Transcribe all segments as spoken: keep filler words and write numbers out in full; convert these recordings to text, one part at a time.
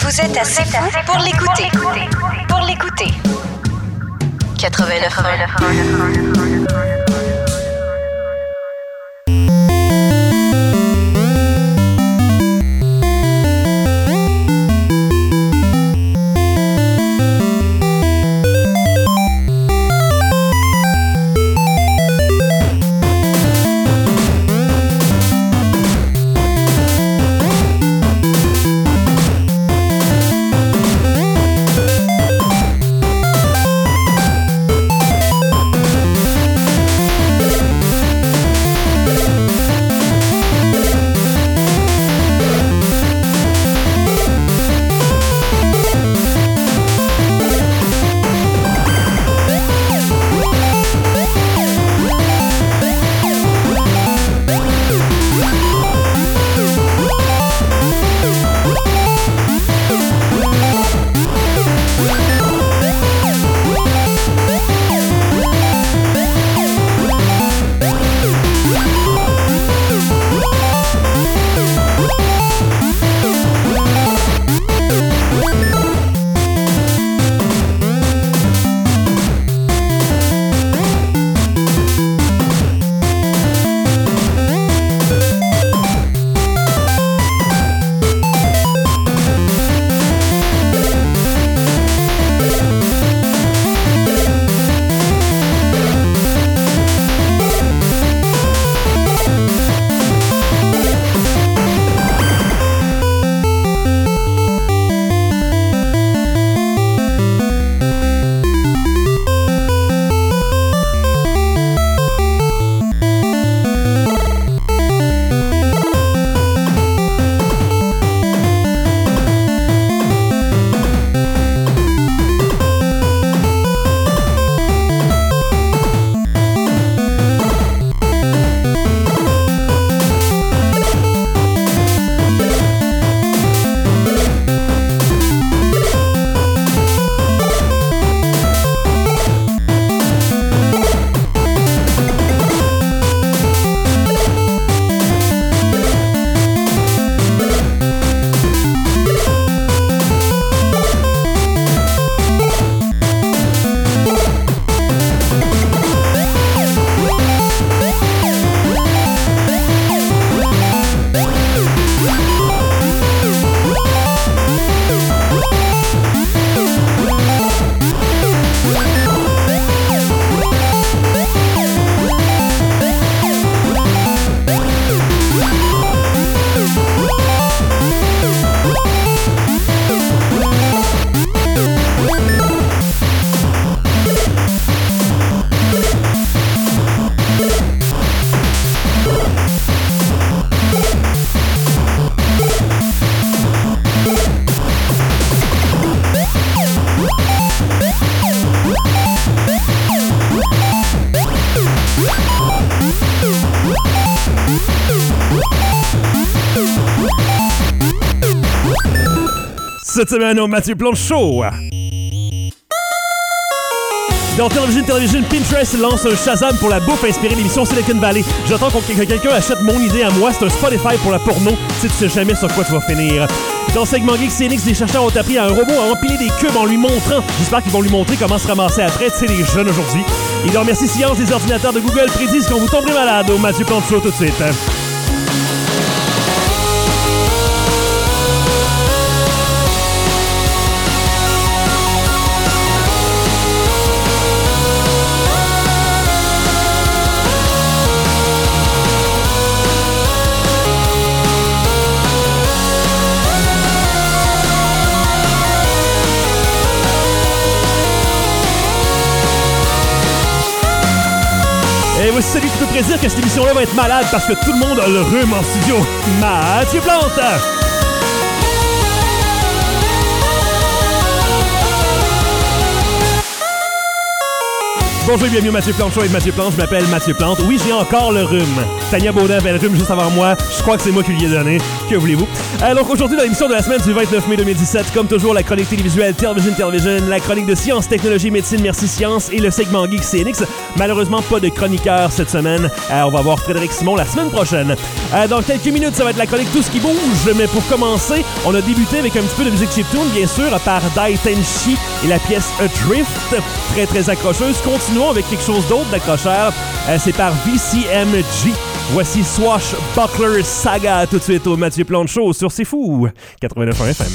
Vous êtes assez fou pour l'écouter. Pour l'écouter. quatre-vingt-neuf ans. Cette semaine au Mathieu Plante Show. Dans Television Television, Pinterest lance un Shazam pour la bouffe inspiré de l'émission Silicon Valley. J'attends que quelqu'un achète mon idée à moi. C'est un Spotify pour la porno. Si tu sais jamais sur quoi tu vas finir. Dans Segment Geek C N X, les chercheurs ont appris à un robot à empiler des cubes en lui montrant. J'espère qu'ils vont lui montrer comment se ramasser après. Tu sais, les jeunes aujourd'hui. Et leur merci science, les ordinateurs de Google prédisent qu'on vous tomberez malade au Mathieu Plante Show tout de suite. Et voici celui qui peut prédire que cette émission-là va être malade parce que tout le monde a le rhume en studio. Mathieu Plante! Bonjour et bienvenue au Mathieu Plante Show avec Mathieu Plante. Je m'appelle Mathieu Plante. Oui, j'ai encore le rhume. Tania Baudin avait le rhume juste avant moi. Je crois que c'est moi qui lui ai donné. Que voulez-vous? Alors aujourd'hui, dans l'émission de la semaine du vingt-neuf mai deux mille dix-sept, comme toujours, la chronique télévisuelle Television Television, la chronique de sciences, technologie, médecine, merci science et le segment Geek C N X. Malheureusement, pas de chroniqueur cette semaine. Euh, on va voir Frédéric Simon la semaine prochaine. Euh, dans quelques minutes, ça va être la chronique Tout ce qui bouge. Mais pour commencer, on a débuté avec un petit peu de musique chiptune, bien sûr, par Dai Tenshi et la pièce Adrift, très très accrocheuse. Continuons avec quelque chose d'autre d'accrocheur. Euh, c'est par V C M G. Voici Swashbuckler Saga tout de suite au Mathieu Plante Show sur C'est Fou quatre-vingt-neuf point un F M.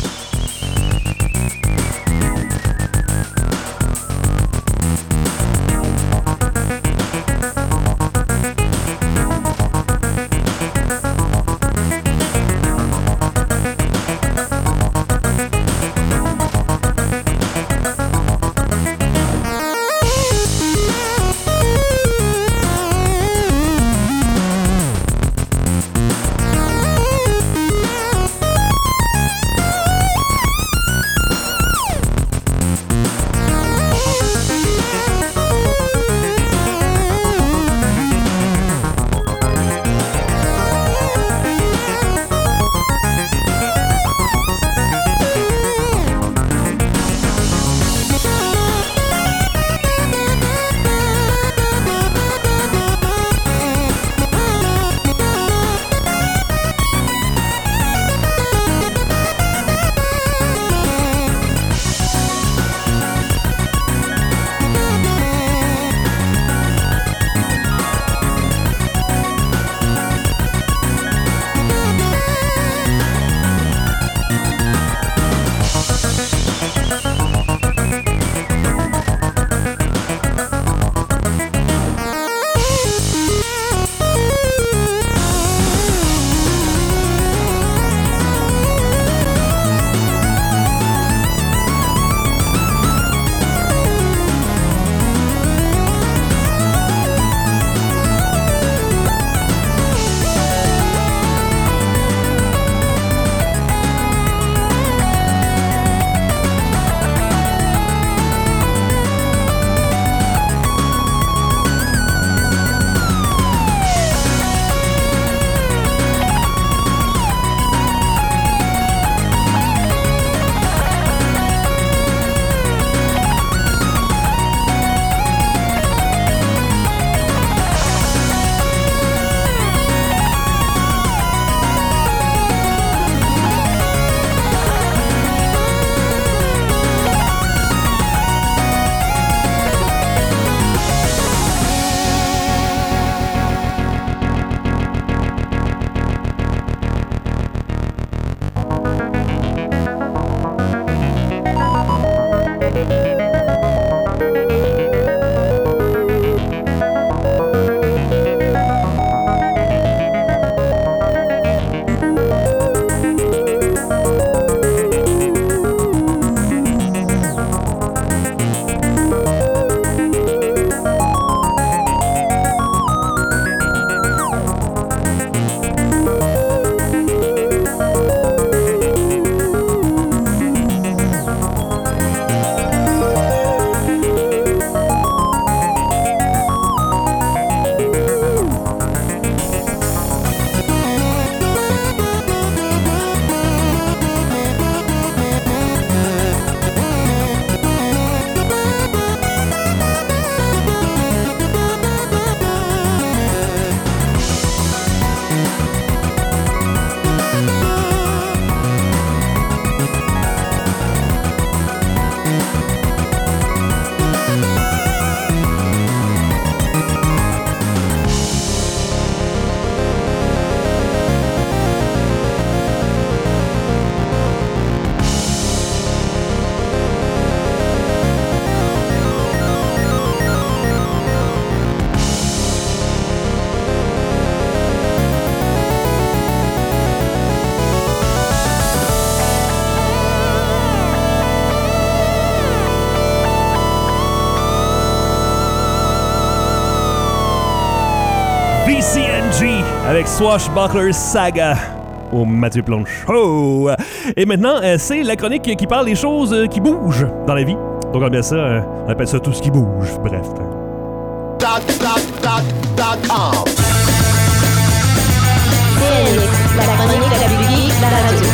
V C M G avec Swashbuckler Saga au Mathieu Plante Show. Et maintenant, euh, c'est la chronique qui parle des choses euh, qui bougent dans la vie. Donc on appelle ça, euh, on appelle ça tout ce qui bouge. Bref. Dot, dot, dot, dot com. C N X, la chronique la plus geek la radio.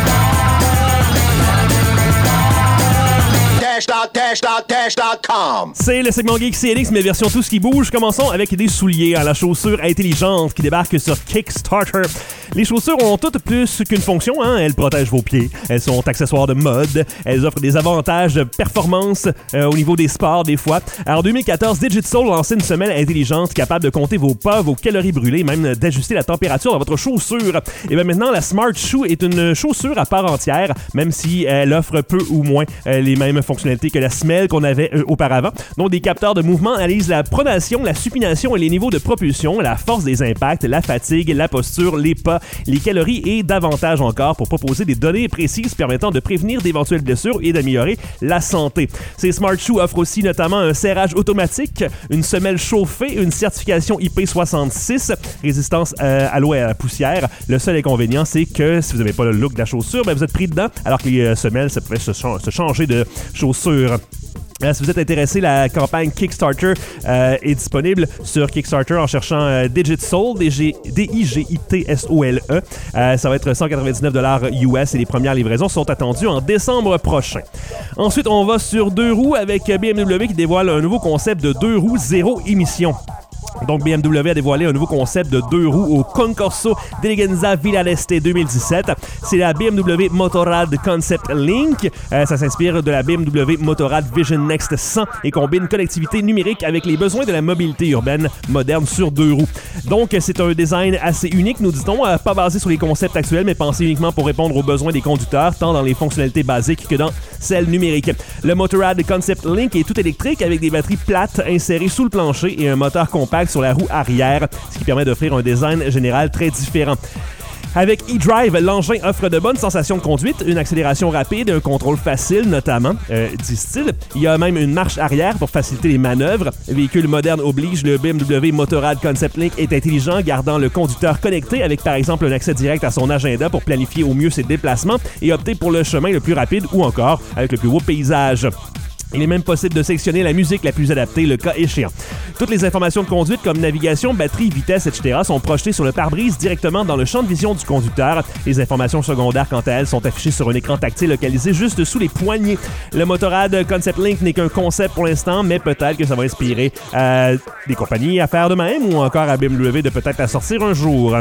C'est le segment Geek C N X, mais version tout ce qui bouge. Commençons avec des souliers à la chaussure intelligente qui débarquent sur Kickstarter. Les chaussures ont toutes plus qu'une fonction, hein? Elles protègent vos pieds, elles sont accessoires de mode, elles offrent des avantages de performance euh, au niveau des sports des fois. Alors, en deux mille quatorze, Digitsole lançait une semelle intelligente capable de compter vos pas, vos calories brûlées, même d'ajuster la température de votre chaussure. Et bien maintenant, la Smart Shoe est une chaussure à part entière, même si elle offre peu ou moins euh, les mêmes fonctionnalités que la semelle qu'on avait euh, auparavant. Donc, des capteurs de mouvement analysent la pronation, la supination et les niveaux de propulsion, la force des impacts, la fatigue, la posture, les pas, les calories et davantage encore pour proposer des données précises permettant de prévenir d'éventuelles blessures et d'améliorer la santé. Ces Smart Shoes offrent aussi notamment un serrage automatique, une semelle chauffée, une certification I P soixante-six, résistance euh, à l'eau et à la poussière. Le seul inconvénient, c'est que si vous n'avez pas le look de la chaussure, ben vous êtes pris dedans, alors que les euh, semelles, ça pouvait se, ch- se changer de chaussure. Euh, si vous êtes intéressé, la campagne Kickstarter euh, est disponible sur Kickstarter en cherchant euh, Digitsole, D I G I T S O L E. Euh, ça va être cent quatre-vingt-dix-neuf dollars U S et les premières livraisons sont attendues en décembre prochain. Ensuite, on va sur deux roues avec B M W qui dévoile un nouveau concept de deux roues zéro émission. Donc, B M W a dévoilé un nouveau concept de deux roues au Concorso d'Eleganza Villa d'Este deux mille dix-sept. C'est la B M W Motorrad Concept Link. Euh, ça s'inspire de la B M W Motorrad Vision Next cent et combine connectivité numérique avec les besoins de la mobilité urbaine moderne sur deux roues. Donc, c'est un design assez unique, nous dit-on, euh, pas basé sur les concepts actuels, mais pensé uniquement pour répondre aux besoins des conducteurs, tant dans les fonctionnalités basiques que dans celles numériques. Le Motorrad Concept Link est tout électrique avec des batteries plates insérées sous le plancher et un moteur compact sur la roue arrière, ce qui permet d'offrir un design général très différent. Avec eDrive, l'engin offre de bonnes sensations de conduite, une accélération rapide, un contrôle facile notamment, euh, disent-ils. Il y a même une marche arrière pour faciliter les manœuvres. Le véhicule moderne oblige, le B M W Motorrad Concept Link est intelligent, gardant le conducteur connecté avec par exemple un accès direct à son agenda pour planifier au mieux ses déplacements et opter pour le chemin le plus rapide ou encore avec le plus beau paysage. Il est même possible de sélectionner la musique la plus adaptée, le cas échéant. Toutes les informations de conduite comme navigation, batterie, vitesse, et cetera sont projetées sur le pare-brise directement dans le champ de vision du conducteur. Les informations secondaires, quant à elles, sont affichées sur un écran tactile localisé juste sous les poignées. Le Motorrad Concept Link n'est qu'un concept pour l'instant, mais peut-être que ça va inspirer euh, des compagnies à faire de même ou encore à B M W de peut-être la sortir un jour.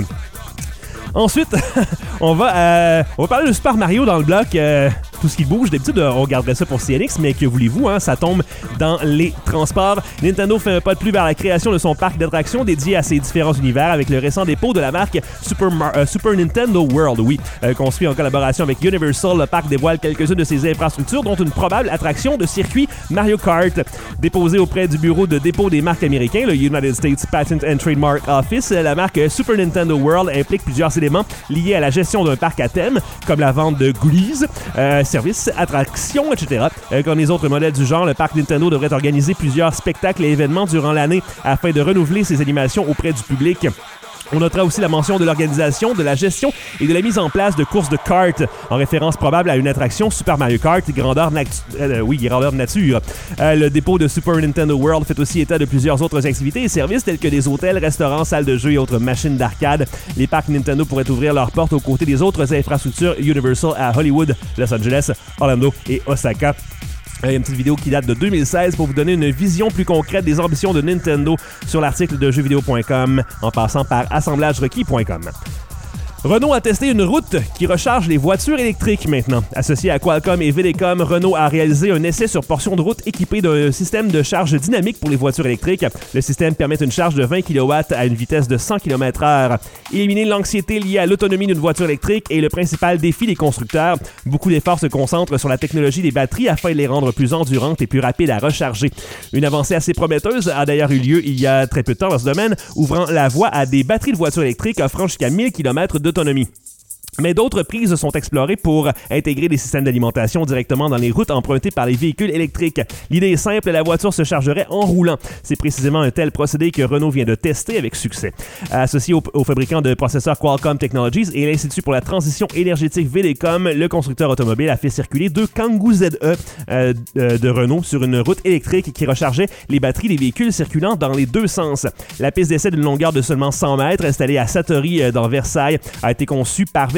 Ensuite, on va, euh, on va parler de Super Mario dans le bloc. Euh, tout ce qui bouge, d'habitude, on garderait ça pour C N X, mais que voulez-vous, hein, ça tombe dans les transports. Nintendo fait un pas de plus vers la création de son parc d'attractions dédié à ses différents univers avec le récent dépôt de la marque Super, Mar- euh, Super Nintendo World. Oui, euh, construit en collaboration avec Universal, le parc dévoile quelques-unes de ses infrastructures, dont une probable attraction de circuit Mario Kart. Déposée auprès du bureau de dépôt des marques américains, le United States Patent and Trademark Office, la marque Super Nintendo World implique plusieurs éléments liés à la gestion d'un parc à thème, comme la vente de goodies, euh, services, attractions, et cetera. Euh, comme les autres modèles du genre, le parc Nintendo devrait organiser plusieurs spectacles et événements durant l'année afin de renouveler ses animations auprès du public. On notera aussi la mention de l'organisation, de la gestion et de la mise en place de courses de kart, en référence probable à une attraction Super Mario Kart, grandeur, natu- euh, oui, grandeur nature. Euh, le dépôt de Super Nintendo World fait aussi état de plusieurs autres activités et services tels que des hôtels, restaurants, salles de jeux et autres machines d'arcade. Les parcs Nintendo pourraient ouvrir leurs portes aux côtés des autres infrastructures Universal à Hollywood, Los Angeles, Orlando et Osaka. Il y a une petite vidéo qui date de deux mille seize pour vous donner une vision plus concrète des ambitions de Nintendo sur l'article de jeux vidéo point com en passant par assemblage requis point com. Renault a testé une route qui recharge les voitures électriques maintenant. Associé à Qualcomm et Vidécom, Renault a réalisé un essai sur portion de route équipé d'un système de charge dynamique pour les voitures électriques. Le système permet une charge de vingt kilowatts à une vitesse de cent kilomètres heure. Éliminer l'anxiété liée à l'autonomie d'une voiture électrique est le principal défi des constructeurs. Beaucoup d'efforts se concentrent sur la technologie des batteries afin de les rendre plus endurantes et plus rapides à recharger. Une avancée assez prometteuse a d'ailleurs eu lieu il y a très peu de temps dans ce domaine, ouvrant la voie à des batteries de voitures électriques offrant jusqu'à mille kilomètres d'autonomie. Mais d'autres prises sont explorées pour intégrer des systèmes d'alimentation directement dans les routes empruntées par les véhicules électriques. L'idée est simple, la voiture se chargerait en roulant. C'est précisément un tel procédé que Renault vient de tester avec succès. Associé au, au fabricant de processeurs Qualcomm Technologies et l'Institut pour la transition énergétique Vidécom, le constructeur automobile a fait circuler deux Kangoo Z E euh, de Renault sur une route électrique qui rechargeait les batteries des véhicules circulant dans les deux sens. La piste d'essai d'une longueur de seulement cent mètres, installée à Satori dans Versailles, a été conçue par Vidécom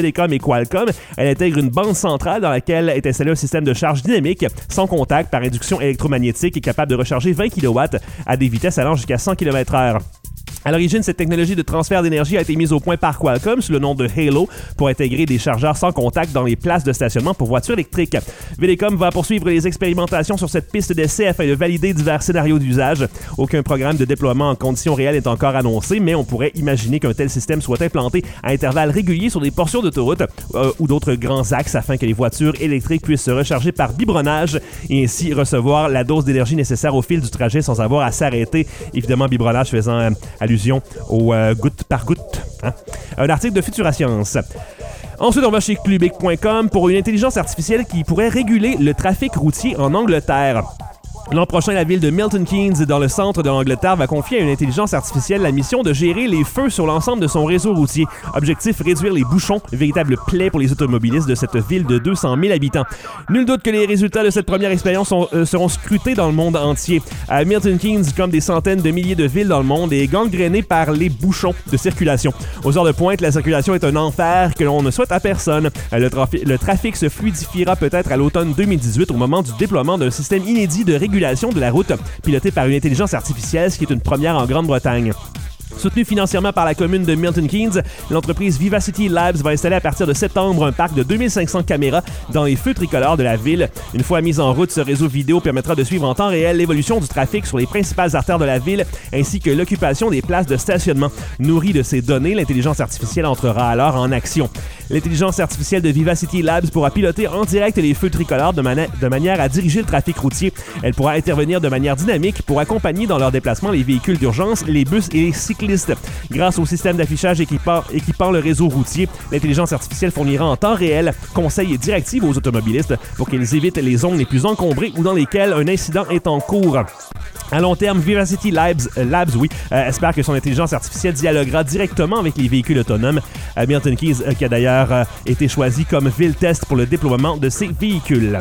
Vidécom et Qualcomm. Elle intègre une bande centrale dans laquelle est installé un système de charge dynamique sans contact par induction électromagnétique et capable de recharger vingt kilowatts à des vitesses allant jusqu'à cent kilomètres heure. À l'origine, cette technologie de transfert d'énergie a été mise au point par Qualcomm sous le nom de Halo pour intégrer des chargeurs sans contact dans les places de stationnement pour voitures électriques. Vidécom va poursuivre les expérimentations sur cette piste d'essai afin de valider divers scénarios d'usage. Aucun programme de déploiement en conditions réelles n'est encore annoncé, mais on pourrait imaginer qu'un tel système soit implanté à intervalles réguliers sur des portions d'autoroute euh, ou d'autres grands axes afin que les voitures électriques puissent se recharger par biberonnage et ainsi recevoir la dose d'énergie nécessaire au fil du trajet sans avoir à s'arrêter. Évidemment, biberonnage faisant euh, allusion au euh, goutte par goutte. Hein? Un article de Futura Science. Ensuite, on va chez Clubic point com pour une intelligence artificielle qui pourrait réguler le trafic routier en Angleterre. L'an prochain, la ville de Milton Keynes, dans le centre de l'Angleterre, va confier à une intelligence artificielle la mission de gérer les feux sur l'ensemble de son réseau routier. Objectif, réduire les bouchons, véritable plaie pour les automobilistes de cette ville de deux cent mille habitants. Nul doute que les résultats de cette première expérience sont, euh, seront scrutés dans le monde entier. À Milton Keynes, comme des centaines de milliers de villes dans le monde, est gangrénée par les bouchons de circulation. Aux heures de pointe, la circulation est un enfer que l'on ne souhaite à personne. Le, trafi- le trafic se fluidifiera peut-être à l'automne deux mille dix-huit au moment du déploiement d'un système inédit de régulation de la route, piloté par une intelligence artificielle, ce qui est une première en Grande-Bretagne. Soutenue financièrement par la commune de Milton Keynes, l'entreprise Vivacity Labs va installer à partir de septembre un parc de deux mille cinq cents caméras dans les feux tricolores de la ville. Une fois mise en route, ce réseau vidéo permettra de suivre en temps réel l'évolution du trafic sur les principales artères de la ville ainsi que l'occupation des places de stationnement. Nourrie de ces données, l'intelligence artificielle entrera alors en action. L'intelligence artificielle de Vivacity Labs pourra piloter en direct les feux tricolores de, mani- de manière à diriger le trafic routier. Elle pourra intervenir de manière dynamique pour accompagner dans leur déplacement les véhicules d'urgence, les bus et les cyclistes. Grâce au système d'affichage équipant, équipant le réseau routier, l'intelligence artificielle fournira en temps réel conseils et directives aux automobilistes pour qu'ils évitent les zones les plus encombrées ou dans lesquelles un incident est en cours. À long terme, Vivacity Labs, euh, Labs oui, euh, espère que son intelligence artificielle dialoguera directement avec les véhicules autonomes. Euh, Milton Keynes, euh, qui a d'ailleurs euh, été choisi comme ville test pour le déploiement de ces véhicules.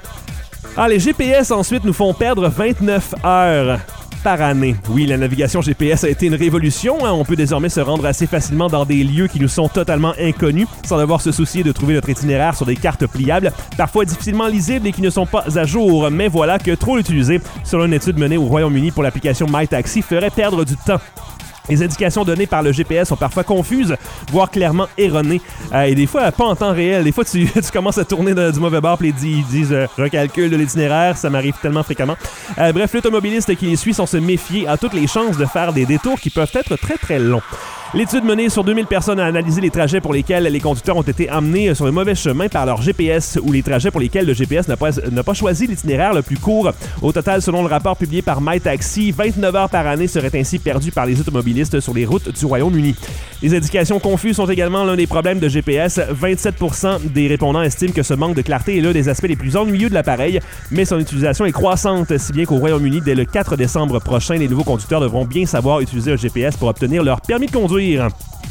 Ah, les G P S ensuite nous font perdre vingt-neuf heures par année. Oui, la navigation G P S a été une révolution. Hein? On peut désormais se rendre assez facilement dans des lieux qui nous sont totalement inconnus, sans devoir se soucier de trouver notre itinéraire sur des cartes pliables, parfois difficilement lisibles et qui ne sont pas à jour. Mais voilà que trop l'utiliser, selon une étude menée au Royaume-Uni pour l'application MyTaxi, ferait perdre du temps. Les indications données par le G P S sont parfois confuses, voire clairement erronées. Euh, et des fois, pas en temps réel. Des fois, tu, tu commences à tourner de, du mauvais bord, puis ils disent euh, « recalcul de l'itinéraire ». Ça m'arrive tellement fréquemment. Euh, bref, l'automobiliste qui les suit sans se méfier a toutes les chances de faire des détours qui peuvent être très très longs. L'étude menée sur deux mille personnes a analysé les trajets pour lesquels les conducteurs ont été amenés sur le mauvais chemin par leur G P S ou les trajets pour lesquels le G P S n'a pas, n'a pas choisi l'itinéraire le plus court. Au total, selon le rapport publié par MyTaxi, vingt-neuf heures par année seraient ainsi perdues par les automobilistes sur les routes du Royaume-Uni. Les indications confuses sont également l'un des problèmes de G P S. vingt-sept pour cent des répondants estiment que ce manque de clarté est l'un des aspects les plus ennuyeux de l'appareil, mais son utilisation est croissante, si bien qu'au Royaume-Uni, dès le quatre décembre prochain, les nouveaux conducteurs devront bien savoir utiliser un G P S pour obtenir leur permis de conduire.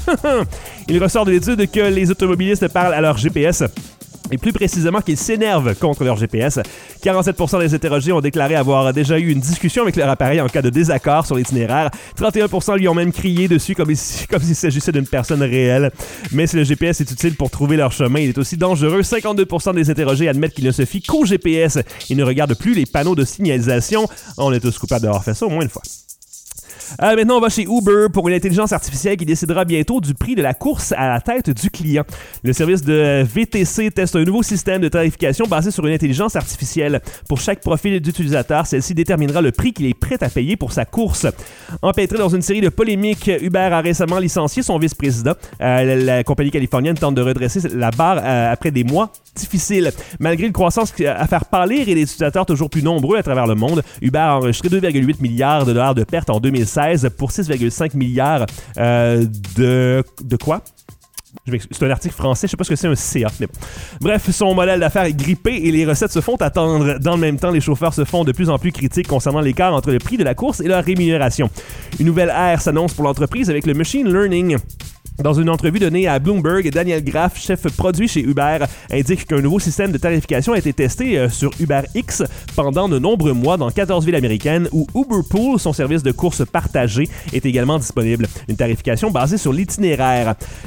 Il ressort de l'étude que les automobilistes parlent à leur G P S. Et plus précisément qu'ils s'énervent contre leur G P S. quarante-sept pour cent des interrogés ont déclaré avoir déjà eu une discussion avec leur appareil en cas de désaccord sur l'itinéraire. trente et un pour cent lui ont même crié dessus comme, comme s'il s'agissait d'une personne réelle. Mais si le G P S est utile pour trouver leur chemin, il est aussi dangereux. cinquante-deux pour cent des interrogés admettent qu'ils ne se fient qu'au G P S. Ils ne regardent plus les panneaux de signalisation. On est tous coupables d'avoir fait ça au moins une fois. Euh, maintenant, on va chez Uber pour une intelligence artificielle qui décidera bientôt du prix de la course à la tête du client. Le service de V T C teste un nouveau système de tarification basé sur une intelligence artificielle. Pour chaque profil d'utilisateur, celle-ci déterminera le prix qu'il est prêt à payer pour sa course. Empêtré dans une série de polémiques, Uber a récemment licencié son vice-président. Euh, la, la compagnie californienne tente de redresser la barre euh, après des mois difficiles. Malgré une croissance à faire pâlir et des utilisateurs toujours plus nombreux à travers le monde, Uber a enregistré deux virgule huit milliards de dollars de pertes en deux mille seize pour six virgule cinq milliards euh, de... de quoi? C'est un article français, je sais pas ce que c'est un C A. Mais bon. Bref, son modèle d'affaires est grippé et les recettes se font attendre. Dans le même temps, les chauffeurs se font de plus en plus critiques concernant l'écart entre le prix de la course et leur rémunération. Une nouvelle ère s'annonce pour l'entreprise avec le machine learning. Dans une entrevue donnée à Bloomberg, Daniel Graff, chef produit chez Uber, indique qu'un nouveau système de tarification a été testé sur UberX pendant de nombreux mois dans quatorze villes américaines où Uberpool, son service de course partagé, est également disponible. Une tarification basée sur l'itinéraire.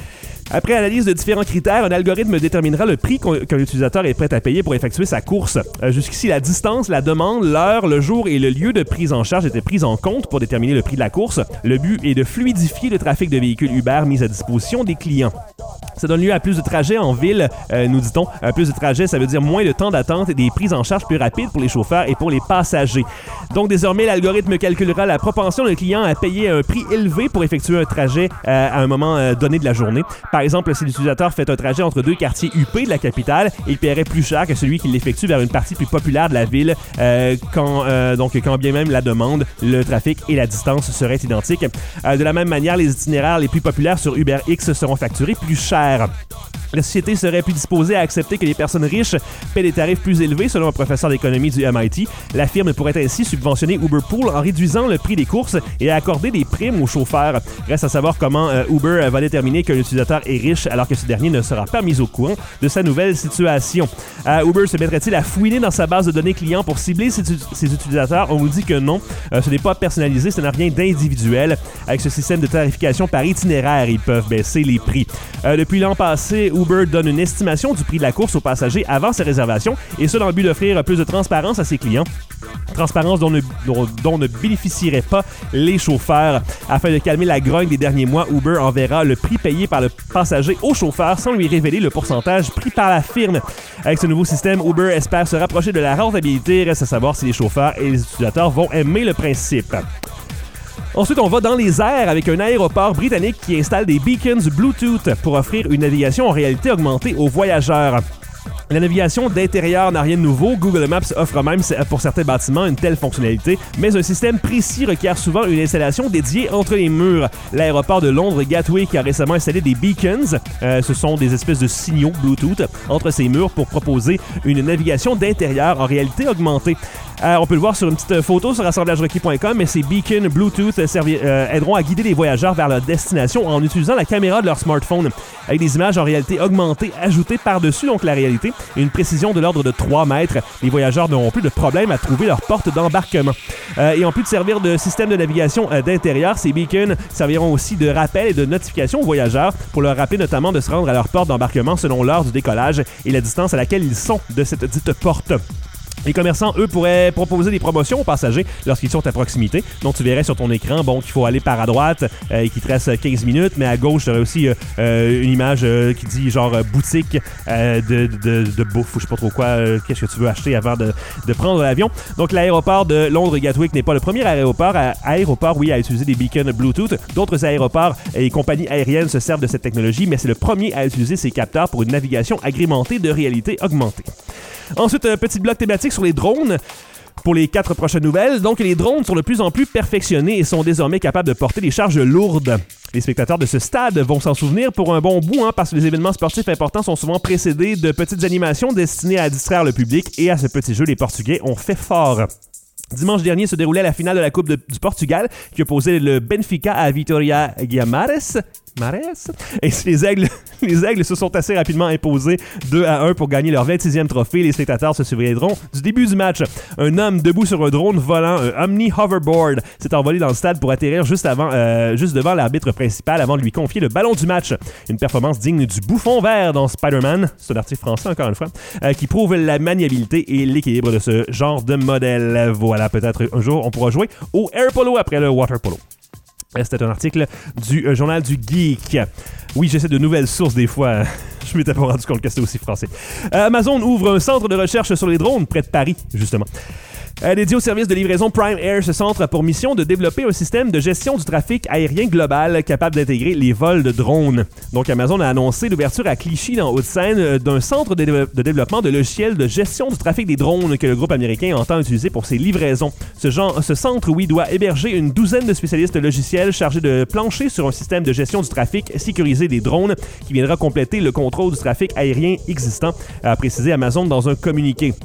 Après analyse de différents critères, un algorithme déterminera le prix qu'un utilisateur est prêt à payer pour effectuer sa course. Euh, jusqu'ici, la distance, la demande, l'heure, le jour et le lieu de prise en charge étaient pris en compte pour déterminer le prix de la course. Le but est de fluidifier le trafic de véhicules Uber mis à disposition des clients. Ça donne lieu à plus de trajets en ville, euh, nous dit-on. Euh, plus de trajets, ça veut dire moins de temps d'attente et des prises en charge plus rapides pour les chauffeurs et pour les passagers. Donc désormais, l'algorithme calculera la propension d'un client à payer un prix élevé pour effectuer un trajet euh, à un moment euh, donné de la journée. Par exemple, si l'utilisateur fait un trajet entre deux quartiers huppés de la capitale, il paierait plus cher que celui qui l'effectue vers une partie plus populaire de la ville, euh, quand, euh, donc quand bien même la demande, le trafic et la distance seraient identiques. Euh, de la même manière, les itinéraires les plus populaires sur UberX seront facturés plus cher. La société serait plus disposée à accepter que les personnes riches paient des tarifs plus élevés, selon un professeur d'économie du M I T. La firme pourrait ainsi subventionner Uberpool en réduisant le prix des courses et accorder des primes aux chauffeurs. Reste à savoir comment euh, Uber va déterminer qu'un utilisateur est riche alors que ce dernier ne sera pas mis au courant de sa nouvelle situation. Euh, Uber se mettrait-il à fouiner dans sa base de données clients pour cibler ses, ses utilisateurs? On nous dit que non. Euh, ce n'est pas personnalisé, ce n'a rien d'individuel. Avec ce système de tarification par itinéraire, ils peuvent baisser les prix. Euh, depuis l'an passé, Uber donne une estimation du prix de la course aux passagers avant ses réservations, et ce dans le but d'offrir plus de transparence à ses clients. Transparence dont ne, dont, dont ne bénéficieraient pas les chauffeurs. Afin de calmer la grogne des derniers mois, Uber enverra le prix payé par le passager au chauffeur sans lui révéler le pourcentage pris par la firme. Avec ce nouveau système, Uber espère se rapprocher de la rentabilité. Reste à savoir si les chauffeurs et les utilisateurs vont aimer le principe. Ensuite, on va dans les airs avec un aéroport britannique qui installe des beacons Bluetooth pour offrir une navigation en réalité augmentée aux voyageurs. La navigation d'intérieur n'a rien de nouveau. Google Maps offre même pour certains bâtiments une telle fonctionnalité, mais un système précis requiert souvent une installation dédiée entre les murs. L'aéroport de Londres Gatwick a récemment installé des beacons, euh, ce sont des espèces de signaux Bluetooth, entre ses murs pour proposer une navigation d'intérieur en réalité augmentée. Euh, on peut le voir sur une petite photo sur assemblage requis point com, mais ces beacons Bluetooth servi- euh, aideront à guider les voyageurs vers leur destination en utilisant la caméra de leur smartphone, avec des images en réalité augmentée ajoutées par-dessus donc la réalité et une précision de l'ordre de trois mètres. Les voyageurs n'auront plus de problème à trouver leur porte d'embarquement. Euh, et en plus de servir de système de navigation euh, d'intérieur, ces beacons serviront aussi de rappel et de notification aux voyageurs pour leur rappeler notamment de se rendre à leur porte d'embarquement selon l'heure du décollage et la distance à laquelle ils sont de cette dite porte. Les commerçants, eux, pourraient proposer des promotions aux passagers lorsqu'ils sont à proximité. Donc, tu verrais sur ton écran, bon, qu'il faut aller par à droite euh, et qu'il te reste quinze minutes, mais à gauche, tu aurais aussi euh, euh, une image euh, qui dit genre euh, boutique euh, de, de, de bouffe ou je sais pas trop quoi, euh, qu'est-ce que tu veux acheter avant de, de prendre l'avion. Donc, l'aéroport de Londres Gatwick n'est pas le premier aéroport, à, aéroport, oui, à utiliser des beacons Bluetooth. D'autres aéroports et compagnies aériennes se servent de cette technologie, mais c'est le premier à utiliser ces capteurs pour une navigation agrémentée de réalité augmentée. Ensuite, un petit bloc thématique sur les drones. Pour les quatre prochaines nouvelles, donc les drones sont de plus en plus perfectionnés et sont désormais capables de porter des charges lourdes. Les spectateurs de ce stade vont s'en souvenir pour un bon bout, hein, parce que les événements sportifs importants sont souvent précédés de petites animations destinées à distraire le public, et à ce petit jeu, les Portugais ont fait fort. Dimanche dernier se déroulait la finale de la Coupe de, du Portugal qui opposait le Benfica à Vitória Guimarães. Mares. Et les aigles, les aigles se sont assez rapidement imposés deux à un pour gagner leur vingt-sixième trophée. Les spectateurs se souviendront du début du match. Un homme debout sur un drone volant, un Omni Hoverboard, s'est envolé dans le stade pour atterrir juste, avant, euh, juste devant l'arbitre principal avant de lui confier le ballon du match. Une performance digne du bouffon vert dans Spider-Man, c'est un article français encore une fois, euh, qui prouve la maniabilité et l'équilibre de ce genre de modèle. Voilà, peut-être un jour on pourra jouer au air polo après le water polo. C'était un article du euh, journal du Geek. Oui, j'essaie de nouvelles sources des fois. Je m'étais pas rendu compte que c'était aussi français. Euh, Amazon ouvre un centre de recherche sur les drones près de Paris, justement. Euh, dédié au service de livraison Prime Air, ce centre a pour mission de développer un système de gestion du trafic aérien global capable d'intégrer les vols de drones. Donc, Amazon a annoncé l'ouverture à Clichy, dans Haute-Seine, d'un centre de, dé- de développement de logiciels de gestion du trafic des drones que le groupe américain entend utiliser pour ses livraisons. Ce, genre, ce centre, oui, doit héberger une douzaine de spécialistes logiciels chargés de plancher sur un système de gestion du trafic sécurisé des drones qui viendra compléter le contrôle du trafic aérien existant, a précisé Amazon dans un communiqué.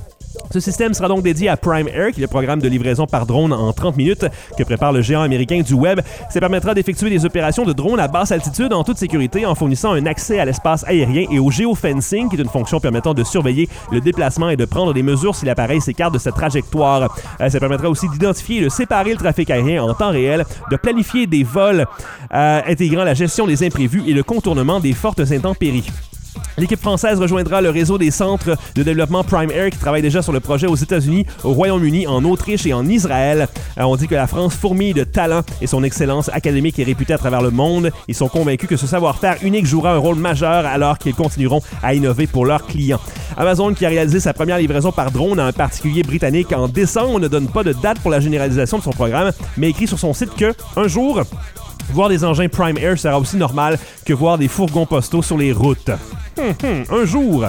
Ce système sera donc dédié à Prime Air, qui est le programme de livraison par drone en trente minutes que prépare le géant américain du web. Ça permettra d'effectuer des opérations de drone à basse altitude en toute sécurité en fournissant un accès à l'espace aérien et au géofencing, qui est une fonction permettant de surveiller le déplacement et de prendre des mesures si l'appareil s'écarte de sa trajectoire. Ça permettra aussi d'identifier et de séparer le trafic aérien en temps réel, de planifier des vols euh, intégrant la gestion des imprévus et le contournement des fortes intempéries. L'équipe française rejoindra le réseau des centres de développement Prime Air qui travaille déjà sur le projet aux États-Unis, au Royaume-Uni, en Autriche et en Israël. Alors, on dit que la France fourmille de talent et son excellence académique est réputée à travers le monde. Ils sont convaincus que ce savoir-faire unique jouera un rôle majeur alors qu'ils continueront à innover pour leurs clients. Amazon, qui a réalisé sa première livraison par drone à un particulier britannique en décembre, ne donne pas de date pour la généralisation de son programme, mais écrit sur son site que, un jour, voir des engins Prime Air sera aussi normal que voir des fourgons postaux sur les routes. Hum, hum, un jour.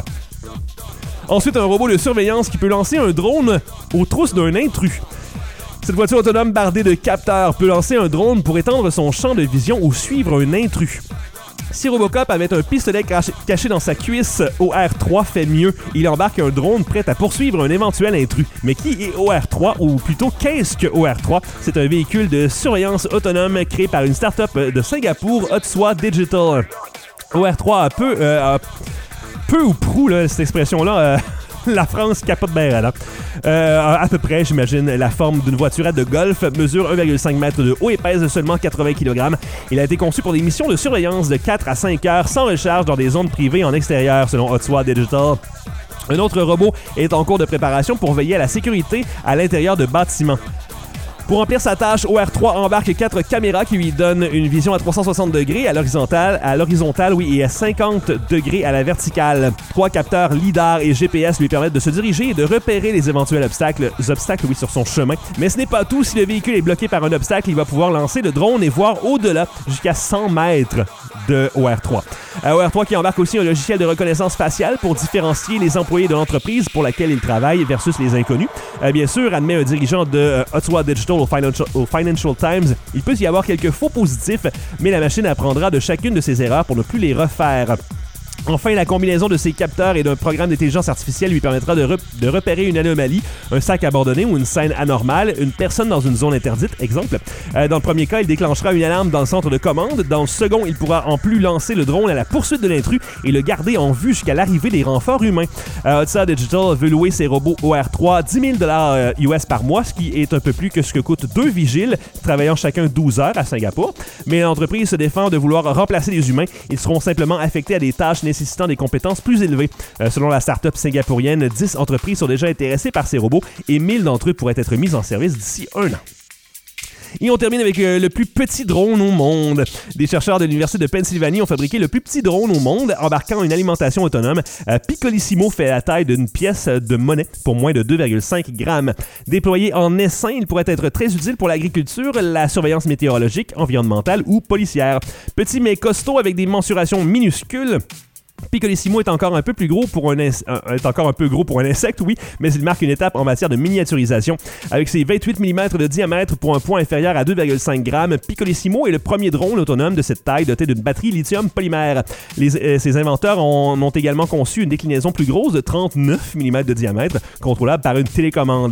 Ensuite, un robot de surveillance qui peut lancer un drone aux trousses d'un intrus. Cette voiture autonome bardée de capteurs peut lancer un drone pour étendre son champ de vision ou suivre un intrus. Si Robocop avait un pistolet caché dans sa cuisse, O R trois fait mieux. Il embarque un drone prêt à poursuivre un éventuel intrus. Mais qui est O R trois, ou plutôt qu'est-ce que O R trois? C'est un véhicule de surveillance autonome créé par une start-up de Singapour, Otswa Digital. O R trois a peu, euh, a peu ou prou, là, cette expression-là, euh, la France capote bien raide. Euh, à peu près, j'imagine, la forme d'une voiturette de golf, mesure un virgule cinq mètres de haut et pèse seulement quatre-vingts kilogrammes. Il a été conçu pour des missions de surveillance de quatre à cinq heures sans recharge dans des zones privées en extérieur, selon Otswa Digital. Un autre robot est en cours de préparation pour veiller à la sécurité à l'intérieur de bâtiments. Pour remplir sa tâche, O R trois embarque quatre caméras qui lui donnent une vision à trois cent soixante degrés à l'horizontale, à l'horizontale, oui, et à cinquante degrés à la verticale. Trois capteurs lidar et G P S lui permettent de se diriger et de repérer les éventuels obstacles, obstacles oui, sur son chemin. Mais ce n'est pas tout. Si le véhicule est bloqué par un obstacle, il va pouvoir lancer le drone et voir au-delà, jusqu'à cent mètres de O R trois. Euh, O R trois qui embarque aussi un logiciel de reconnaissance faciale pour différencier les employés de l'entreprise pour laquelle il travaille versus les inconnus. Euh, bien sûr, admet un dirigeant de euh, Otswa Digital au Financial, au Financial Times, il peut y avoir quelques faux positifs, mais la machine apprendra de chacune de ses erreurs pour ne plus les refaire. Enfin, la combinaison de ces capteurs et d'un programme d'intelligence artificielle lui permettra de, re- de repérer une anomalie, un sac abandonné ou une scène anormale, une personne dans une zone interdite, exemple. Euh, dans le premier cas, il déclenchera une alarme dans le centre de commande. Dans le second, il pourra en plus lancer le drone à la poursuite de l'intrus et le garder en vue jusqu'à l'arrivée des renforts humains. Euh, Otswa Digital veut louer ses robots O R trois dix mille dollars euh, U S par mois, ce qui est un peu plus que ce que coûtent deux vigiles, travaillant chacun douze heures à Singapour. Mais l'entreprise se défend de vouloir remplacer les humains. Ils seront simplement affectés à des tâches nécessitant des compétences plus élevées. Euh, selon la start-up singapourienne, dix entreprises sont déjà intéressées par ces robots et mille d'entre eux pourraient être mis en service d'ici un an. Et on termine avec euh, le plus petit drone au monde. Des chercheurs de l'Université de Pennsylvanie ont fabriqué le plus petit drone au monde, embarquant une alimentation autonome. Euh, Piccolissimo fait la taille d'une pièce de monnaie pour moins de deux virgule cinq grammes. Déployé en essaim, il pourrait être très utile pour l'agriculture, la surveillance météorologique, environnementale ou policière. Petit mais costaud avec des mensurations minuscules, Piccolissimo est encore un peu plus gros pour un ins- euh, est encore un peu gros pour un insecte, oui, mais il marque une étape en matière de miniaturisation. Avec ses vingt-huit millimètres de diamètre pour un poids inférieur à deux virgule cinq grammes, Piccolissimo est le premier drone autonome de cette taille doté d'une batterie lithium polymère. Les, euh, ses inventeurs ont, ont également conçu une déclinaison plus grosse de trente-neuf millimètres de diamètre, contrôlable par une télécommande.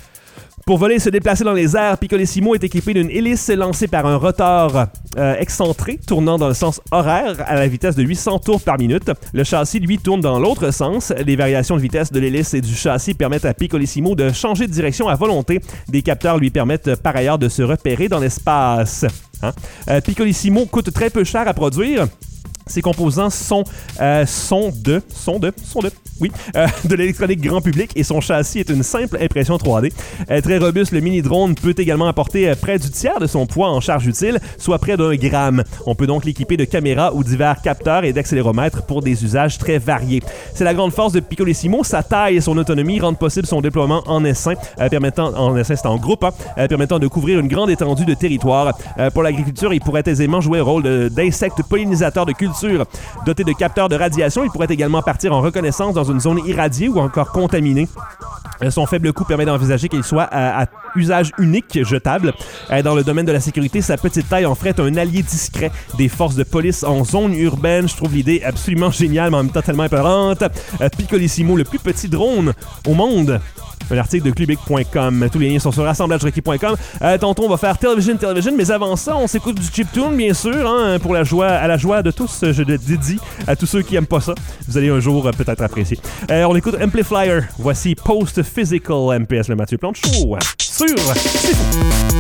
Pour voler et se déplacer dans les airs, Piccolissimo est équipé d'une hélice lancée par un rotor euh, excentré tournant dans le sens horaire à la vitesse de huit cents tours par minute. Le châssis, lui, tourne dans l'autre sens. Les variations de vitesse de l'hélice et du châssis permettent à Piccolissimo de changer de direction à volonté. Des capteurs lui permettent par ailleurs de se repérer dans l'espace. Hein? Euh, Piccolissimo coûte très peu cher à produire. Ses composants sont, euh, sont de, sont de, sont de, oui, euh, de l'électronique grand public et son châssis est une simple impression trois D. Euh, très robuste, le mini-drone peut également apporter euh, près du tiers de son poids en charge utile, soit près d'un gramme. On peut donc l'équiper de caméras ou divers capteurs et d'accéléromètres pour des usages très variés. C'est la grande force de Piccolissimo, sa taille et son autonomie rendent possible son déploiement en essaim, euh, permettant, en essaim c'est en groupe, hein, euh, permettant de couvrir une grande étendue de territoire. Euh, pour l'agriculture, il pourrait aisément jouer le rôle de, d'insectes pollinisateurs de culture. Doté de capteurs de radiation, il pourrait également partir en reconnaissance dans une zone irradiée ou encore contaminée. Son faible coût permet d'envisager qu'il soit à, à usage unique jetable. Euh, dans le domaine de la sécurité, sa petite taille en ferait un allié discret des forces de police en zone urbaine. Je trouve l'idée absolument géniale, mais en même temps tellement épeurante. Euh, Piccolissimo, le plus petit drone au monde. Un article de clubic point com. Tous les liens sont sur assemblage requis point com. Euh, tantôt, on va faire Television Television, mais avant ça, on s'écoute du chiptune, bien sûr, hein, pour la joie, à la joie de tous. Je le dédie à tous ceux qui aiment pas ça. Vous allez un jour euh, peut-être apprécier. Euh, on écoute Amplifier. Voici Post Physical M P S, le Mathieu Plante Show. Sur C'est Fou.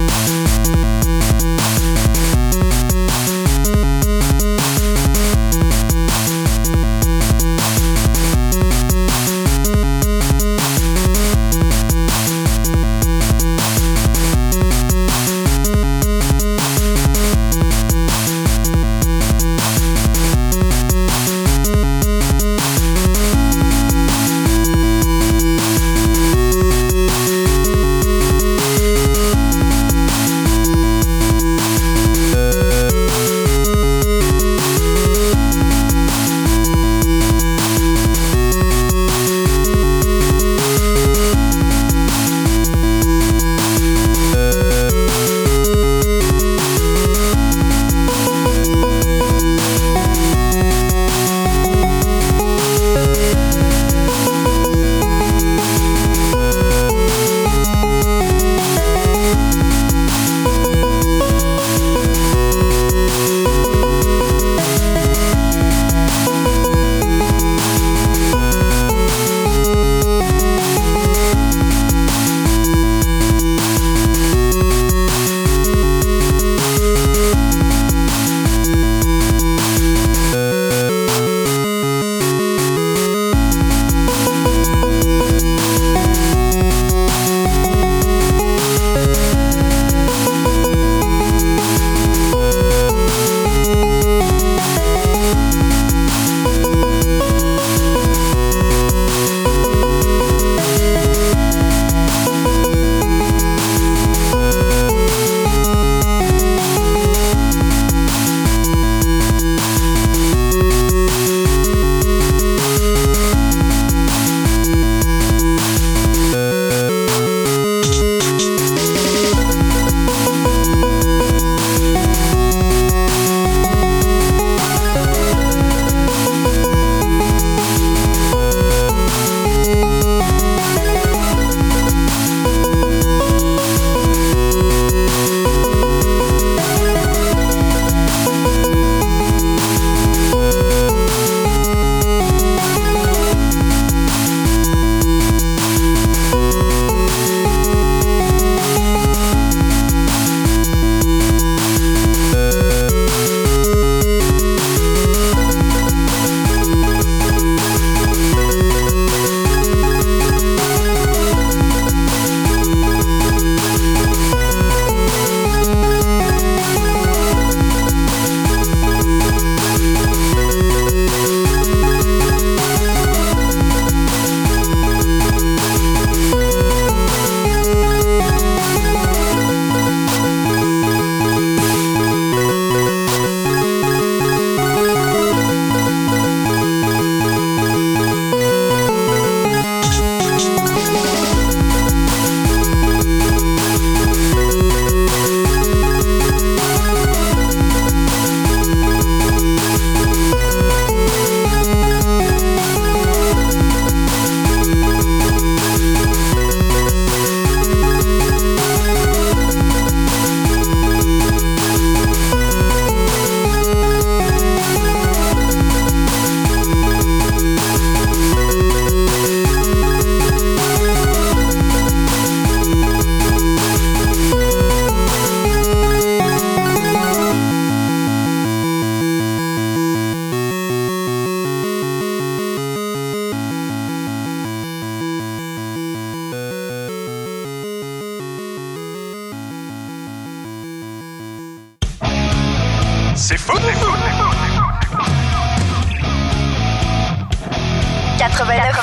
C'est fou, c'est fou, c'est fou. quatre-vingt-neuf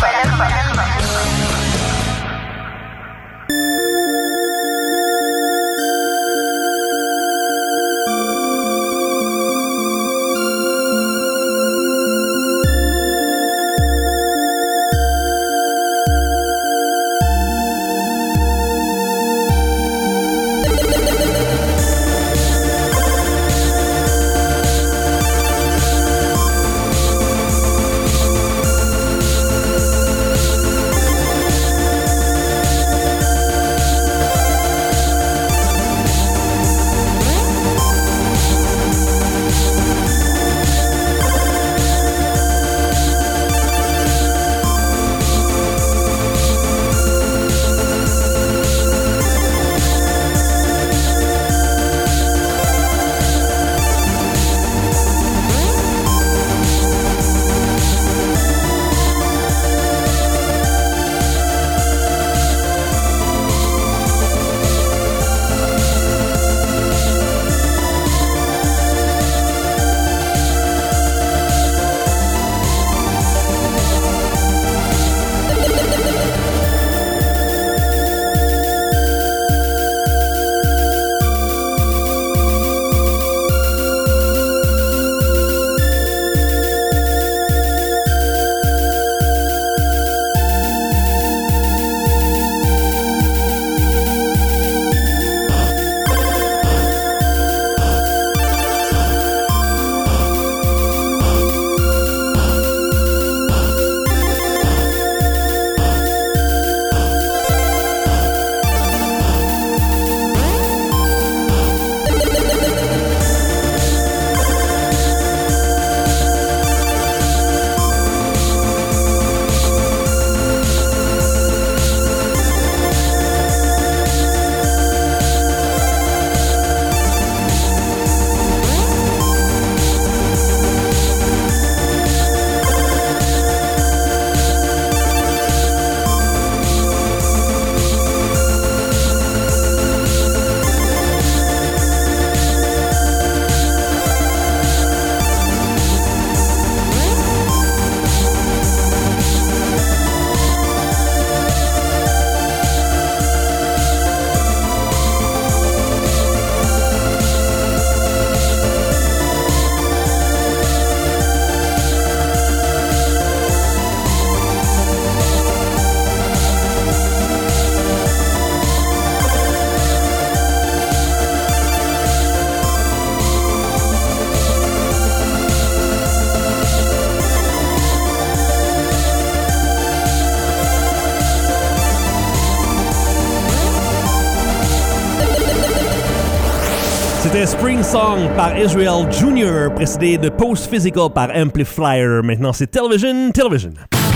C'était Spring Song par Israel Junior, précédé de Post Physical par Amplifier. Maintenant, c'est Television, Television.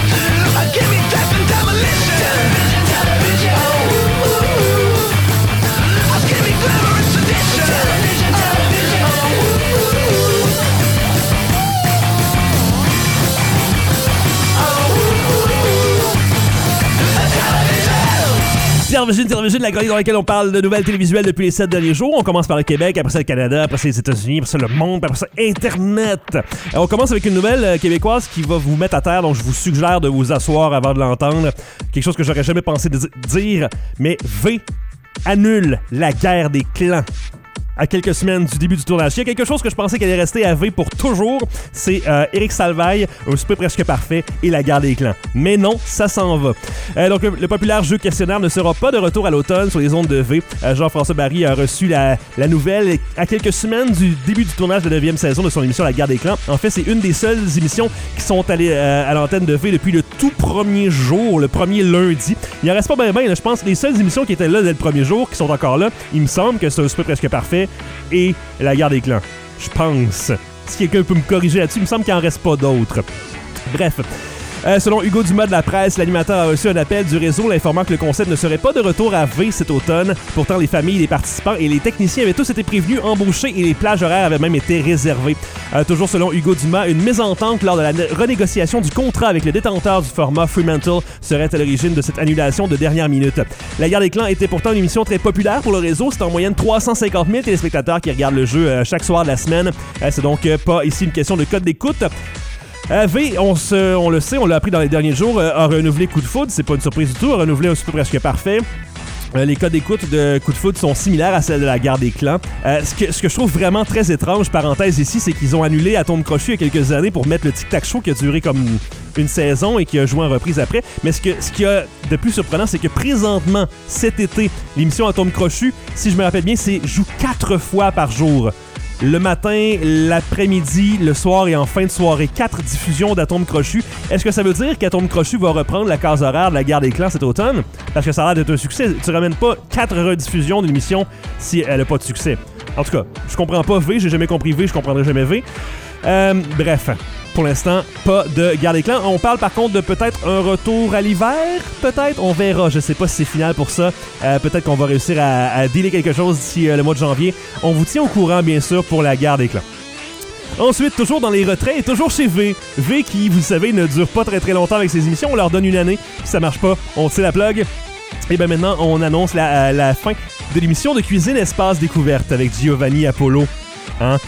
Television, Television, la chronique dans laquelle on parle de nouvelles télévisuelles depuis les sept derniers jours. On commence par le Québec, après ça le Canada, après ça les États-Unis, après ça le monde, après ça Internet. Alors, on commence avec une nouvelle euh, québécoise qui va vous mettre à terre, donc je vous suggère de vous asseoir avant de l'entendre. Quelque chose que j'aurais jamais pensé de dire, mais V annule la guerre des clans. À quelques semaines du début du tournage. Il y a quelque chose que je pensais qu'elle allait rester à V pour toujours, c'est euh, Éric Salvaille, un souper presque parfait et la guerre des clans. Mais non, ça s'en va. Euh, donc, le, le populaire jeu questionnaire ne sera pas de retour à l'automne sur les ondes de V. Euh, Jean-François Barry a reçu la, la nouvelle à quelques semaines du début du tournage de la neuvième saison de son émission La guerre des clans. En fait, c'est une des seules émissions qui sont allées euh, à l'antenne de V depuis le tout premier jour, le premier lundi. Il en reste pas bien bien, je pense, les seules émissions qui étaient là dès le premier jour, qui sont encore là, il me semble que c'est un souper presque parfait et la guerre des clans. Je pense. Si quelqu'un peut me corriger là-dessus, il me semble qu'il n'en reste pas d'autres. Bref. Euh, selon Hugo Dumas de la presse, l'animateur a reçu un appel du réseau l'informant que le concept ne serait pas de retour à V cet automne. Pourtant, les familles, les participants et les techniciens avaient tous été prévenus, embauchés et les plages horaires avaient même été réservées. Euh, toujours selon Hugo Dumas, une mésentente lors de la renégociation du contrat avec le détenteur du format Fremantle serait à l'origine de cette annulation de dernière minute. La guerre des clans était pourtant une émission très populaire pour le réseau. C'est en moyenne trois cent cinquante mille téléspectateurs qui regardent le jeu euh, chaque soir de la semaine. Euh, c'est donc euh, pas ici une question de code d'écoute. Euh, V, on, se, on le sait, on l'a appris dans les derniers jours, euh, a renouvelé Coup de foudre, c'est pas une surprise du tout, a renouvelé un super presque parfait. Euh, les codes d'écoute de Coup de foudre sont similaires à celles de la guerre des clans. Euh, ce, que, ce que je trouve vraiment très étrange, parenthèse ici, c'est qu'ils ont annulé Atome Crochu il y a quelques années pour mettre le Tic Tac Show qui a duré comme une saison et qui a joué en reprise après. Mais ce, que, ce qui a de plus surprenant, c'est que présentement, cet été, l'émission Atome Crochu, si je me rappelle bien, c'est joue quatre fois par jour. Le matin, l'après-midi, le soir et en fin de soirée. Quatre diffusions d'Atome Crochu. Est-ce que ça veut dire qu'Atome Crochu va reprendre la case horaire de la guerre des clans cet automne? Parce que ça a l'air d'être un succès. Tu ramènes pas quatre rediffusions d'une émission si elle n'a pas de succès. En tout cas, je comprends pas V, j'ai jamais compris V, je comprendrai jamais V. Euh, bref, pour l'instant, pas de guerre des clans. On parle par contre de peut-être un retour à l'hiver, peut-être. On verra, je sais pas si c'est final pour ça. Euh, peut-être qu'on va réussir à, à dealer quelque chose d'ici euh, le mois de janvier. On vous tient au courant, bien sûr, pour la guerre des clans. Ensuite, toujours dans les retraits et toujours chez V. V qui, vous le savez, ne dure pas très très longtemps avec ses émissions. On leur donne une année, puis ça marche pas, on tire la plug. Et bien maintenant, on annonce la, la fin de l'émission de Cuisine Espace Découverte avec Giovanni Apollo. Hein?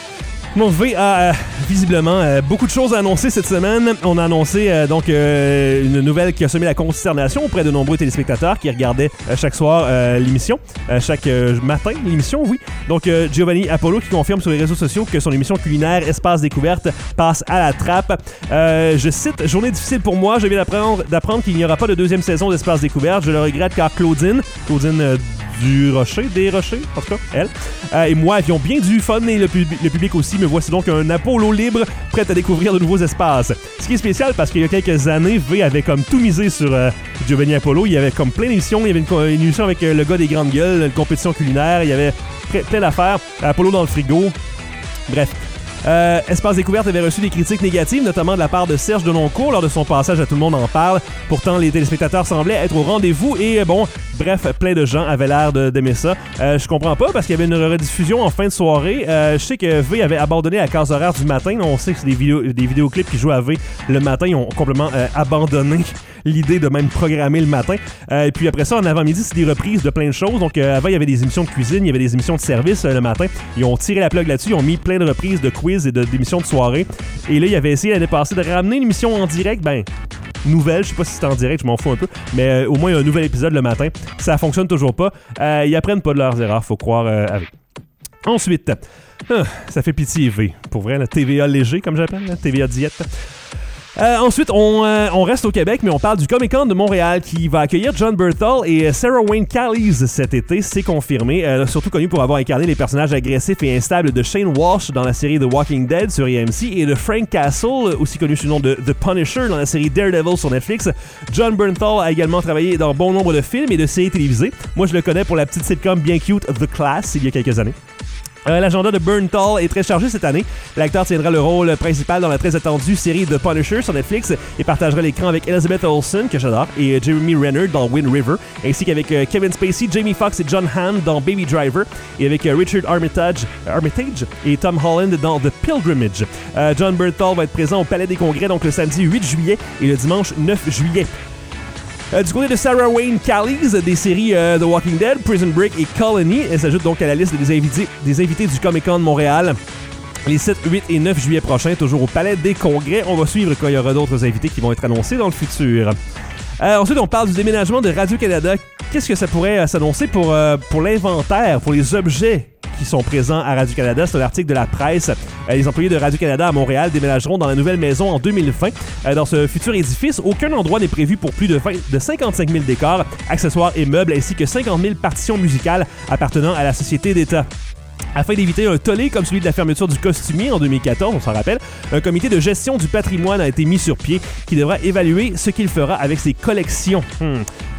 Mon V a euh, visiblement euh, beaucoup de choses à annoncer cette semaine. On a annoncé euh, donc euh, une nouvelle qui a semé la consternation auprès de nombreux téléspectateurs qui regardaient euh, chaque soir euh, l'émission, euh, chaque euh, matin l'émission, oui. Donc euh, Giovanni Apollo qui confirme sur les réseaux sociaux que son émission culinaire Espace Découverte passe à la trappe. Euh, je cite, journée difficile pour moi, je viens d'apprendre, d'apprendre qu'il n'y aura pas de deuxième saison d'Espace Découverte. Je le regrette car Claudine, Claudine euh, du Rocher, des Rochers, en tout cas, elle, euh, et moi avions bien du fun et le, pub- le public aussi. Me voici donc un Apollo libre, prêt à découvrir de nouveaux espaces. Ce qui est spécial parce qu'il y a quelques années, V avait comme tout misé sur euh, Giovanni Apollo. Il y avait comme plein d'émissions. Il y avait une, une émission avec euh, le gars des grandes gueules, une compétition culinaire. Il y avait plein, plein d'affaires. Apollo dans le frigo. Bref. Euh, Espace Découverte avait reçu des critiques négatives, notamment de la part de Serge Denoncourt lors de son passage à Tout le monde en parle. Pourtant, les téléspectateurs semblaient être au rendez-vous et bon, bref, plein de gens avaient l'air de, d'aimer ça. Euh, je comprends pas parce qu'il y avait une rediffusion en fin de soirée. Euh, je sais que V avait abandonné la case horaire du matin. On sait que c'est des, vidéos, des vidéoclips qui jouent à V le matin. Ils ont complètement euh, abandonné l'idée de même programmer le matin. Euh, et puis après ça, en avant-midi, c'est des reprises de plein de choses. Donc euh, avant, il y avait des émissions de cuisine, il y avait des émissions de service euh, le matin. Ils ont tiré la plug là-dessus, ils ont mis plein de reprises de quiz et de, d'émissions de soirée. Et là, il avait essayé l'année passée de ramener une émission en direct, ben, nouvelle, je sais pas si c'est en direct, je m'en fous un peu, mais euh, au moins il y a un nouvel épisode le matin. Ça fonctionne toujours pas. Euh, ils apprennent pas de leurs erreurs, faut croire euh, avec. Ensuite, euh, ça fait pitié V. Pour vrai, la T V A léger, comme j'appelle, la T V A diète. Euh, ensuite, on, euh, on reste au Québec, mais on parle du Comic-Con de Montréal qui va accueillir John Bernthal et Sarah Wayne Callies cet été, c'est confirmé. Euh, surtout connu pour avoir incarné les personnages agressifs et instables de Shane Walsh dans la série The Walking Dead sur A M C et de Frank Castle, aussi connu sous le nom de The Punisher dans la série Daredevil sur Netflix. John Bernthal a également travaillé dans bon nombre de films et de séries télévisées. Moi, je le connais pour la petite sitcom bien cute The Class il y a quelques années. Euh, l'agenda de Bernthal est très chargé cette année. L'acteur tiendra le rôle principal dans la très attendue série The Punisher sur Netflix et partagera l'écran avec Elizabeth Olsen, que j'adore, et Jeremy Renner dans Wind River, ainsi qu'avec euh, Kevin Spacey, Jamie Foxx et John Hamm dans Baby Driver, et avec euh, Richard Armitage, Armitage et Tom Holland dans The Pilgrimage. Euh, John Bernthal va être présent au Palais des Congrès donc le samedi huit juillet et le dimanche neuf juillet. Euh, du côté de Sarah Wayne Callies, des séries euh, The Walking Dead, Prison Break et Colony, elle s'ajoute donc à la liste des invités, des invités du Comic-Con de Montréal. Les sept, huit et neuf juillet prochains, toujours au Palais des Congrès. On va suivre quand il y aura d'autres invités qui vont être annoncés dans le futur. Euh, ensuite, on parle du déménagement de Radio-Canada. Qu'est-ce que ça pourrait euh, s'annoncer pour, euh, pour l'inventaire, pour les objets qui sont présents à Radio-Canada? C'est un article de la presse. Euh, les employés de Radio-Canada à Montréal déménageront dans la nouvelle maison en deux mille vingt. Euh, dans ce futur édifice, aucun endroit n'est prévu pour plus de, vingt, de cinquante-cinq mille décors, accessoires et meubles, ainsi que cinquante mille partitions musicales appartenant à la Société d'État. Afin d'éviter un tollé comme celui de la fermeture du costumier en deux mille quatorze, on s'en rappelle, un comité de gestion du patrimoine a été mis sur pied qui devra évaluer ce qu'il fera avec ses collections. Hmm.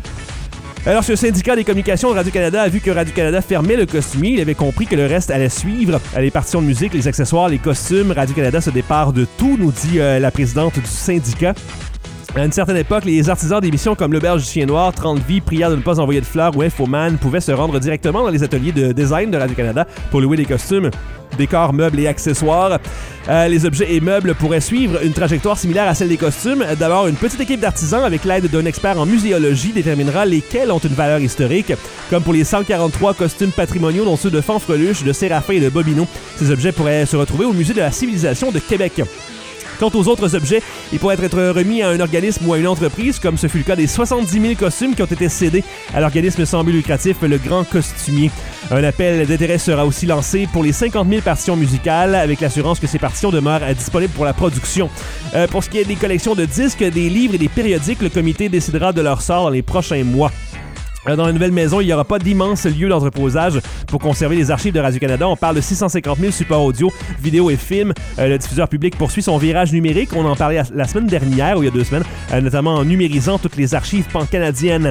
Alors, ce syndicat des communications de Radio-Canada a vu que Radio-Canada fermait le costumier, il avait compris que le reste allait suivre. Les partitions de musique, les accessoires, les costumes, Radio-Canada se départ de tout, nous dit euh, la présidente du syndicat. À une certaine époque, les artisans d'émissions comme L'Auberge du Chien Noir, trente vies, Prière de ne pas envoyer de fleurs ou Infoman pouvaient se rendre directement dans les ateliers de design de Radio-Canada pour louer des costumes, décors, meubles et accessoires. Euh, les objets et meubles pourraient suivre une trajectoire similaire à celle des costumes. D'abord, une petite équipe d'artisans avec l'aide d'un expert en muséologie déterminera lesquels ont une valeur historique, comme pour les cent quarante-trois costumes patrimoniaux dont ceux de Fanfreluche, de Séraphin et de Bobino. Ces objets pourraient se retrouver au Musée de la civilisation de Québec. Quant aux autres objets, ils pourraient être remis à un organisme ou à une entreprise, comme ce fut le cas des soixante-dix mille costumes qui ont été cédés à l'organisme sans but lucratif Le Grand Costumier. Un appel d'intérêt sera aussi lancé pour les cinquante mille partitions musicales, avec l'assurance que ces partitions demeurent disponibles pour la production. Euh, pour ce qui est des collections de disques, des livres et des périodiques, le comité décidera de leur sort dans les prochains mois. Dans la nouvelle maison, il n'y aura pas d'immense lieu d'entreposage pour conserver les archives de Radio-Canada. On parle de six cent cinquante mille supports audio, vidéo et films. Euh, le diffuseur public poursuit son virage numérique. On en parlait la semaine dernière, ou il y a deux semaines, euh, notamment en numérisant toutes les archives pan-canadiennes.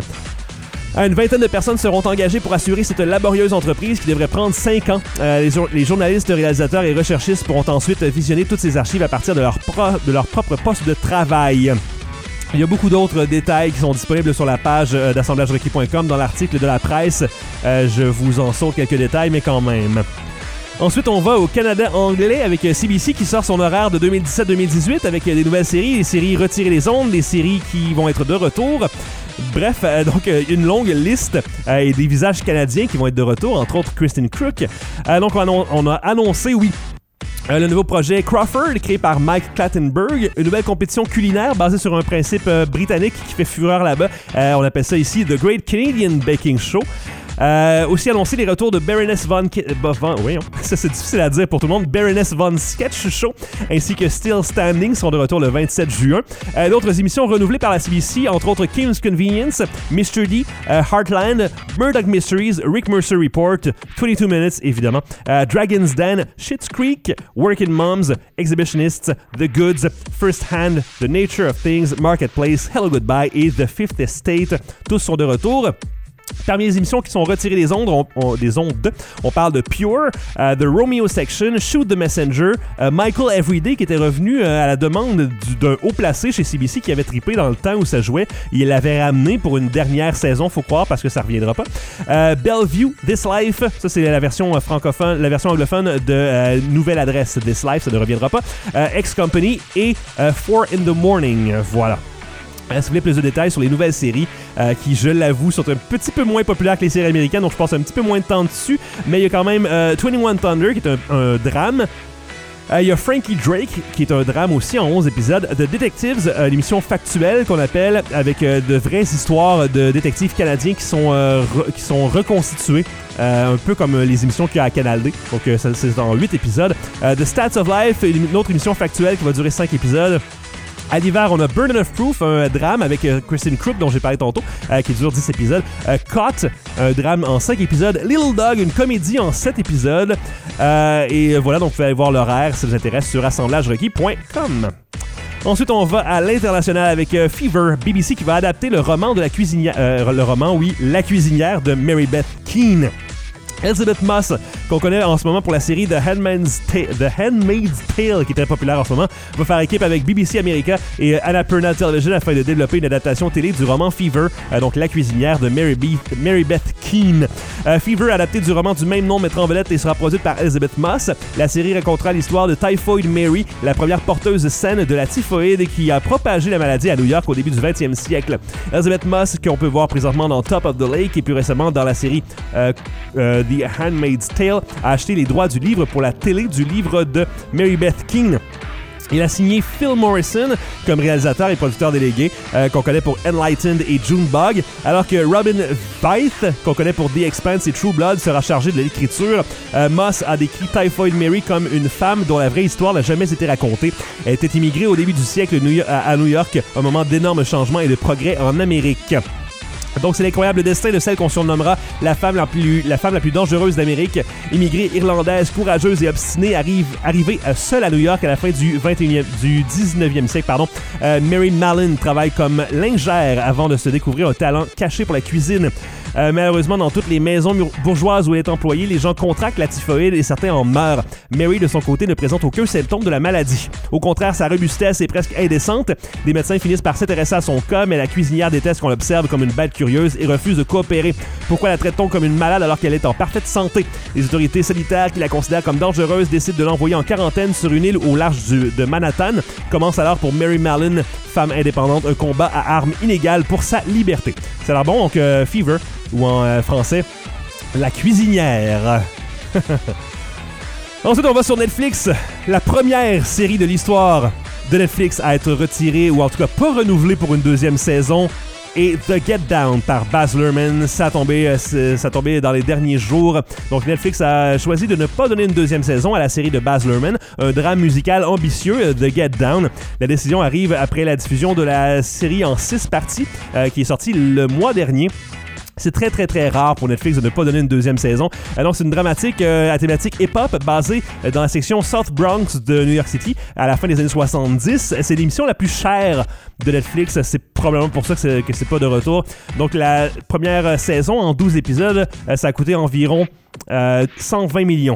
Une vingtaine de personnes seront engagées pour assurer cette laborieuse entreprise qui devrait prendre cinq ans. Euh, les, jour- les journalistes, réalisateurs et recherchistes pourront ensuite visionner toutes ces archives à partir de leur, pro- de leur propre poste de travail. Il y a beaucoup d'autres détails qui sont disponibles sur la page euh, d'assemblage requis point com dans l'article de la presse. Euh, je vous en saute quelques détails, mais quand même. Ensuite, on va au Canada anglais avec C B C qui sort son horaire de deux mille dix-sept deux mille dix-huit avec des nouvelles séries, des séries retirées les ondes, des séries qui vont être de retour. Bref, euh, donc euh, une longue liste euh, et des visages canadiens qui vont être de retour, entre autres Kristen Crook. Euh, donc, on, on a annoncé, oui, Euh, le nouveau projet Crawford, créé par Mike Clattenburg, une nouvelle compétition culinaire basée sur un principe euh, britannique qui fait fureur là-bas. Euh, on appelle ça ici The Great Canadian Baking Show. Euh, aussi annoncé les retours de Baroness Von... Ki- Von oui, hein? Ça c'est difficile à dire pour tout le monde. Baroness Von Sketch Show, ainsi que Still Standing seront de retour le vingt-sept juin. Euh, d'autres émissions renouvelées par la C B C, entre autres Kim's Convenience, mister D, euh, Heartland, Murdoch Mysteries, Rick Mercer Report, twenty-two minutes évidemment, euh, Dragon's Den, Schitt's Creek, Working Moms, Exhibitionists, The Goods, First Hand, The Nature of Things, Marketplace, Hello Goodbye et The Fifth Estate. Tous sont de retour. Parmi les émissions qui sont retirées des ondes, on, on, des ondes, on parle de Pure, uh, The Romeo Section, Shoot the Messenger, uh, Michael Everyday qui était revenu uh, à la demande du, d'un haut placé chez C B C qui avait trippé dans le temps où ça jouait. Il l'avait ramené pour une dernière saison, faut croire, parce que ça reviendra pas. Uh, Bellevue, This Life, ça c'est la version francophone, la version anglophone de uh, Nouvelle Adresse. This Life, ça ne reviendra pas. Uh, X-Company et uh, Four in the Morning, voilà. Si vous voulez plus de détails sur les nouvelles séries euh, qui, je l'avoue, sont un petit peu moins populaires que les séries américaines, donc je passe un petit peu moins de temps dessus, mais il y a quand même euh, twenty-one Thunder qui est un, un drame. Il euh, y a Frankie Drake qui est un drame aussi en onze épisodes. The Detectives, euh, l'émission factuelle qu'on appelle, avec euh, de vraies histoires de détectives canadiens qui sont, euh, re- qui sont reconstituées. Euh, un peu comme les émissions qu'il y a à Canal D. Donc euh, ça, c'est dans huit épisodes. Euh, The Stats of Life, une autre émission factuelle qui va durer cinq épisodes. À l'hiver, on a Burden of Proof, un drame avec euh, Kristen Crook, dont j'ai parlé tantôt, euh, qui dure dix épisodes. Euh, Caught, un drame en cinq épisodes. Little Dog, une comédie en sept épisodes. Euh, et voilà, donc vous pouvez aller voir l'horaire si ça vous intéresse sur assemblage requis point com. Ensuite, on va à l'international avec euh, Fever, B B C qui va adapter le roman de la cuisinière, euh, le roman, oui, La cuisinière de Mary Beth Keane. Elizabeth Moss qu'on connaît en ce moment pour la série The Handmaid's Tale, The Handmaid's Tale, qui est très populaire en ce moment, va faire équipe avec B B C America et Annapurna Television afin de développer une adaptation télé du roman Fever, euh, donc La cuisinière de Mary, B- Mary Beth Keane. Euh, Fever, adapté du roman du même nom, mettra en vedette et sera produite par Elizabeth Moss. La série racontera l'histoire de Typhoid Mary, la première porteuse saine de la typhoïde qui a propagé la maladie à New York au début du vingtième siècle. Elizabeth Moss, qu'on peut voir présentement dans Top of the Lake et plus récemment dans la série euh, euh, The Handmaid's Tale, a acheté les droits du livre pour la télé du livre de Mary Beth Keane. Il a signé Phil Morrison comme réalisateur et producteur délégué, euh, qu'on connaît pour Enlightened et Junebug, alors que Robin Veith, qu'on connaît pour The Expanse et True Blood, sera chargé de l'écriture. Euh, Moss a décrit Typhoid Mary comme une femme dont la vraie histoire n'a jamais été racontée. Elle était immigrée au début du siècle à New York, un moment d'énormes changements et de progrès en Amérique. Donc, c'est l'incroyable destin de celle qu'on surnommera la femme la plus, la femme la plus dangereuse d'Amérique. Immigrée irlandaise, courageuse et obstinée, arrive, arrivée seule à New York à la fin du, vingt et unième, du dix-neuvième siècle. Pardon. Euh, Mary Mallon travaille comme lingère avant de se découvrir un talent caché pour la cuisine. Euh, malheureusement, dans toutes les maisons bourgeoises où elle est employée, les gens contractent la typhoïde et certains en meurent. Mary, de son côté, ne présente aucun symptôme de la maladie. Au contraire, sa robustesse est presque indécente. Des médecins finissent par s'intéresser à son cas, mais la cuisinière déteste qu'on l'observe comme une bête curieuse et refuse de coopérer. Pourquoi la traite-t-on comme une malade alors qu'elle est en parfaite santé? Les autorités sanitaires qui la considèrent comme dangereuse décident de l'envoyer en quarantaine sur une île au large du, de Manhattan. Commence alors pour Mary Mallon, femme indépendante, un combat à armes inégales pour sa liberté. C'est alors bon, donc euh, Fever, ou en euh, français, La cuisinière. Ensuite, on va sur Netflix. La première série de l'histoire de Netflix à être retirée, ou en tout cas pas renouvelée pour une deuxième saison, et The Get Down par Baz Luhrmann. Ça a tombé, ça a tombé dans les derniers jours. Donc Netflix a choisi de ne pas donner une deuxième saison à la série de Baz Luhrmann, un drame musical ambitieux, The Get Down. La décision arrive après la diffusion de la série en six parties, euh, qui est sortie le mois dernier. C'est très, très, très rare pour Netflix de ne pas donner une deuxième saison. Euh, donc, c'est une dramatique euh, à thématique hip-hop basée euh, dans la section South Bronx de New York City à la fin des années soixante-dix. C'est l'émission la plus chère de Netflix. C'est probablement pour ça que c'est, que c'est pas de retour. Donc, la première saison, en douze épisodes, euh, ça a coûté environ euh, cent vingt millions.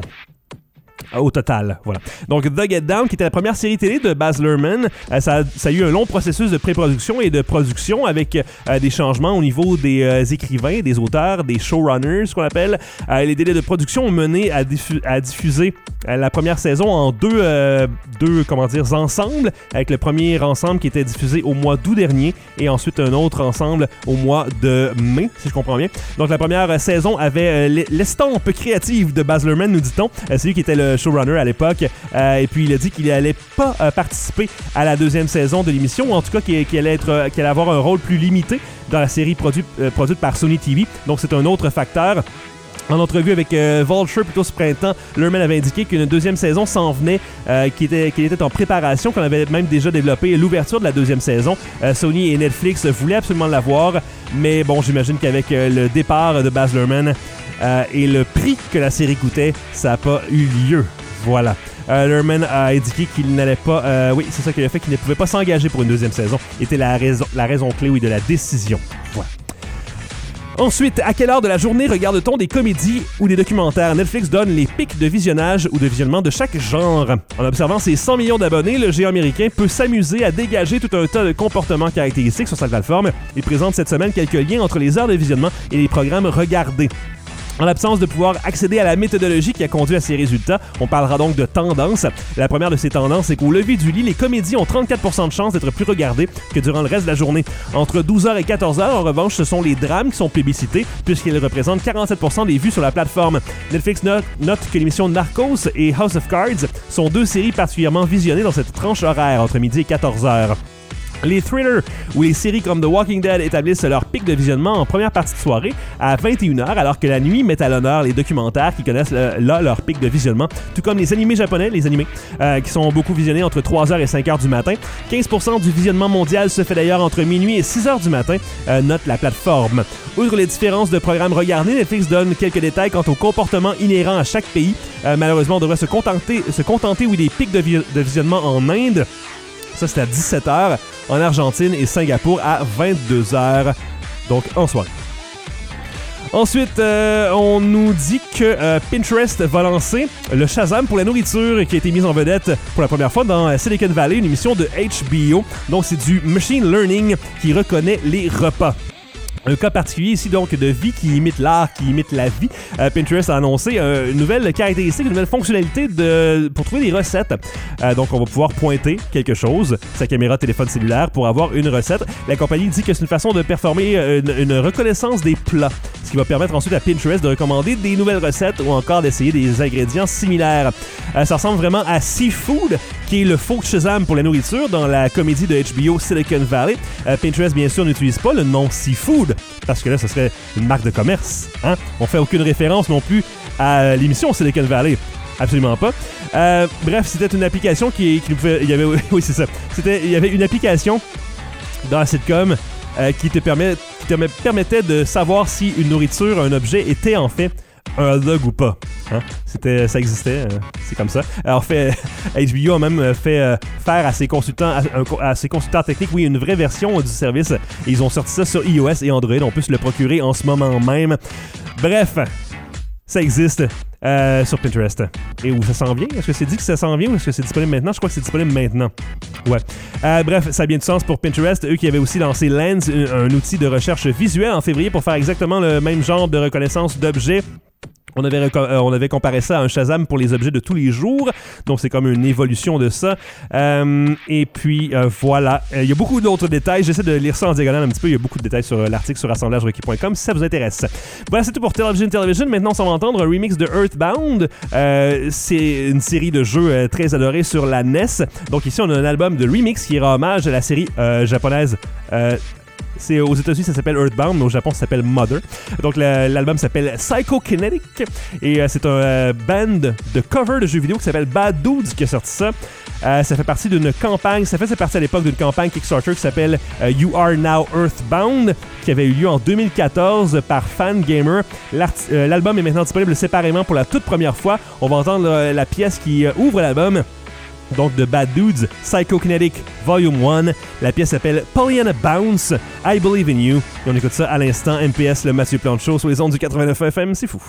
Au total, voilà. Donc, The Get Down, qui était la première série télé de Baz Luhrmann, euh, ça, a, ça a eu un long processus de pré-production et de production avec euh, des changements au niveau des euh, écrivains, des auteurs, des showrunners, ce qu'on appelle. Euh, les délais de production ont mené à, diffu- à diffuser euh, la première saison en deux, euh, deux, comment dire, ensembles, avec le premier ensemble qui était diffusé au mois d'août dernier et ensuite un autre ensemble au mois de mai, si je comprends bien. Donc, la première saison avait euh, l'estampe créative de Baz Luhrmann, nous dit-on. Euh, c'est lui qui était le showrunner à l'époque, euh, et puis il a dit qu'il allait pas euh, participer à la deuxième saison de l'émission, ou en tout cas qu'il, qu'il, allait, être, euh, qu'il allait avoir un rôle plus limité dans la série produit, euh, produite par Sony T V. Donc c'est un autre facteur. En entrevue avec euh, Vulture plus tôt ce printemps, Luhrmann avait indiqué qu'une deuxième saison s'en venait, euh, qu'il était, qu'il était en préparation, qu'on avait même déjà développé l'ouverture de la deuxième saison. Euh, Sony et Netflix voulaient absolument l'avoir, mais bon, j'imagine qu'avec euh, le départ de Baz Luhrmann euh, et le prix que la série coûtait, ça n'a pas eu lieu. Voilà. Euh, Luhrmann a indiqué qu'il n'allait pas... Euh, oui, c'est ça qu'il a fait, qu'il ne pouvait pas s'engager pour une deuxième saison. Était la raison, la raison clé, oui, de la décision. Voilà. Ensuite, à quelle heure de la journée regarde-t-on des comédies ou des documentaires? Netflix donne les pics de visionnage ou de visionnement de chaque genre. En observant ses cent millions d'abonnés, le géant américain peut s'amuser à dégager tout un tas de comportements caractéristiques sur sa plateforme. Il présente cette semaine quelques liens entre les heures de visionnement et les programmes regardés. En l'absence de pouvoir accéder à la méthodologie qui a conduit à ces résultats, on parlera donc de tendances. La première de ces tendances, c'est qu'au lever du lit, les comédies ont trente-quatre pour cent de chances d'être plus regardées que durant le reste de la journée. Entre douze heures et quatorze heures, en revanche, ce sont les drames qui sont plébiscités, puisqu'ils représentent quarante-sept pour cent des vues sur la plateforme. Netflix note, note que l'émission Narcos et House of Cards sont deux séries particulièrement visionnées dans cette tranche horaire, entre midi et quatorze heures. Les thrillers ou les séries comme The Walking Dead établissent leur pic de visionnement en première partie de soirée à vingt et une heures, alors que la nuit met à l'honneur les documentaires qui connaissent le, là leur pic de visionnement, tout comme les animés japonais, les animés, euh, qui sont beaucoup visionnés entre trois heures et cinq heures du matin. quinze pour cent du visionnement mondial se fait d'ailleurs entre minuit et six heures du matin, euh, note la plateforme. Outre les différences de programmes regardés, Netflix donne quelques détails quant au comportement inhérent à chaque pays. Euh, malheureusement, on devrait se contenter, se contenter oui, des pics de, vi- de visionnement en Inde. Ça, c'est à dix-sept heures, en Argentine et Singapour à vingt-deux heures, donc en soirée. Ensuite, euh, on nous dit que euh, Pinterest va lancer le Shazam pour la nourriture qui a été mise en vedette pour la première fois dans Silicon Valley, une émission de H B O. Donc, c'est du machine learning qui reconnaît les repas. Un cas particulier ici, donc, de vie qui imite l'art, qui imite la vie. Euh, Pinterest a annoncé euh, une nouvelle caractéristique, une nouvelle fonctionnalité de, pour trouver des recettes. Euh, donc, on va pouvoir pointer quelque chose, sa caméra téléphone cellulaire, pour avoir une recette. La compagnie dit que c'est une façon de performer une, une reconnaissance des plats, ce qui va permettre ensuite à Pinterest de recommander des nouvelles recettes ou encore d'essayer des ingrédients similaires. Euh, ça ressemble vraiment à Seafood, qui est le faux Shazam pour la nourriture dans la comédie de H B O Silicon Valley. Euh, Pinterest, bien sûr, n'utilise pas le nom Seafood, parce que là, ce serait une marque de commerce. Hein? On fait aucune référence non plus à l'émission Silicon Valley. Absolument pas. Euh, bref, c'était une application qui, qui nous pouvait... Il y avait, oui, c'est ça. C'était, il y avait une application dans la sitcom euh, qui te permet, qui te permettait de savoir si une nourriture, un objet, était en fait un hot dog ou pas. Hein? C'était, ça existait, euh, c'est comme ça. Alors, fait, H B O a même fait euh, faire à ses consultants, à, à ses consultants techniques, oui, une vraie version euh, du service. Et ils ont sorti ça sur iOS et Android. On peut se le procurer en ce moment même. Bref, ça existe euh, sur Pinterest. Et où ça s'en vient? Est-ce que c'est dit que ça s'en vient ou est-ce que c'est disponible maintenant? Je crois que c'est disponible maintenant. Ouais. Euh, bref, ça a bien du sens pour Pinterest. Eux qui avaient aussi lancé Lens, un, un outil de recherche visuelle en février pour faire exactement le même genre de reconnaissance d'objets. On avait, reco- euh, on avait comparé ça à un Shazam pour les objets de tous les jours. Donc, c'est comme une évolution de ça. Euh, et puis, euh, voilà. Il euh, y a beaucoup d'autres détails. J'essaie de lire ça en diagonale un petit peu. Il y a beaucoup de détails sur euh, l'article sur assemblage requis point com si ça vous intéresse. Voilà, c'est tout pour Television Television. Maintenant, on va entendre un remix de Earthbound. Euh, c'est une série de jeux euh, très adorés sur la N E S. Donc, ici, on a un album de remix qui rend hommage à la série euh, japonaise euh, C'est aux États-Unis, ça s'appelle Earthbound, mais au Japon, ça s'appelle Mother. Donc, la, l'album s'appelle Psychokinetic et euh, c'est un euh, band de cover de jeux vidéo qui s'appelle Bad Dudes qui a sorti ça. Euh, ça fait partie d'une campagne, ça fait partie à l'époque d'une campagne Kickstarter qui s'appelle euh, You Are Now Earthbound, qui avait eu lieu en deux mille quatorze par Fangamer. Euh, l'album est maintenant disponible séparément pour la toute première fois. On va entendre euh, la pièce qui euh, ouvre l'album. Donc, de Bad Dudes, Psychokinetic Volume one. La pièce s'appelle Pollyanna Bounce, I Believe in You. Et on écoute ça à l'instant. M P S, le Mathieu Plante Show sur les ondes du quatre-vingt-neuf F M. C'est fou.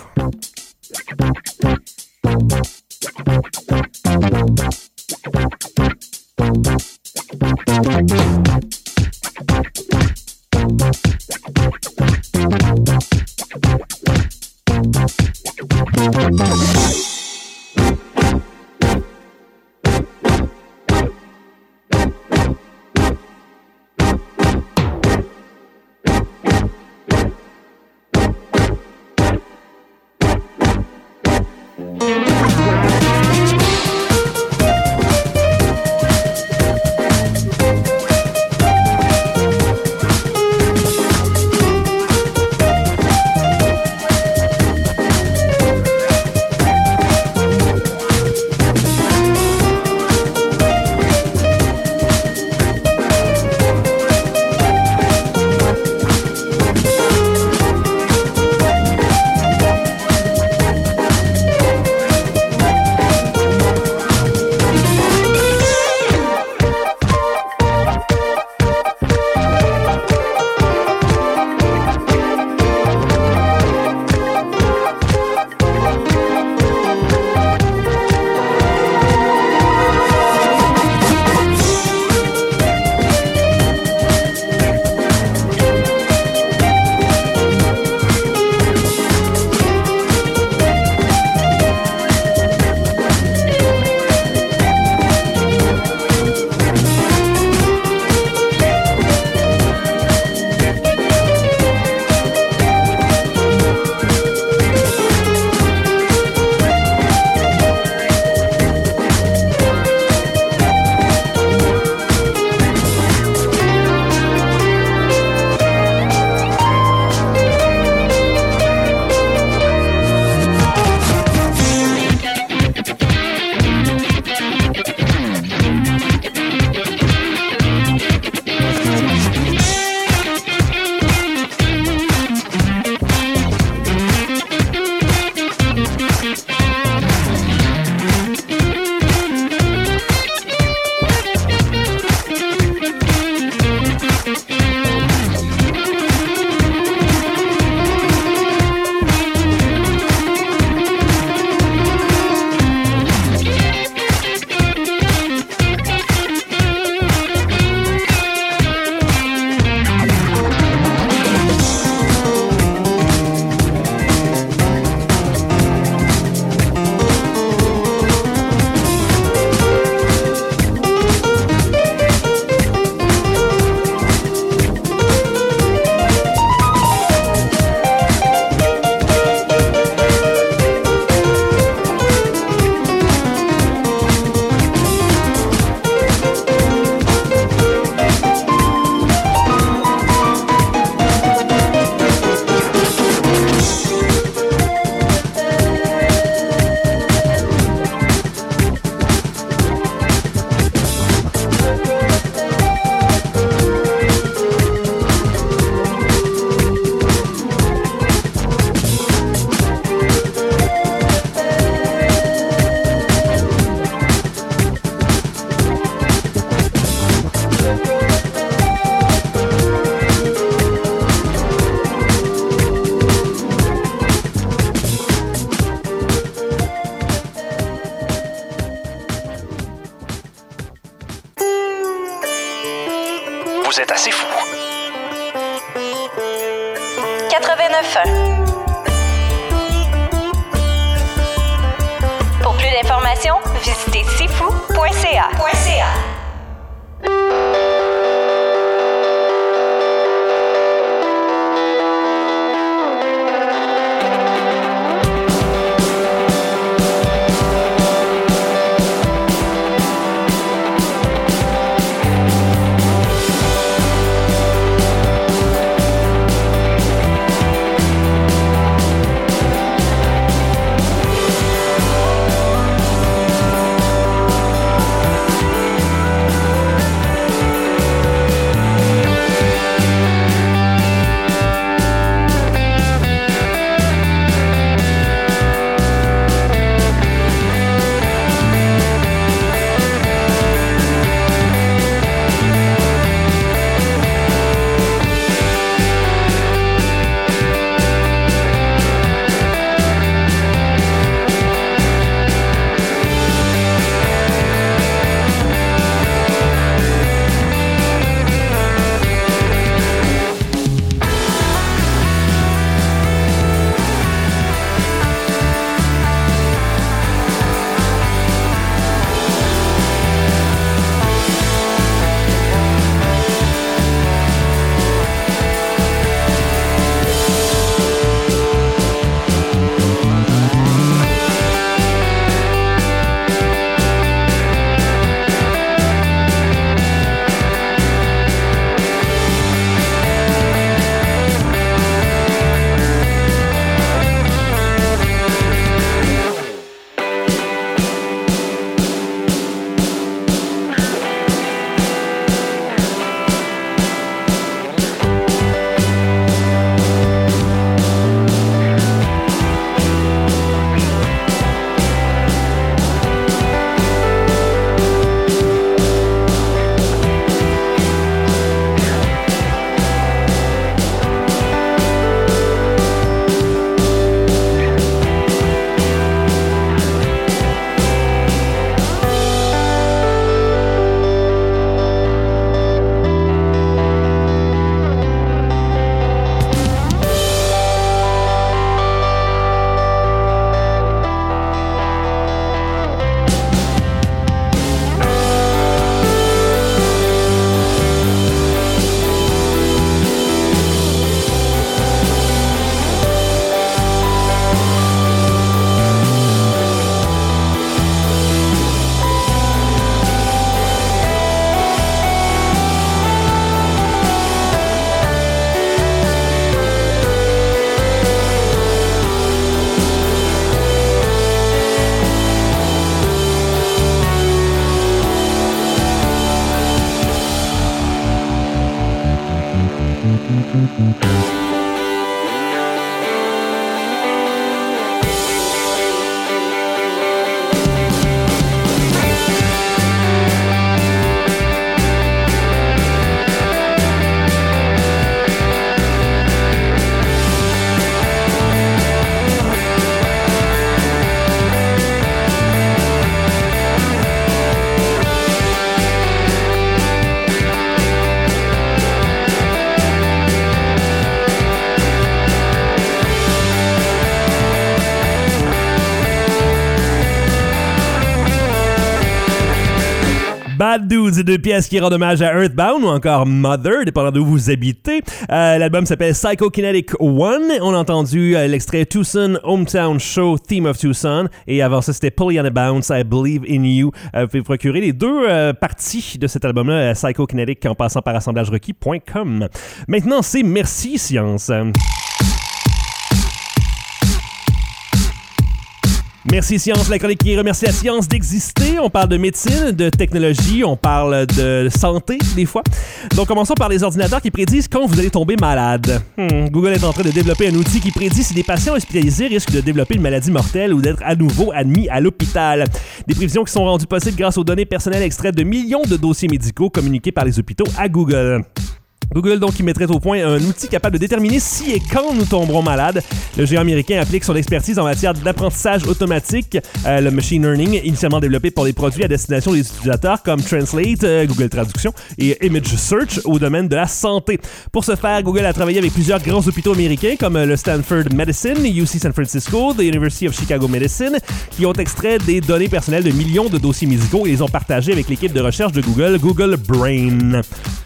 quatre-vingt-neuf un. Pour plus d'informations, visitez sifu point c a. Bad Dudes, deux pièces qui rendent hommage à Earthbound ou encore Mother, dépendant d'où vous habitez. Euh, l'album s'appelle Psychokinetic One. On a entendu euh, l'extrait Tucson Hometown Show Theme of Tucson. Et avant ça, c'était Pollyanna Bounce, I Believe in You. Euh, vous pouvez procurer les deux euh, parties de cet album-là, Psychokinetic, en passant par assemblages requis point com. Maintenant, c'est Merci Science. Merci Science, la chronique qui remercie la science d'exister. On parle de médecine, de technologie, on parle de santé des fois. Donc commençons par les ordinateurs qui prédisent quand vous allez tomber malade. Hmm, Google est en train de développer un outil qui prédit si des patients hospitalisés risquent de développer une maladie mortelle ou d'être à nouveau admis à l'hôpital. Des prévisions qui sont rendues possibles grâce aux données personnelles extraites de millions de dossiers médicaux communiqués par les hôpitaux à Google. Google, donc, qui mettrait au point un outil capable de déterminer si et quand nous tomberons malades. Le géant américain applique son expertise en matière d'apprentissage automatique, euh, le machine learning, initialement développé pour des produits à destination des utilisateurs comme Translate, euh, Google Traduction et Image Search au domaine de la santé. Pour ce faire, Google a travaillé avec plusieurs grands hôpitaux américains comme le Stanford Medicine, U C San Francisco, the University of Chicago Medicine, qui ont extrait des données personnelles de millions de dossiers médicaux et les ont partagés avec l'équipe de recherche de Google, Google Brain.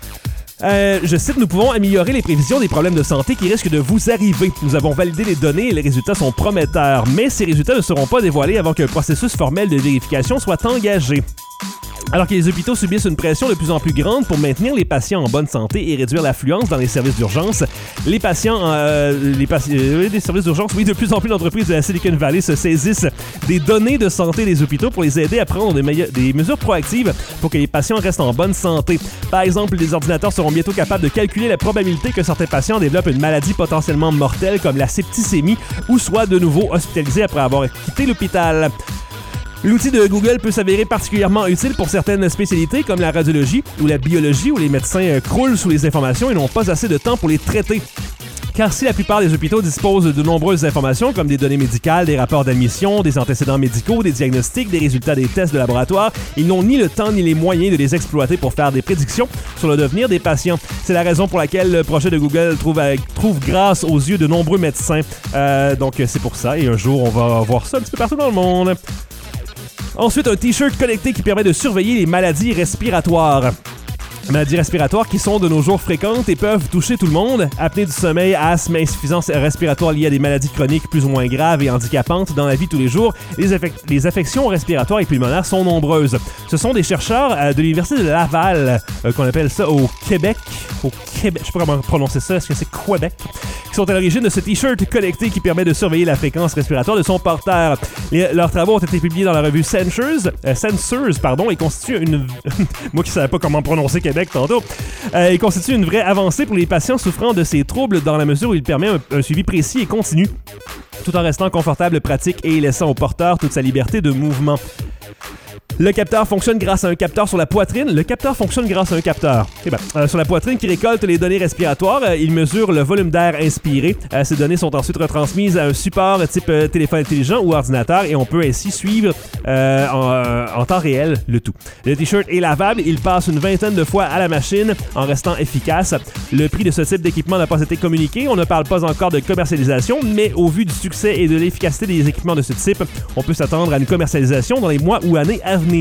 Euh, je cite, nous pouvons améliorer les prévisions des problèmes de santé qui risquent de vous arriver. Nous avons validé les données et les résultats sont prometteurs, mais ces résultats ne seront pas dévoilés avant qu'un processus formel de vérification soit engagé. Alors que les hôpitaux subissent une pression de plus en plus grande pour maintenir les patients en bonne santé et réduire l'affluence dans les services d'urgence, les patients, euh, les, paci- euh, les services d'urgence, oui, de plus en plus d'entreprises de la Silicon Valley se saisissent des données de santé des hôpitaux pour les aider à prendre des, meille- des mesures proactives pour que les patients restent en bonne santé. Par exemple, les ordinateurs seront bientôt capables de calculer la probabilité que certains patients développent une maladie potentiellement mortelle comme la septicémie ou soient de nouveau hospitalisés après avoir quitté l'hôpital. L'outil de Google peut s'avérer particulièrement utile pour certaines spécialités comme la radiologie ou la biologie où les médecins croulent sous les informations et n'ont pas assez de temps pour les traiter. Car si la plupart des hôpitaux disposent de nombreuses informations comme des données médicales, des rapports d'admission, des antécédents médicaux, des diagnostics, des résultats des tests de laboratoire, ils n'ont ni le temps ni les moyens de les exploiter pour faire des prédictions sur le devenir des patients. C'est la raison pour laquelle le projet de Google trouve, trouve grâce aux yeux de nombreux médecins. Euh, donc c'est pour ça, et un jour on va voir ça un petit peu partout dans le monde. Ensuite, un t-shirt connecté qui permet de surveiller les maladies respiratoires. Maladies respiratoires qui sont de nos jours fréquentes et peuvent toucher tout le monde. Apnée du sommeil, asthme, insuffisance respiratoire liée à des maladies chroniques plus ou moins graves et handicapantes dans la vie de tous les jours, les, affec- les affections respiratoires et pulmonaires sont nombreuses. Ce sont des chercheurs euh, de l'Université de Laval, euh, qu'on appelle ça au Québec, au Québec, je sais pas comment prononcer ça, est-ce que c'est Québec, qui sont à l'origine de ce t-shirt connecté qui permet de surveiller la fréquence respiratoire de son porteur. Les, leurs travaux ont été publiés dans la revue Sensors, euh, Sensors pardon, et constituent une... Moi qui savais pas comment prononcer Québec tantôt. Euh, il constitue une vraie avancée pour les patients souffrant de ces troubles dans la mesure où il permet un, un suivi précis et continu, tout en restant confortable, pratique et laissant au porteur toute sa liberté de mouvement. Le capteur fonctionne grâce à un capteur sur la poitrine. Le capteur fonctionne grâce à un capteur. Eh ben, euh, sur la poitrine qui récolte les données respiratoires. Euh, il mesure le volume d'air inspiré. Euh, ces données sont ensuite retransmises à un support type euh, téléphone intelligent ou ordinateur et on peut ainsi suivre euh, en, euh, en temps réel le tout. Le t-shirt est lavable. Il passe une vingtaine de fois à la machine en restant efficace. Le prix de ce type d'équipement n'a pas été communiqué. On ne parle pas encore de commercialisation, mais au vu du succès et de l'efficacité des équipements de ce type, on peut s'attendre à une commercialisation dans les mois ou années à venir.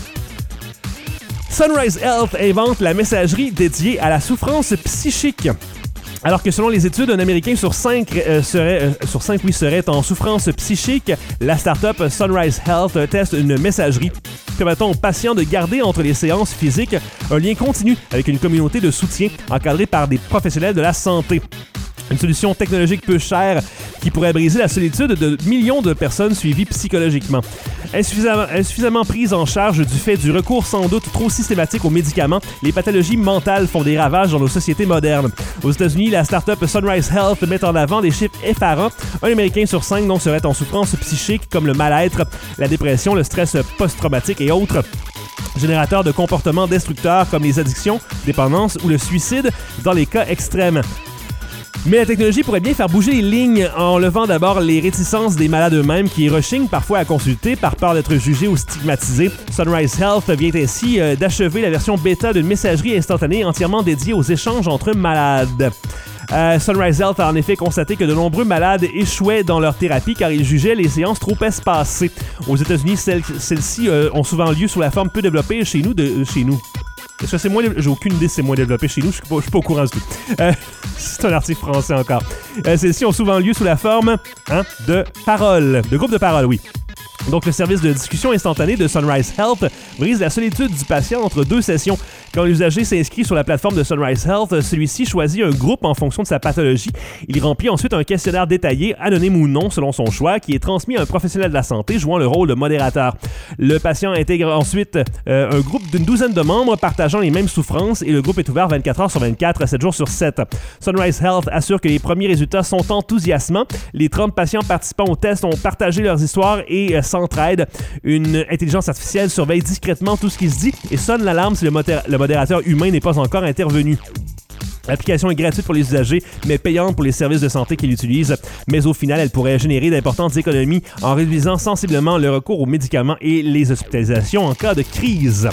Sunrise Health invente la messagerie dédiée à la souffrance psychique. Alors que selon les études, un Américain sur cinq, euh, serait, euh, sur cinq oui, serait en souffrance psychique, la start-up Sunrise Health teste une messagerie permettant aux patients de garder entre les séances physiques un lien continu avec une communauté de soutien encadrée par des professionnels de la santé. Une solution technologique peu chère qui pourrait briser la solitude de millions de personnes suivies psychologiquement. Insuffisamment, insuffisamment prise en charge du fait du recours sans doute trop systématique aux médicaments, les pathologies mentales font des ravages dans nos sociétés modernes. Aux États-Unis, la start-up Sunrise Health met en avant des chiffres effarants. Un Américain sur cinq donc serait en souffrance psychique comme le mal-être, la dépression, le stress post-traumatique et autres. Générateurs de comportements destructeurs comme les addictions, dépendances ou le suicide dans les cas extrêmes. Mais la technologie pourrait bien faire bouger les lignes en levant d'abord les réticences des malades eux-mêmes qui rechignent parfois à consulter par peur d'être jugés ou stigmatisés. Sunrise Health vient ainsi euh, d'achever la version bêta d'une messagerie instantanée entièrement dédiée aux échanges entre malades. Euh, Sunrise Health a en effet constaté que de nombreux malades échouaient dans leur thérapie car ils jugeaient les séances trop espacées. Aux États-Unis, celles, celles-ci euh, ont souvent lieu sous la forme peu développée chez nous. De, euh, chez nous. Est-ce que c'est moins... J'ai aucune idée si c'est moins développé chez nous. Je suis pas, je suis pas au courant du tout. Euh, c'est un article français encore. Euh, Celles-ci ont souvent lieu sous la forme hein, de paroles. De groupes de paroles, oui. Donc, le service de discussion instantanée de Sunrise Health brise la solitude du patient entre deux sessions. Quand l'usager s'inscrit sur la plateforme de Sunrise Health, celui-ci choisit un groupe en fonction de sa pathologie. Il remplit ensuite un questionnaire détaillé, anonyme ou non selon son choix, qui est transmis à un professionnel de la santé jouant le rôle de modérateur. Le patient intègre ensuite euh, un groupe d'une douzaine de membres partageant les mêmes souffrances et le groupe est ouvert vingt-quatre heures sur vingt-quatre, sept jours sur sept. Sunrise Health assure que les premiers résultats sont enthousiasmants. Les trente patients participant au test ont partagé leurs histoires et euh, s'entraident. Une intelligence artificielle surveille discrètement tout ce qui se dit et sonne l'alarme si le, moté- le modérateur humain n'est pas encore intervenu. L'application est gratuite pour les usagers, mais payante pour les services de santé qui l'utilisent. Mais au final, elle pourrait générer d'importantes économies en réduisant sensiblement le recours aux médicaments et les hospitalisations en cas de crise.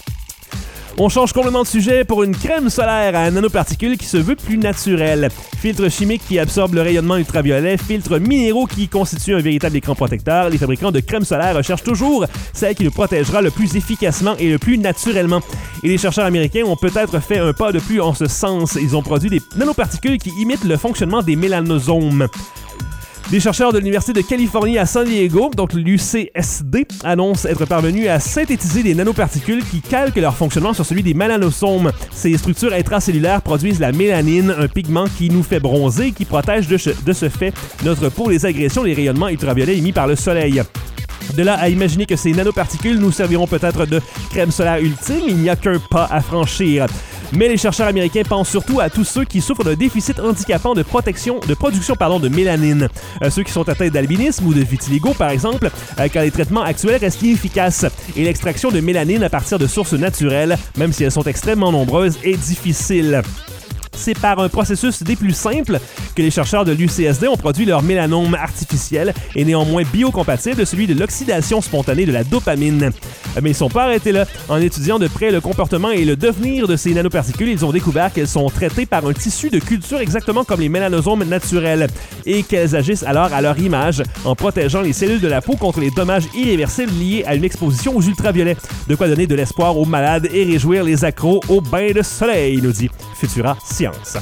On change complètement de sujet pour une crème solaire à nanoparticules qui se veut plus naturelle. Filtre chimique qui absorbe le rayonnement ultraviolet, filtres minéraux qui constituent un véritable écran protecteur. Les fabricants de crème solaire recherchent toujours celle qui nous protégera le plus efficacement et le plus naturellement. Et les chercheurs américains ont peut-être fait un pas de plus en ce sens. Ils ont produit des nanoparticules qui imitent le fonctionnement des mélanosomes. Des chercheurs de l'Université de Californie à San Diego, donc l'U C S D, annoncent être parvenus à synthétiser des nanoparticules qui calquent leur fonctionnement sur celui des mélanosomes. Ces structures intracellulaires produisent la mélanine, un pigment qui nous fait bronzer et qui protège de, che- de ce fait notre peau des agressions des rayonnements ultraviolets émis par le soleil. De là à imaginer que ces nanoparticules nous serviront peut-être de crème solaire ultime, il n'y a qu'un pas à franchir. Mais les chercheurs américains pensent surtout à tous ceux qui souffrent d'un déficit handicapant de protection, de production pardon, de mélanine. Euh, ceux qui sont atteints d'albinisme ou de vitiligo, par exemple, euh, quand les traitements actuels restent inefficaces. Et l'extraction de mélanine à partir de sources naturelles, même si elles sont extrêmement nombreuses, est difficile. C'est par un processus des plus simples que les chercheurs de l'U C S D ont produit leur mélanome artificiel et néanmoins biocompatible, celui de l'oxydation spontanée de la dopamine. Mais ils ne sont pas arrêtés là. En étudiant de près le comportement et le devenir de ces nanoparticules, ils ont découvert qu'elles sont traitées par un tissu de culture exactement comme les mélanosomes naturels et qu'elles agissent alors à leur image en protégeant les cellules de la peau contre les dommages irréversibles liés à une exposition aux ultraviolets. De quoi donner de l'espoir aux malades et réjouir les accros au bain de soleil, nous dit Futura Science.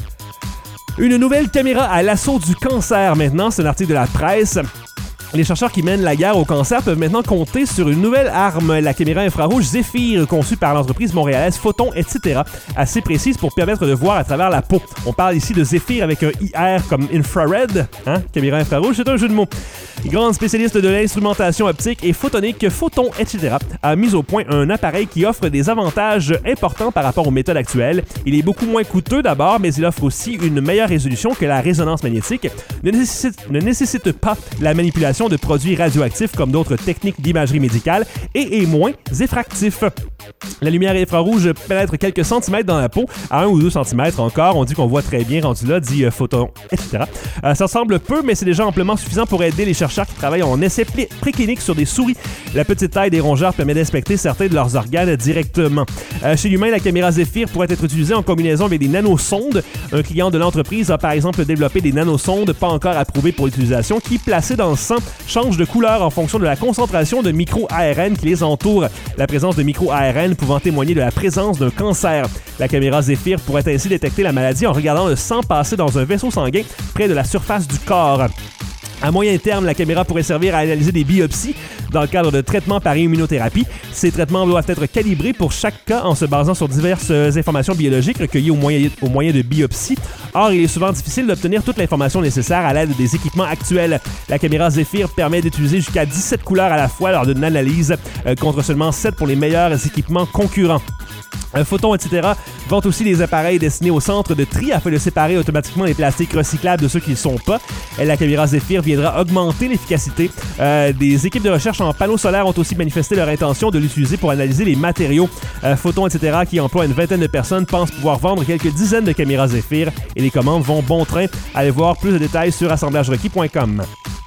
Une nouvelle caméra à l'assaut du cancer maintenant, c'est un article de la presse. Les chercheurs qui mènent la guerre au cancer peuvent maintenant compter sur une nouvelle arme, la caméra infrarouge Zephyr, conçue par l'entreprise montréalaise Photon, et cetera, assez précise pour permettre de voir à travers la peau. On parle ici de Zephyr avec un I R comme infrared, hein? Caméra infrarouge, c'est un jeu de mots. Grande spécialiste de l'instrumentation optique et photonique, Photon, et cetera, a mis au point un appareil qui offre des avantages importants par rapport aux méthodes actuelles. Il est beaucoup moins coûteux d'abord, mais il offre aussi une meilleure résolution que la résonance magnétique, ne nécessite, ne nécessite pas la manipulation de produits radioactifs comme d'autres techniques d'imagerie médicale et est moins effractif. La lumière infrarouge pénètre quelques centimètres dans la peau, à un ou deux centimètres encore. On dit qu'on voit très bien rendu là, dit euh, Photon, et cetera. Euh, ça semble peu, mais c'est déjà amplement suffisant pour aider les chercheurs qui travaillent en essais pré- précliniques sur des souris. La petite taille des rongeurs permet d'inspecter certains de leurs organes directement. Euh, chez l'humain, la caméra Zephyr pourrait être utilisée en combinaison avec des nanosondes. Un client de l'entreprise a par exemple développé des nanosondes pas encore approuvées pour l'utilisation qui, placées dans le sang, changent de couleur en fonction de la concentration de micro-A R N qui les entoure. La présence de micro-A R N pouvant témoigner de la présence d'un cancer. La caméra Zephyr pourrait ainsi détecter la maladie en regardant le sang passer dans un vaisseau sanguin près de la surface du corps. À moyen terme, la caméra pourrait servir à analyser des biopsies dans le cadre de traitements par immunothérapie. Ces traitements doivent être calibrés pour chaque cas en se basant sur diverses informations biologiques recueillies au moyen, au moyen de biopsies. Or, il est souvent difficile d'obtenir toute l'information nécessaire à l'aide des équipements actuels. La caméra Zephyr permet d'utiliser jusqu'à dix-sept couleurs à la fois lors d'une analyse, euh, contre seulement sept pour les meilleurs équipements concurrents. Un Photon, et cetera vend aussi des appareils destinés au centre de tri afin de séparer automatiquement les plastiques recyclables de ceux qui ne le sont pas. Et la caméra Zephyr viendra augmenter l'efficacité. Euh, des équipes de recherche en panneaux solaires ont aussi manifesté leur intention de l'utiliser pour analyser les matériaux. Euh, Photon, et cetera, qui emploie une vingtaine de personnes, pensent pouvoir vendre quelques dizaines de caméras Zephyr et les commandes vont bon train. Allez voir plus de détails sur assemblage requis point com.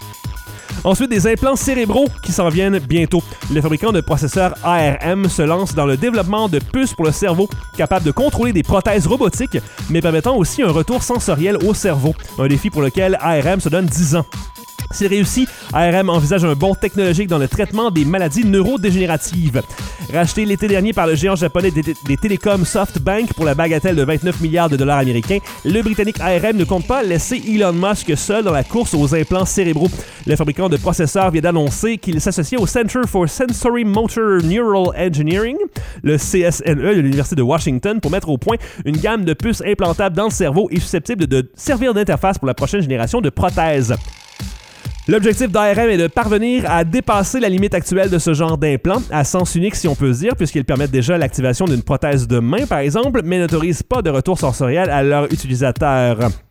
Ensuite, des implants cérébraux qui s'en viennent bientôt. Le fabricant de processeurs A R M se lance dans le développement de puces pour le cerveau, capables de contrôler des prothèses robotiques, mais permettant aussi un retour sensoriel au cerveau. Un défi pour lequel A R M se donne dix ans. S'il réussit, A R M envisage un bond technologique dans le traitement des maladies neurodégénératives. Racheté l'été dernier par le géant japonais des, t- des télécoms SoftBank pour la bagatelle de vingt-neuf milliards de dollars américains, le britannique A R M ne compte pas laisser Elon Musk seul dans la course aux implants cérébraux. Le fabricant de processeurs vient d'annoncer qu'il s'associe au Center for Sensory Motor Neural Engineering, le C S N E de l'Université de Washington, pour mettre au point une gamme de puces implantables dans le cerveau et susceptibles de servir d'interface pour la prochaine génération de prothèses. L'objectif d'A R M est de parvenir à dépasser la limite actuelle de ce genre d'implant, à sens unique si on peut se dire, puisqu'ils permettent déjà l'activation d'une prothèse de main par exemple, mais n'autorisent pas de retour sensoriel à leurs utilisateurs.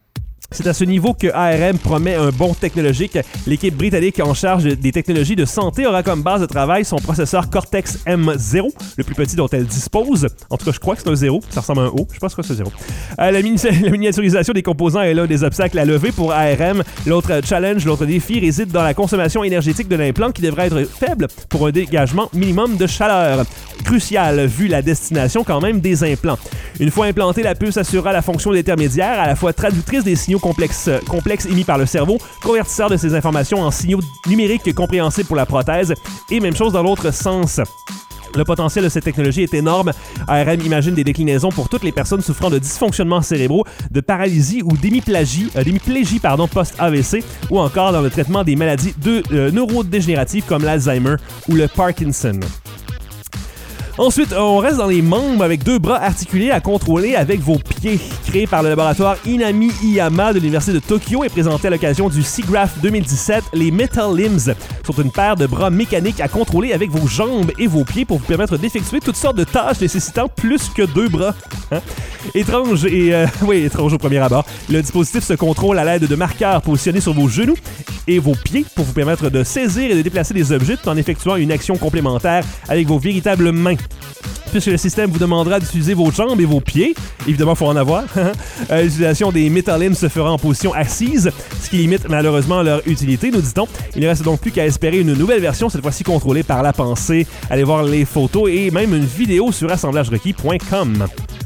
C'est à ce niveau que A R M promet un bond technologique. L'équipe britannique en charge des technologies de santé aura comme base de travail son processeur Cortex M zéro, le plus petit dont elle dispose. En tout cas, je crois que c'est un zéro. Ça ressemble à un O. Je pense que c'est un zéro. Euh, la, mini- la miniaturisation des composants est l'un des obstacles à lever pour A R M. L'autre challenge, l'autre défi réside dans la consommation énergétique de l'implant qui devrait être faible pour un dégagement minimum de chaleur. Crucial vu la destination quand même des implants. Une fois implantée, la puce assurera la fonction d'intermédiaire, à la fois traductrice des signaux complexes, complexes émis par le cerveau, convertisseur de ces informations en signaux numériques compréhensibles pour la prothèse, et même chose dans l'autre sens. Le potentiel de cette technologie est énorme. A R M imagine des déclinaisons pour toutes les personnes souffrant de dysfonctionnements cérébraux, de paralysie ou d'hémiplégie, euh, d'hémiplégie pardon, post-A V C, ou encore dans le traitement des maladies de, euh, neurodégénératives comme l'Alzheimer ou le Parkinson. Ensuite, on reste dans les membres avec deux bras articulés à contrôler avec vos pieds. Créé par le laboratoire Inami Iyama de l'Université de Tokyo et présenté à l'occasion du SIGGRAPH deux mille dix-sept, les Metal Limbs sont une paire de bras mécaniques à contrôler avec vos jambes et vos pieds pour vous permettre d'effectuer toutes sortes de tâches nécessitant plus que deux bras. Hein? Étrange et... Euh, oui, étrange au premier abord. Le dispositif se contrôle à l'aide de marqueurs positionnés sur vos genoux et vos pieds pour vous permettre de saisir et de déplacer des objets tout en effectuant une action complémentaire avec vos véritables mains. Puisque le système vous demandera d'utiliser vos jambes et vos pieds, évidemment, il faut en avoir, euh, l'utilisation des Metal Limbs se fera en position assise, ce qui limite malheureusement leur utilité, nous dit-on. Il ne reste donc plus qu'à espérer une nouvelle version, cette fois-ci contrôlée par la pensée. Allez voir les photos et même une vidéo sur assemblages requis point com.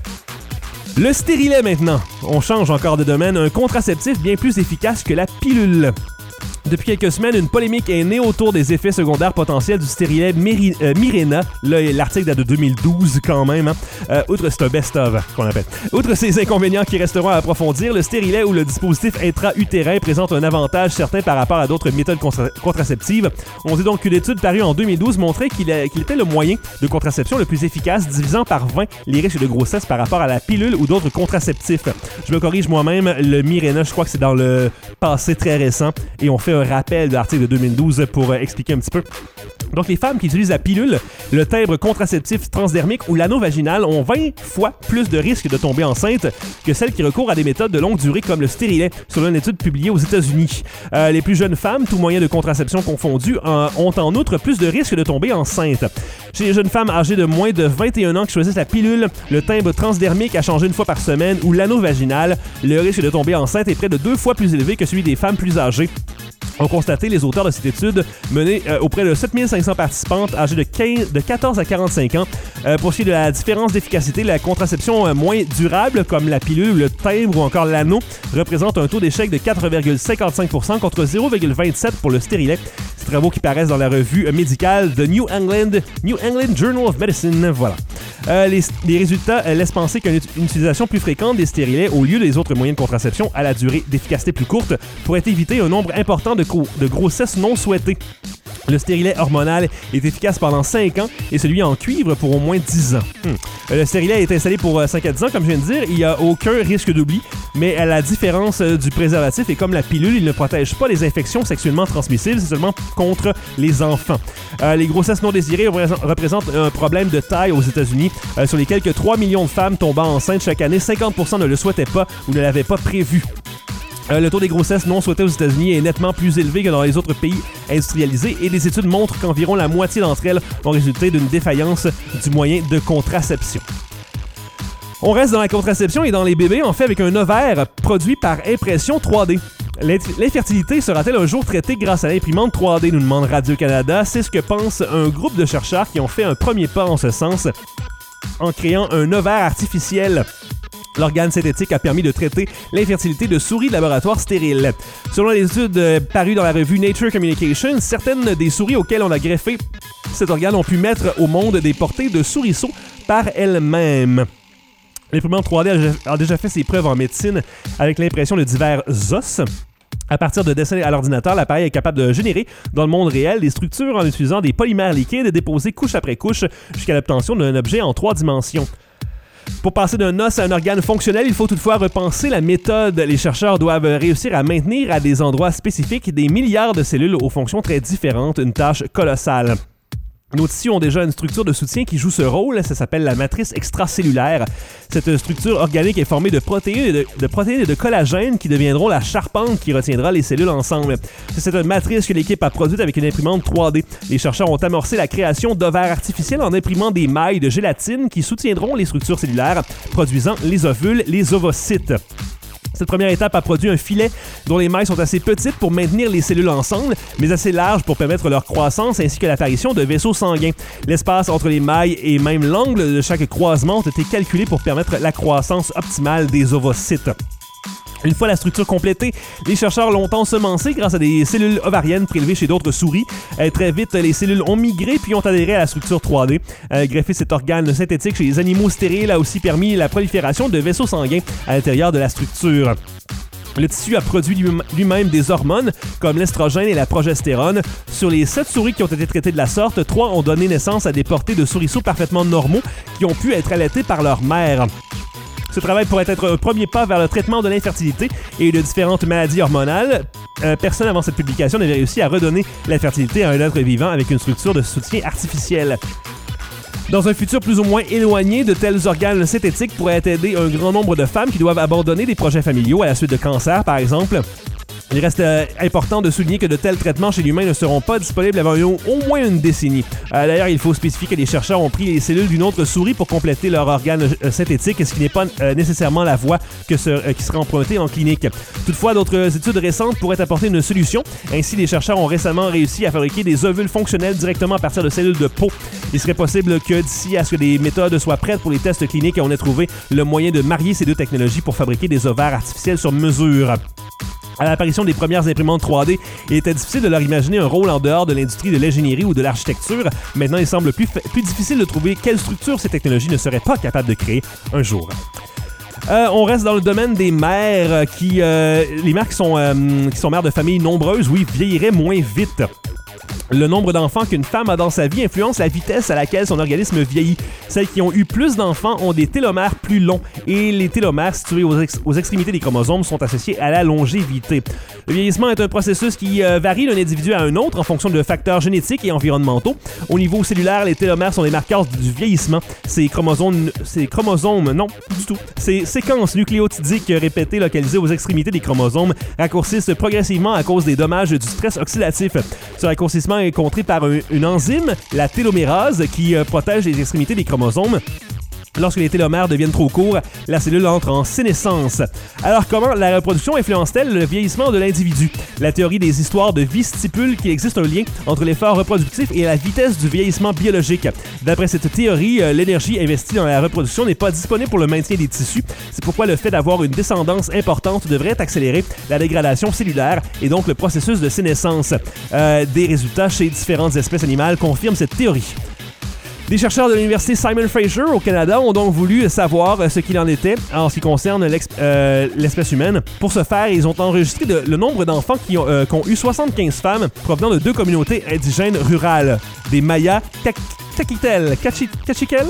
Le stérilet maintenant. On change encore de domaine, un contraceptif bien plus efficace que la pilule. Depuis quelques semaines, une polémique est née autour des effets secondaires potentiels du stérilet Miri- euh, Mirena. Là, l'article date de deux mille douze quand même. Hein. Euh, outre, c'est un best-of qu'on appelle. Outre ces inconvénients qui resteront à approfondir, le stérilet ou le dispositif intra-utérin présente un avantage certain par rapport à d'autres méthodes contra- contraceptives. On dit donc qu'une étude parue en deux mille douze montrait qu'il, a, qu'il était le moyen de contraception le plus efficace, divisant par vingt les risques de grossesse par rapport à la pilule ou d'autres contraceptifs. Je me corrige moi-même, le Mirena, je crois que c'est dans le passé très récent et on fait un rappel de l'article de deux mille douze pour euh, expliquer un petit peu. Donc, les femmes qui utilisent la pilule, le timbre contraceptif transdermique ou l'anneau vaginal ont vingt fois plus de risques de tomber enceinte que celles qui recourent à des méthodes de longue durée comme le stérilet, selon une étude publiée aux États-Unis. Euh, les plus jeunes femmes, tous moyens de contraception confondus, euh, ont en outre plus de risques de tomber enceinte. Chez les jeunes femmes âgées de moins de vingt et un ans qui choisissent la pilule, le timbre transdermique à changer une fois par semaine ou l'anneau vaginal, le risque de tomber enceinte est près de deux fois plus élevé que celui des femmes plus âgées, ont constaté les auteurs de cette étude menée euh, auprès de sept mille cinq cents participantes âgées de, quinze, de quatorze à quarante-cinq ans. Euh, pour ce qui est de la différence d'efficacité, la contraception euh, moins durable, comme la pilule, le timbre ou encore l'anneau, représente un taux d'échec de quatre virgule cinquante-cinq pour cent contre zéro virgule vingt-sept pour le stérilet. Ces travaux qui paraissent dans la revue médicale de New England, New England Journal of Medicine. Voilà. Euh, les, les résultats euh, laissent penser qu'une une utilisation plus fréquente des stérilets au lieu des autres moyens de contraception à la durée d'efficacité plus courte pourrait éviter un nombre important de, co- de grossesses non souhaitées. Le stérilet hormonal est efficace pendant cinq ans et celui en cuivre pour au moins dix ans. Hmm. Le stérilet est installé pour cinq à dix ans, comme je viens de dire. Il n'y a aucun risque d'oubli, mais à la différence du préservatif et comme la pilule, il ne protège pas les infections sexuellement transmissibles, c'est seulement contre les enfants. Euh, les grossesses non désirées représentent un problème de taille aux États-Unis. Euh, sur les quelques trois millions de femmes tombant enceintes chaque année, cinquante pour cent ne le souhaitaient pas ou ne l'avaient pas prévu. Euh, le taux des grossesses non souhaitées aux États-Unis est nettement plus élevé que dans les autres pays industrialisés et des études montrent qu'environ la moitié d'entre elles ont résulté d'une défaillance du moyen de contraception. On reste dans la contraception et dans les bébés, en fait, avec un ovaire produit par impression trois D. L'infertilité sera-t-elle un jour traitée grâce à l'imprimante trois D, nous demande Radio-Canada. C'est ce que pense un groupe de chercheurs qui ont fait un premier pas en ce sens en créant un ovaire artificiel. L'organe synthétique a permis de traiter l'infertilité de souris de laboratoire stériles. Selon les études euh, parues dans la revue Nature Communications, certaines des souris auxquelles on a greffé cet organe ont pu mettre au monde des portées de souriceaux par elles-mêmes. L'imprimante trois D a déjà fait ses preuves en médecine avec l'impression de divers os. À partir de dessins à l'ordinateur, l'appareil est capable de générer dans le monde réel des structures en utilisant des polymères liquides déposés couche après couche jusqu'à l'obtention d'un objet en trois dimensions. Pour passer d'un os à un organe fonctionnel, il faut toutefois repenser la méthode. Les chercheurs doivent réussir à maintenir à des endroits spécifiques des milliards de cellules aux fonctions très différentes, une tâche colossale. Nos tissus ont déjà une structure de soutien qui joue ce rôle, ça s'appelle la matrice extracellulaire. Cette structure organique est formée de protéines et de, de, protéines et de collagène qui deviendront la charpente qui retiendra les cellules ensemble. C'est cette matrice que l'équipe a produite avec une imprimante trois D. Les chercheurs ont amorcé la création d'ovaires artificiels en imprimant des mailles de gélatine qui soutiendront les structures cellulaires, produisant les ovules, les ovocytes. Cette première étape a produit un filet dont les mailles sont assez petites pour maintenir les cellules ensemble, mais assez larges pour permettre leur croissance ainsi que l'apparition de vaisseaux sanguins. L'espace entre les mailles et même l'angle de chaque croisement ont été calculés pour permettre la croissance optimale des ovocytes. Une fois la structure complétée, les chercheurs l'ont ensemencée grâce à des cellules ovariennes prélevées chez d'autres souris. Euh, très vite, les cellules ont migré puis ont adhéré à la structure trois D. Euh, greffer cet organe synthétique chez les animaux stériles a aussi permis la prolifération de vaisseaux sanguins à l'intérieur de la structure. Le tissu a produit lui-même des hormones, comme l'estrogène et la progestérone. Sur les sept souris qui ont été traitées de la sorte, trois ont donné naissance à des portées de souriceaux parfaitement normaux qui ont pu être allaités par leur mère. Ce travail pourrait être un premier pas vers le traitement de l'infertilité et de différentes maladies hormonales. Euh, personne avant cette publication n'avait réussi à redonner la fertilité à un être vivant avec une structure de soutien artificielle. Dans un futur plus ou moins éloigné, de tels organes synthétiques pourraient aider un grand nombre de femmes qui doivent abandonner des projets familiaux à la suite de cancer, par exemple. Il reste euh, important de souligner que de tels traitements chez l'humain ne seront pas disponibles avant au, au moins une décennie. Euh, d'ailleurs, il faut spécifier que les chercheurs ont pris les cellules d'une autre souris pour compléter leur organe euh, synthétique, ce qui n'est pas euh, nécessairement la voie que ce, euh, qui sera empruntée en clinique. Toutefois, d'autres études récentes pourraient apporter une solution. Ainsi, les chercheurs ont récemment réussi à fabriquer des ovules fonctionnels directement à partir de cellules de peau. Il serait possible que d'ici à ce que des méthodes soient prêtes pour les tests cliniques, on ait trouvé le moyen de marier ces deux technologies pour fabriquer des ovaires artificiels sur mesure. À l'apparition des premières imprimantes trois D, il était difficile de leur imaginer un rôle en dehors de l'industrie de l'ingénierie ou de l'architecture. Maintenant, il semble plus, plus difficile de trouver quelle structure ces technologies ne seraient pas capables de créer un jour. Euh, on reste dans le domaine des mères qui... Euh, les mères qui sont, euh, qui sont mères de familles nombreuses, oui, vieilliraient moins vite. Le nombre d'enfants qu'une femme a dans sa vie influence la vitesse à laquelle son organisme vieillit. Celles qui ont eu plus d'enfants ont des télomères plus longs et les télomères situés aux, ex- aux extrémités des chromosomes sont associés à la longévité. Le vieillissement est un processus qui euh, varie d'un individu à un autre en fonction de facteurs génétiques et environnementaux. Au niveau cellulaire, les télomères sont des marqueurs du vieillissement. Ces chromosomes, ces chromosomes, non, du tout. Ces séquences nucléotidiques répétées localisées aux extrémités des chromosomes raccourcissent progressivement à cause des dommages du stress oxydatif. Ce raccourcissement est contré par un, une enzyme, la télomérase, qui euh, protège les extrémités des chromosomes. Lorsque les télomères deviennent trop courts, la cellule entre en sénescence. Alors, comment la reproduction influence-t-elle le vieillissement de l'individu? La théorie des histoires de vie stipule qu'il existe un lien entre l'effort reproductif et la vitesse du vieillissement biologique. D'après cette théorie, l'énergie investie dans la reproduction n'est pas disponible pour le maintien des tissus. C'est pourquoi le fait d'avoir une descendance importante devrait accélérer la dégradation cellulaire et donc le processus de sénescence. Euh, des résultats chez différentes espèces animales confirment cette théorie. Des chercheurs de l'université Simon Fraser au Canada ont donc voulu savoir ce qu'il en était en ce qui concerne euh, l'espèce humaine. Pour ce faire, ils ont enregistré de, le nombre d'enfants qui ont, euh, qui ont eu soixante-quinze femmes provenant de deux communautés indigènes rurales, des Mayas Cachiquel, Cachiquel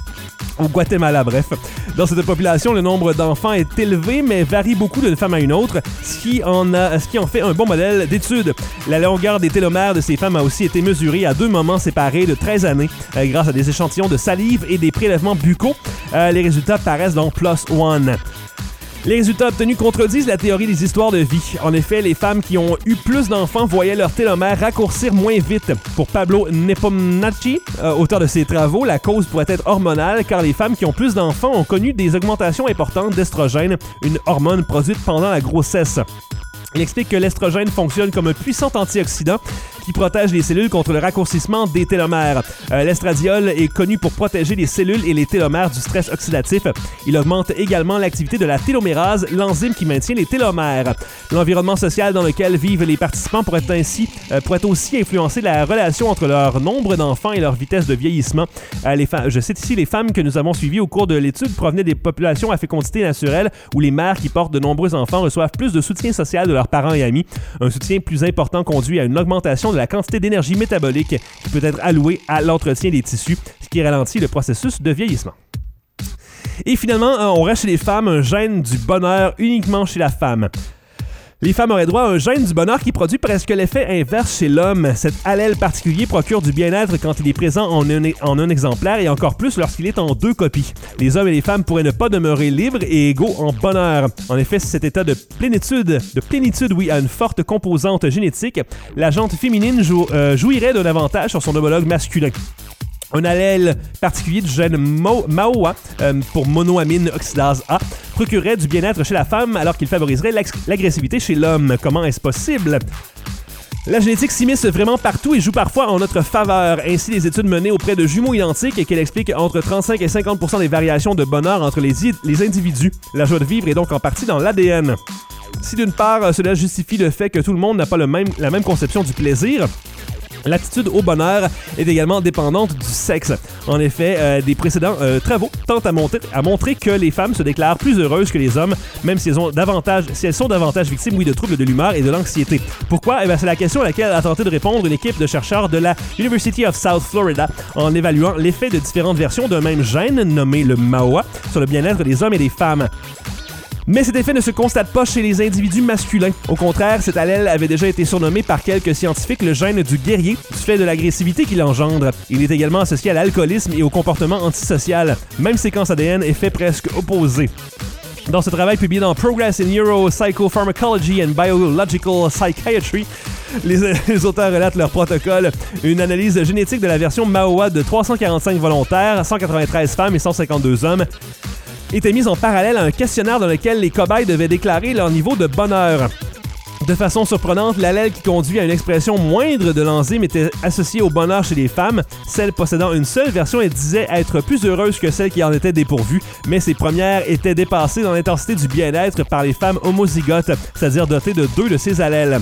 au Guatemala, bref. Dans cette population, le nombre d'enfants est élevé, mais varie beaucoup d'une femme à une autre, ce qui en, a, ce qui en fait un bon modèle d'étude. La longueur des télomères de ces femmes a aussi été mesurée à deux moments séparés de treize années, euh, grâce à des échantillons de salive et des prélèvements buccaux. Euh, les résultats paraissent donc plus one. Les résultats obtenus contredisent la théorie des histoires de vie. En effet, les femmes qui ont eu plus d'enfants voyaient leurs télomères raccourcir moins vite. Pour Pablo Nepomniachtchi, euh, auteur de ces travaux, la cause pourrait être hormonale car les femmes qui ont plus d'enfants ont connu des augmentations importantes d'estrogène, une hormone produite pendant la grossesse. Il explique que l'estrogène fonctionne comme un puissant antioxydant qui protège les cellules contre le raccourcissement des télomères. Euh, l'estradiol est connu pour protéger les cellules et les télomères du stress oxydatif. Il augmente également l'activité de la télomérase, l'enzyme qui maintient les télomères. L'environnement social dans lequel vivent les participants pourrait ainsi euh, pourrait aussi influencer la relation entre leur nombre d'enfants et leur vitesse de vieillissement. Euh, les fa- je cite ici, les femmes que nous avons suivies au cours de l'étude provenaient des populations à fécondité naturelle où les mères qui portent de nombreux enfants reçoivent plus de soutien social de leurs parents et amis. Un soutien plus important conduit à une augmentation de la quantité d'énergie métabolique qui peut être allouée à l'entretien des tissus, ce qui ralentit le processus de vieillissement. Et finalement, on reste chez les femmes un gène du bonheur uniquement chez la femme. Les femmes auraient droit à un gène du bonheur qui produit presque l'effet inverse chez l'homme. Cet allèle particulier procure du bien-être quand il est présent en un, en un exemplaire et encore plus lorsqu'il est en deux copies. Les hommes et les femmes pourraient ne pas demeurer libres et égaux en bonheur. En effet, si cet état de plénitude, de plénitude, oui, a une forte composante génétique, la jante féminine jou, euh, jouirait d'un avantage sur son homologue masculin. Un allèle particulier du gène Mo- M A O A euh, pour monoamine oxydase A procurerait du bien-être chez la femme alors qu'il favoriserait l'agressivité chez l'homme. Comment est-ce possible? La génétique s'immisce vraiment partout et joue parfois en notre faveur. Ainsi, les études menées auprès de jumeaux identiques et qu'elle explique entre trente-cinq et cinquante pour cent des variations de bonheur entre les, les individus. La joie de vivre est donc en partie dans l'A D N. Si d'une part, cela justifie le fait que tout le monde n'a pas le même, la même conception du plaisir, l'attitude au bonheur est également dépendante du sexe. En effet, euh, des précédents euh, travaux tentent à, monter, à montrer que les femmes se déclarent plus heureuses que les hommes, même si elles, ont davantage, si elles sont davantage victimes, oui, de troubles de l'humeur et de l'anxiété. Pourquoi? Eh bien, c'est la question à laquelle a tenté de répondre une équipe de chercheurs de la University of South Florida en évaluant l'effet de différentes versions d'un même gène nommé le M A O A sur le bien-être des hommes et des femmes. Mais cet effet ne se constate pas chez les individus masculins. Au contraire, cet allèle avait déjà été surnommé par quelques scientifiques le gène du guerrier, du fait de l'agressivité qu'il engendre. Il est également associé à l'alcoolisme et au comportement antisocial. Même séquence A D N, effet presque opposé. Dans ce travail publié dans Progress in Neuropsychopharmacology and Biological Psychiatry, les, les auteurs relatent leur protocole, une analyse génétique de la version M A O A de trois cent quarante-cinq volontaires, cent quatre-vingt-treize femmes et cent cinquante-deux hommes, était mise en parallèle à un questionnaire dans lequel les cobayes devaient déclarer leur niveau de bonheur. De façon surprenante, l'allèle qui conduit à une expression moindre de l'enzyme était associée au bonheur chez les femmes. Celle possédant une seule version, elle disait être plus heureuse que celle qui en était dépourvue, mais ces premières étaient dépassées dans l'intensité du bien-être par les femmes homozygotes, c'est-à-dire dotées de deux de ces allèles.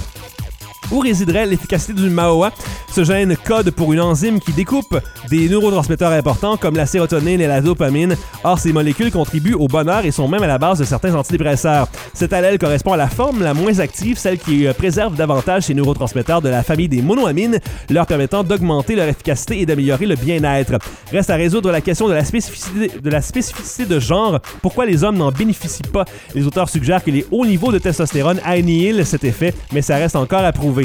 Où résiderait l'efficacité du M A O A? Ce gène code pour une enzyme qui découpe des neurotransmetteurs importants comme la sérotonine et la dopamine. Or, ces molécules contribuent au bonheur et sont même à la base de certains antidépresseurs. Cet allèle correspond à la forme la moins active, celle qui préserve davantage ces neurotransmetteurs de la famille des monoamines, leur permettant d'augmenter leur efficacité et d'améliorer le bien-être. Reste à résoudre la question de la spécificité de, la spécificité de genre. Pourquoi les hommes n'en bénéficient pas? Les auteurs suggèrent que les hauts niveaux de testostérone annihilent cet effet, mais ça reste encore à prouver.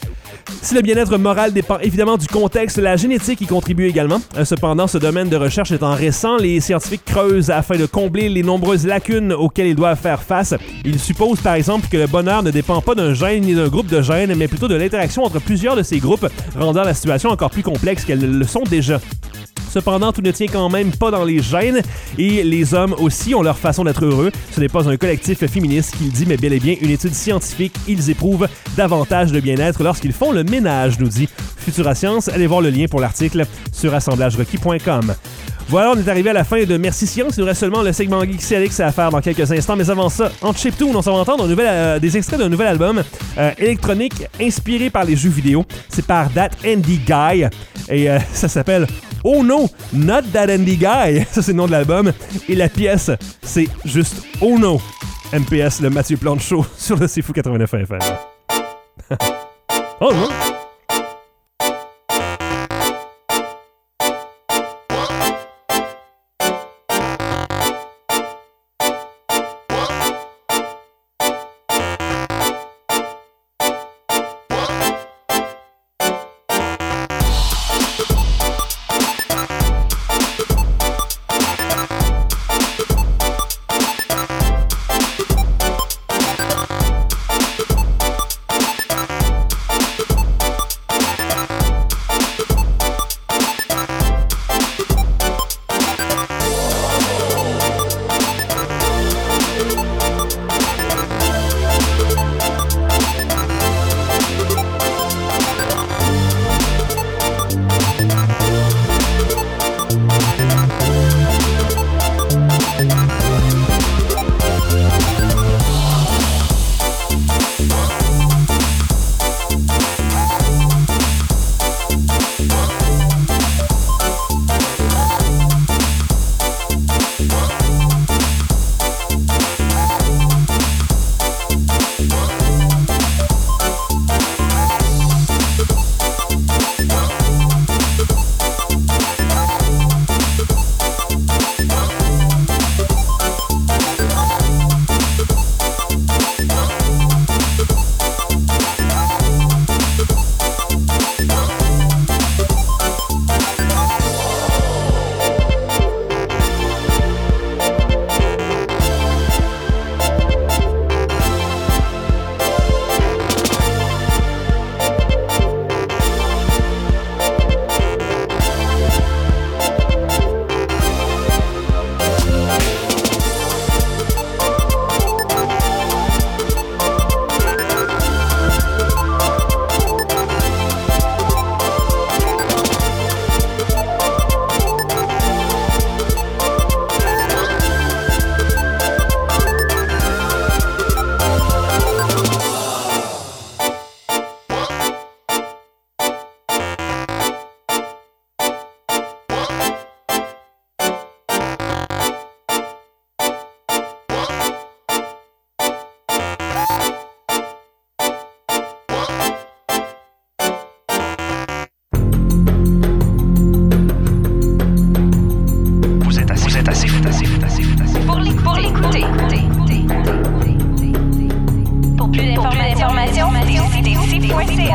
Si le bien-être moral dépend évidemment du contexte, la génétique y contribue également. Cependant, ce domaine de recherche étant récent, les scientifiques creusent afin de combler les nombreuses lacunes auxquelles ils doivent faire face. Ils supposent par exemple que le bonheur ne dépend pas d'un gène ni d'un groupe de gènes, mais plutôt de l'interaction entre plusieurs de ces groupes, rendant la situation encore plus complexe qu'elles ne le sont déjà. Cependant, tout ne tient quand même pas dans les gènes et les hommes aussi ont leur façon d'être heureux. Ce n'est pas un collectif féministe qui le dit, mais bel et bien une étude scientifique. Ils éprouvent davantage de bien-être lorsqu'ils font le ménage, nous dit Futura Science. Allez voir le lien pour l'article sur assemblage requis point com. Voilà, on est arrivé à la fin de Merci Science. Il nous reste seulement le segment Geek C L X à faire dans quelques instants. Mais avant ça, en chiptune, on s'en va entendre un nouvel, euh, des extraits d'un nouvel album euh, électronique inspiré par les jeux vidéo. C'est par That Indie Guy. Et euh, ça s'appelle Oh No, Not That Indie Guy. Ça, c'est le nom de l'album. Et la pièce, c'est juste Oh No. M P S, le Mathieu Plante Show sur le C'est Fou quatre-vingt-neuf F M. Oh non.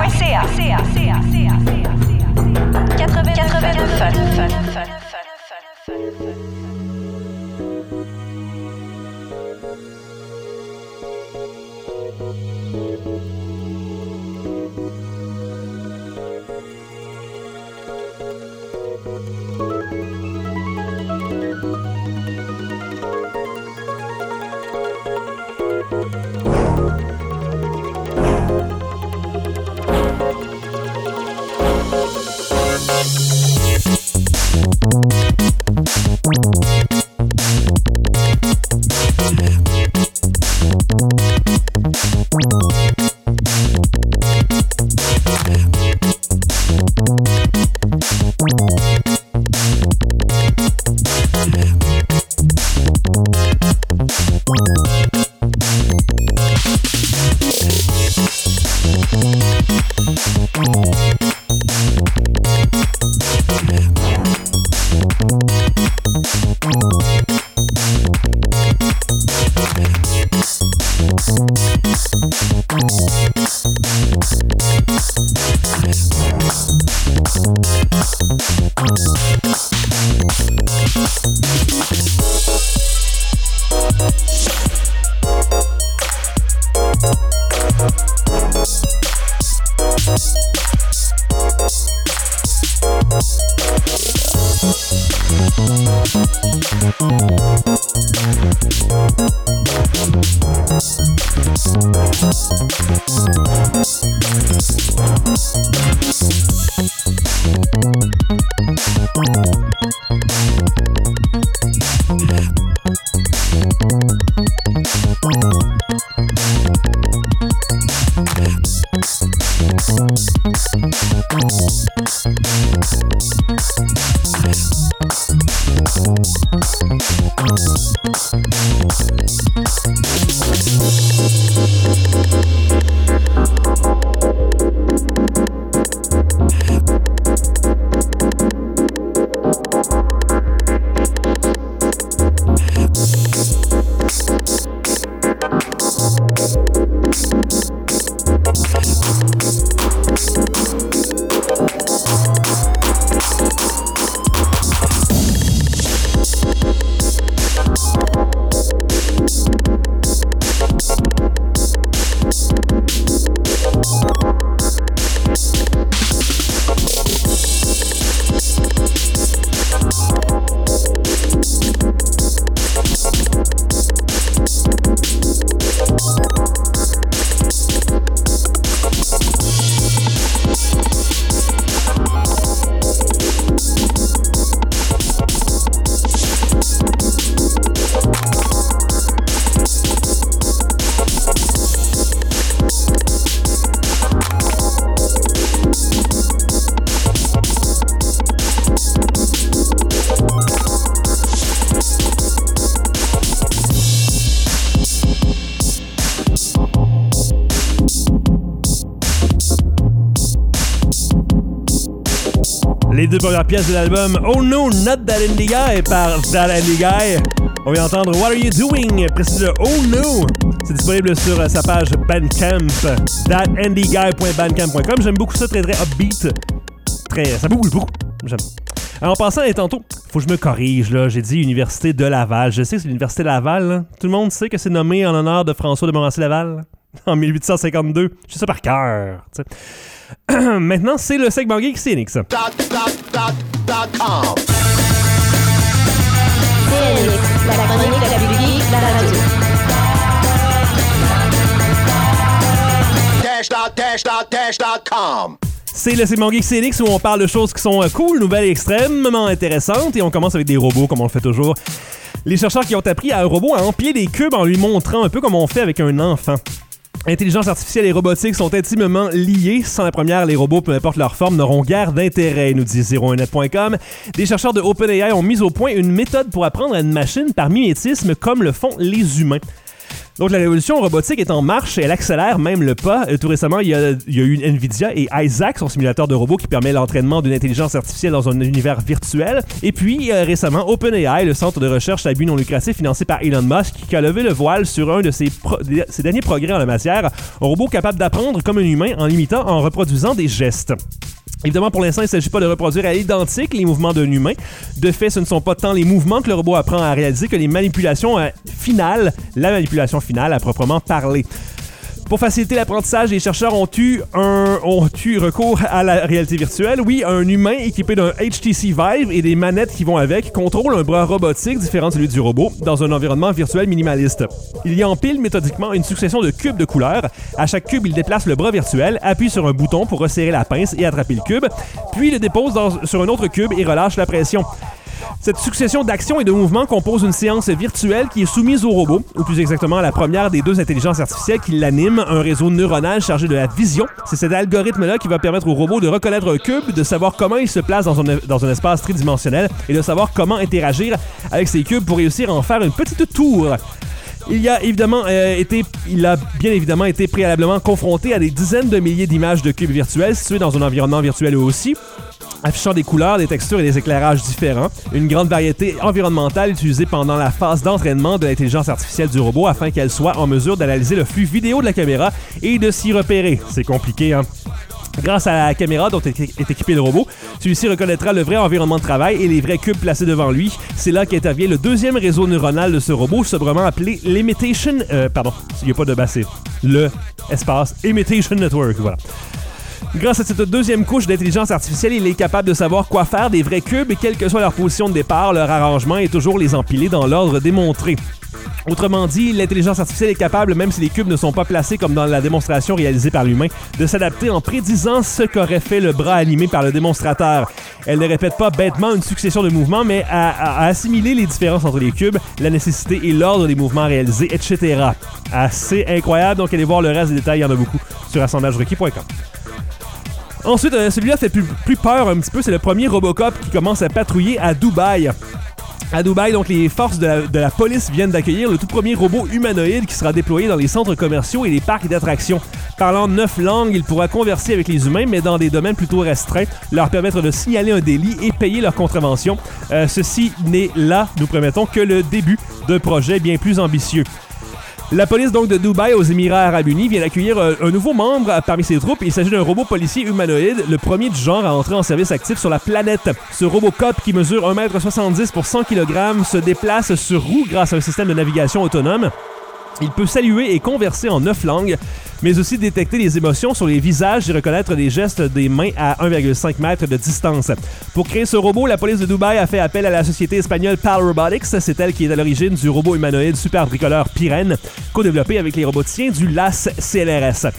Les deux premières pièces de l'album Oh No, Not That Indie Guy par That Indie Guy. On vient d'entendre What Are You Doing, précis de Oh No. C'est disponible sur sa page Bandcamp, that indie guy point bandcamp point com. J'aime beaucoup ça, très très upbeat. Très, ça bouge beaucoup. J'aime. Alors, en passant, et tantôt, faut que je me corrige, là. J'ai dit Université de Laval. Je sais que c'est l'Université Laval, là. Tout le monde sait que c'est nommé en honneur de François de Montmorency-Laval en mille huit cent cinquante-deux. Je sais ça par cœur, tu sais. Maintenant, c'est le segment Geek Scénic, ça. Dot, dot, dot, dot com. Scénic, la chronique la plus geek, la radio. Dash, dot, dash, dot, dash, dot com. C'est le segment Geek Scénic où on parle de choses qui sont cool, nouvelles et extrêmement intéressantes. Et on commence avec des robots, comme on le fait toujours. Les chercheurs qui ont appris à un robot à empiler des cubes en lui montrant un peu comme on fait avec un enfant. Intelligence artificielle et robotique sont intimement liés. Sans la première, les robots, peu importe leur forme, n'auront guère d'intérêt, nous dit zéro un net point com. Des chercheurs de OpenAI ont mis au point une méthode pour apprendre à une machine par mimétisme comme le font les humains. Donc la révolution robotique est en marche et elle accélère même le pas. Euh, tout récemment, il y, a, il y a eu Nvidia et Isaac, son simulateur de robot qui permet l'entraînement d'une intelligence artificielle dans un univers virtuel. Et puis euh, récemment, OpenAI, le centre de recherche à but non lucratif financé par Elon Musk, qui a levé le voile sur un de ses, pro- ses derniers progrès en la matière, un robot capable d'apprendre comme un humain en imitant, en reproduisant des gestes. Évidemment, pour l'instant, il ne s'agit pas de reproduire à l'identique les mouvements d'un humain. De fait, ce ne sont pas tant les mouvements que le robot apprend à réaliser que les manipulations euh, finales, la manipulation finale à proprement parler. Pour faciliter l'apprentissage, les chercheurs ont eu, un, ont eu recours à la réalité virtuelle. Oui, un humain équipé d'un H T C Vive et des manettes qui vont avec contrôle un bras robotique différent de celui du robot dans un environnement virtuel minimaliste. Il y empile méthodiquement une succession de cubes de couleurs. À chaque cube, il déplace le bras virtuel, appuie sur un bouton pour resserrer la pince et attraper le cube, puis le dépose dans, sur un autre cube et relâche la pression. Cette succession d'actions et de mouvements compose une séance virtuelle qui est soumise au robot, ou plus exactement à la première des deux intelligences artificielles qui l'animent, un réseau neuronal chargé de la vision. C'est cet algorithme-là qui va permettre au robot de reconnaître un cube, de savoir comment il se place dans un, dans un espace tridimensionnel et de savoir comment interagir avec ces cubes pour réussir à en faire une petite tour. Il, y a évidemment, euh, été, il a bien évidemment été préalablement confronté à des dizaines de milliers d'images de cubes virtuels situés dans un environnement virtuel eux aussi, affichant des couleurs, des textures et des éclairages différents. Une grande variété environnementale utilisée pendant la phase d'entraînement de l'intelligence artificielle du robot afin qu'elle soit en mesure d'analyser le flux vidéo de la caméra et de s'y repérer. C'est compliqué, hein? Grâce à la caméra dont est équipé le robot, celui-ci reconnaîtra le vrai environnement de travail et les vrais cubes placés devant lui. C'est là qu'intervient le deuxième réseau neuronal de ce robot, sobrement appelé l'Imitation... Euh, pardon, il n'y a pas de basset. Le espace Imitation Network, voilà. Grâce à cette deuxième couche d'intelligence artificielle, il est capable de savoir quoi faire des vrais cubes et quelle que soit leur position de départ, leur arrangement et toujours les empiler dans l'ordre démontré. Autrement dit, l'intelligence artificielle est capable, même si les cubes ne sont pas placés comme dans la démonstration réalisée par l'humain, de s'adapter en prédisant ce qu'aurait fait le bras animé par le démonstrateur. Elle ne répète pas bêtement une succession de mouvements, mais à, à, à assimiler les différences entre les cubes, la nécessité et l'ordre des mouvements réalisés, et cetera. Assez incroyable, donc allez voir le reste des détails, il y en a beaucoup sur assemblage requis point com. Ensuite, euh, celui-là fait plus, plus peur un petit peu, c'est le premier Robocop qui commence à patrouiller à Dubaï. À Dubaï, donc, les forces de la, de la police viennent d'accueillir le tout premier robot humanoïde qui sera déployé dans les centres commerciaux et les parcs d'attractions. Parlant neuf langues, il pourra converser avec les humains, mais dans des domaines plutôt restreints, leur permettre de signaler un délit et payer leur contravention. Euh, ceci n'est là, nous promettons, que le début d'un projet bien plus ambitieux. La police donc de Dubaï aux Émirats Arabes Unis vient d'accueillir un, un nouveau membre parmi ses troupes. Il s'agit d'un robot policier humanoïde, le premier du genre à entrer en service actif sur la planète. Ce Robocop qui mesure un mètre soixante-dix pour cent kilogrammes se déplace sur roues grâce à un système de navigation autonome. Il peut saluer et converser en neuf langues, mais aussi détecter les émotions sur les visages et reconnaître les gestes des mains à un virgule cinq mètres de distance. Pour créer ce robot, la police de Dubaï a fait appel à la société espagnole PAL Robotics. C'est elle qui est à l'origine du robot humanoïde super bricoleur Pyren, co-développé avec les roboticiens du L A S C L R S.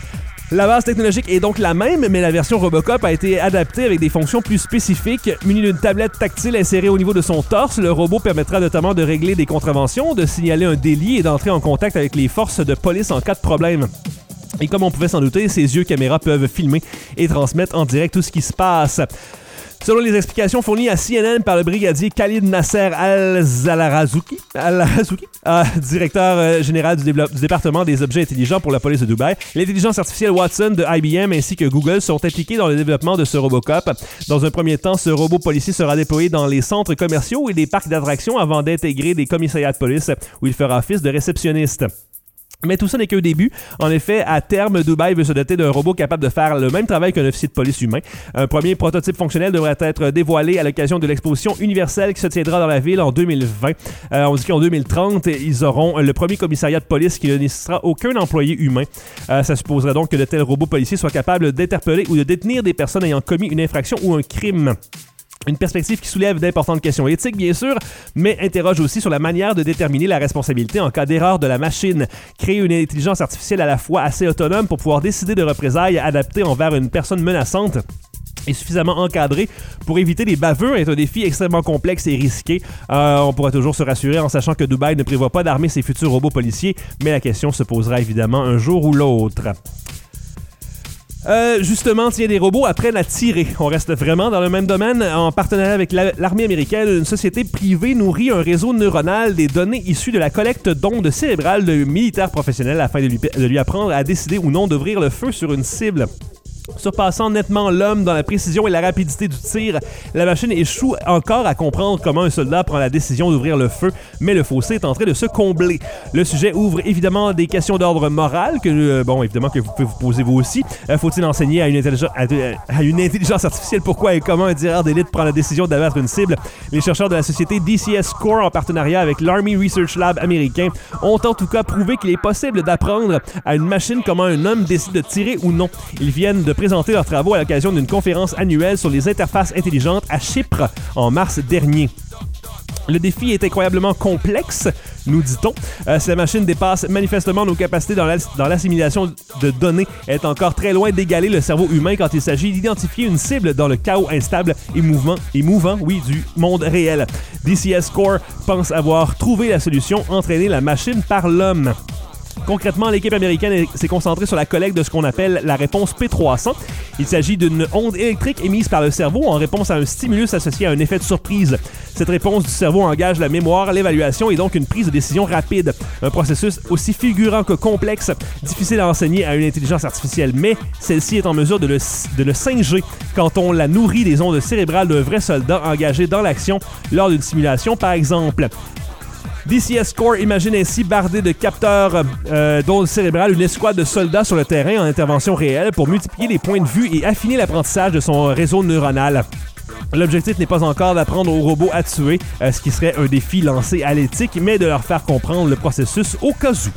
La base technologique est donc la même, mais la version Robocop a été adaptée avec des fonctions plus spécifiques. Muni d'une tablette tactile insérée au niveau de son torse, le robot permettra notamment de régler des contraventions, de signaler un délit et d'entrer en contact avec les forces de police en cas de problème. Et comme on pouvait s'en douter, ses yeux caméra peuvent filmer et transmettre en direct tout ce qui se passe. Selon les explications fournies à C N N par le brigadier Khalid Nasser Al-Zalarazouki, Al-Razouki, euh, directeur euh, général du, développe- du département des objets intelligents pour la police de Dubaï, l'intelligence artificielle Watson de I B M ainsi que Google sont impliqués dans le développement de ce Robocop. Dans un premier temps, ce robot policier sera déployé dans les centres commerciaux et les parcs d'attractions avant d'intégrer des commissariats de police où il fera office de réceptionniste. Mais tout ça n'est qu'un début. En effet, à terme, Dubaï veut se doter d'un robot capable de faire le même travail qu'un officier de police humain. Un premier prototype fonctionnel devrait être dévoilé à l'occasion de l'exposition universelle qui se tiendra dans la ville en deux mille vingt. Euh, on dit qu'en deux mille trente, ils auront le premier commissariat de police qui ne nécessitera aucun employé humain. Euh, ça supposerait donc que de tels robots policiers soient capables d'interpeller ou de détenir des personnes ayant commis une infraction ou un crime. Une perspective qui soulève d'importantes questions éthiques, bien sûr, mais interroge aussi sur la manière de déterminer la responsabilité en cas d'erreur de la machine. Créer une intelligence artificielle à la fois assez autonome pour pouvoir décider de représailles adaptées envers une personne menaçante et suffisamment encadrée pour éviter des baveux est un défi extrêmement complexe et risqué. Euh, on pourra toujours se rassurer en sachant que Dubaï ne prévoit pas d'armer ses futurs robots policiers, mais la question se posera évidemment un jour ou l'autre. Euh, justement, tiens, des robots apprennent à tirer. On reste vraiment dans le même domaine. En partenariat avec la, l'armée américaine, une société privée nourrit un réseau neuronal des données issues de la collecte d'ondes cérébrales de militaires professionnels afin de lui, de lui apprendre à décider ou non d'ouvrir le feu sur une cible. Surpassant nettement l'homme dans la précision et la rapidité du tir, la machine échoue encore à comprendre comment un soldat prend la décision d'ouvrir le feu, mais le fossé est en train de se combler. Le sujet ouvre évidemment des questions d'ordre moral, que, euh, bon, évidemment, que vous pouvez vous poser vous aussi. Euh, faut-il enseigner à une, intelligence, à, à une intelligence artificielle pourquoi et comment un tireur d'élite prend la décision d'abattre une cible? Les chercheurs de la société D C S Core, en partenariat avec l'Army Research Lab américain, ont en tout cas prouvé qu'il est possible d'apprendre à une machine comment un homme décide de tirer ou non. Ils viennent de présenter leurs travaux à l'occasion d'une conférence annuelle sur les interfaces intelligentes à Chypre en mars dernier. Le défi est incroyablement complexe, nous dit-on. Euh, si la machine dépasse manifestement nos capacités dans, l'ass- dans l'assimilation de données, elle est encore très loin d'égaler le cerveau humain quand il s'agit d'identifier une cible dans le chaos instable et mouvement, et mouvant oui, du monde réel. D C S Core pense avoir trouvé la solution, entraîner la machine par l'homme. Concrètement, l'équipe américaine s'est concentrée sur la collecte de ce qu'on appelle la réponse P trois cents. Il s'agit d'une onde électrique émise par le cerveau en réponse à un stimulus associé à un effet de surprise. Cette réponse du cerveau engage la mémoire, l'évaluation et donc une prise de décision rapide. Un processus aussi figurant que complexe, difficile à enseigner à une intelligence artificielle, mais celle-ci est en mesure de le, de le singer quand on la nourrit des ondes cérébrales d'un vrai soldat engagé dans l'action lors d'une simulation, par exemple. D C S Core imagine ainsi bardé de capteurs euh, d'ondes cérébrales une escouade de soldats sur le terrain en intervention réelle pour multiplier les points de vue et affiner l'apprentissage de son réseau neuronal. L'objectif n'est pas encore d'apprendre aux robots à tuer, euh, ce qui serait un défi lancé à l'éthique, mais de leur faire comprendre le processus au cas où.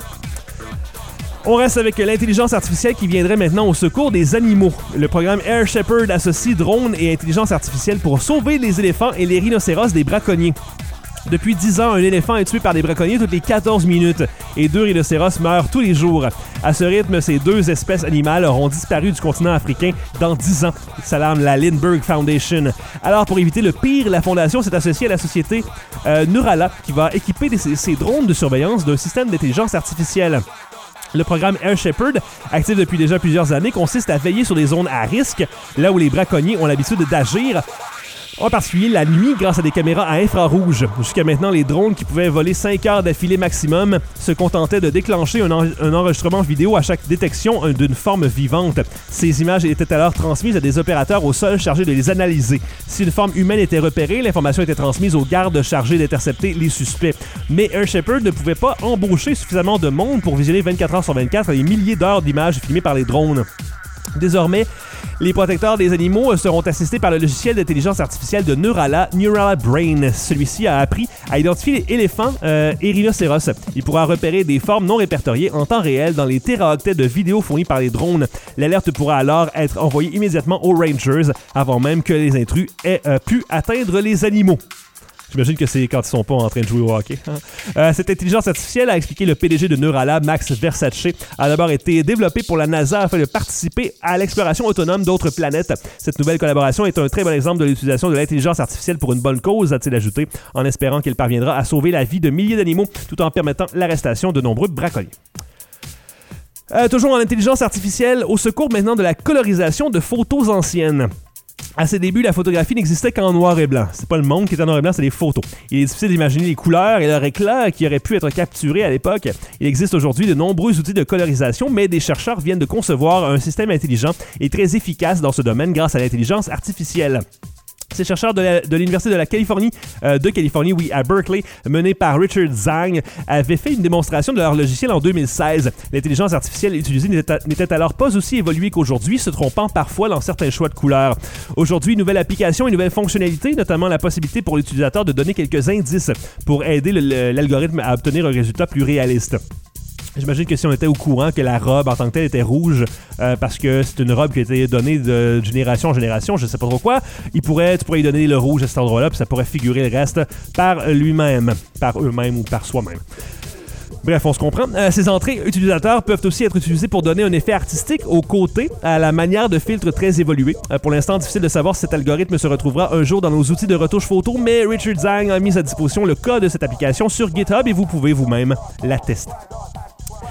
On reste avec l'intelligence artificielle qui viendrait maintenant au secours des animaux. Le programme Air Shepherd associe drones et intelligence artificielle pour sauver les éléphants et les rhinocéros des braconniers. Depuis dix ans, un éléphant est tué par des braconniers toutes les quatorze minutes et deux rhinocéros meurent tous les jours. À ce rythme, ces deux espèces animales auront disparu du continent africain dans dix ans, s'alarme la Lindbergh Foundation. Alors, pour éviter le pire, la Fondation s'est associée à la société euh, Neurala qui va équiper des, ces drones de surveillance d'un système d'intelligence artificielle. Le programme Air Shepherd, actif depuis déjà plusieurs années, consiste à veiller sur des zones à risque, là où les braconniers ont l'habitude d'agir, en particulier la nuit grâce à des caméras à infrarouge. Jusqu'à maintenant, les drones qui pouvaient voler cinq heures d'affilée maximum se contentaient de déclencher un, en- un enregistrement vidéo à chaque détection d'une forme vivante. Ces images étaient alors transmises à des opérateurs au sol chargés de les analyser. Si une forme humaine était repérée, l'information était transmise aux gardes chargés d'intercepter les suspects. Mais Air Shepherd ne pouvait pas embaucher suffisamment de monde pour visionner vingt-quatre heures sur vingt-quatre les milliers d'heures d'images filmées par les drones. Désormais, les protecteurs des animaux seront assistés par le logiciel d'intelligence artificielle de Neurala, Neurala Brain. Celui-ci a appris à identifier les éléphants euh, et rhinocéros. Il pourra repérer des formes non répertoriées en temps réel dans les téraoctets de vidéos fournis par les drones. L'alerte pourra alors être envoyée immédiatement aux Rangers avant même que les intrus aient euh, pu atteindre les animaux. J'imagine que c'est quand ils sont pas en train de jouer au hockey. Hein? Euh, cette intelligence artificielle, a expliqué le P D G de Neurala, Max Versace, a d'abord été développée pour la NASA afin de participer à l'exploration autonome d'autres planètes. Cette nouvelle collaboration est un très bon exemple de l'utilisation de l'intelligence artificielle pour une bonne cause, a-t-il ajouté, en espérant qu'elle parviendra à sauver la vie de milliers d'animaux tout en permettant l'arrestation de nombreux braconniers. Euh, toujours en intelligence artificielle, au secours maintenant de la colorisation de photos anciennes. À ses débuts, la photographie n'existait qu'en noir et blanc. C'est pas le monde qui est en noir et blanc, c'est les photos. Il est difficile d'imaginer les couleurs et leur éclat qui auraient pu être capturés à l'époque. Il existe aujourd'hui de nombreux outils de colorisation, mais des chercheurs viennent de concevoir un système intelligent et très efficace dans ce domaine grâce à l'intelligence artificielle. Ces chercheurs de, la, de l'Université de la Californie, euh, de Californie, oui, à Berkeley, menés par Richard Zhang, avaient fait une démonstration de leur logiciel en deux mille seize. L'intelligence artificielle utilisée n'était, n'était alors pas aussi évoluée qu'aujourd'hui, se trompant parfois dans certains choix de couleurs. Aujourd'hui, une nouvelle application et une nouvelle fonctionnalité, notamment la possibilité pour l'utilisateur de donner quelques indices pour aider le, le, l'algorithme à obtenir un résultat plus réaliste. J'imagine que si on était au courant que la robe en tant que telle était rouge euh, parce que c'est une robe qui a été donnée de génération en génération, je sais pas trop quoi, il pourrait, tu pourrais lui donner le rouge à cet endroit-là, puis ça pourrait figurer le reste par lui-même, par eux-mêmes ou par soi-même. Bref, on se comprend. Euh, ces entrées utilisateurs peuvent aussi être utilisées pour donner un effet artistique aux côtés à la manière de filtres très évolués. Euh, pour l'instant, difficile de savoir si cet algorithme se retrouvera un jour dans nos outils de retouche photo, mais Richard Zhang a mis à disposition le code de cette application sur GitHub et vous pouvez vous-même la tester.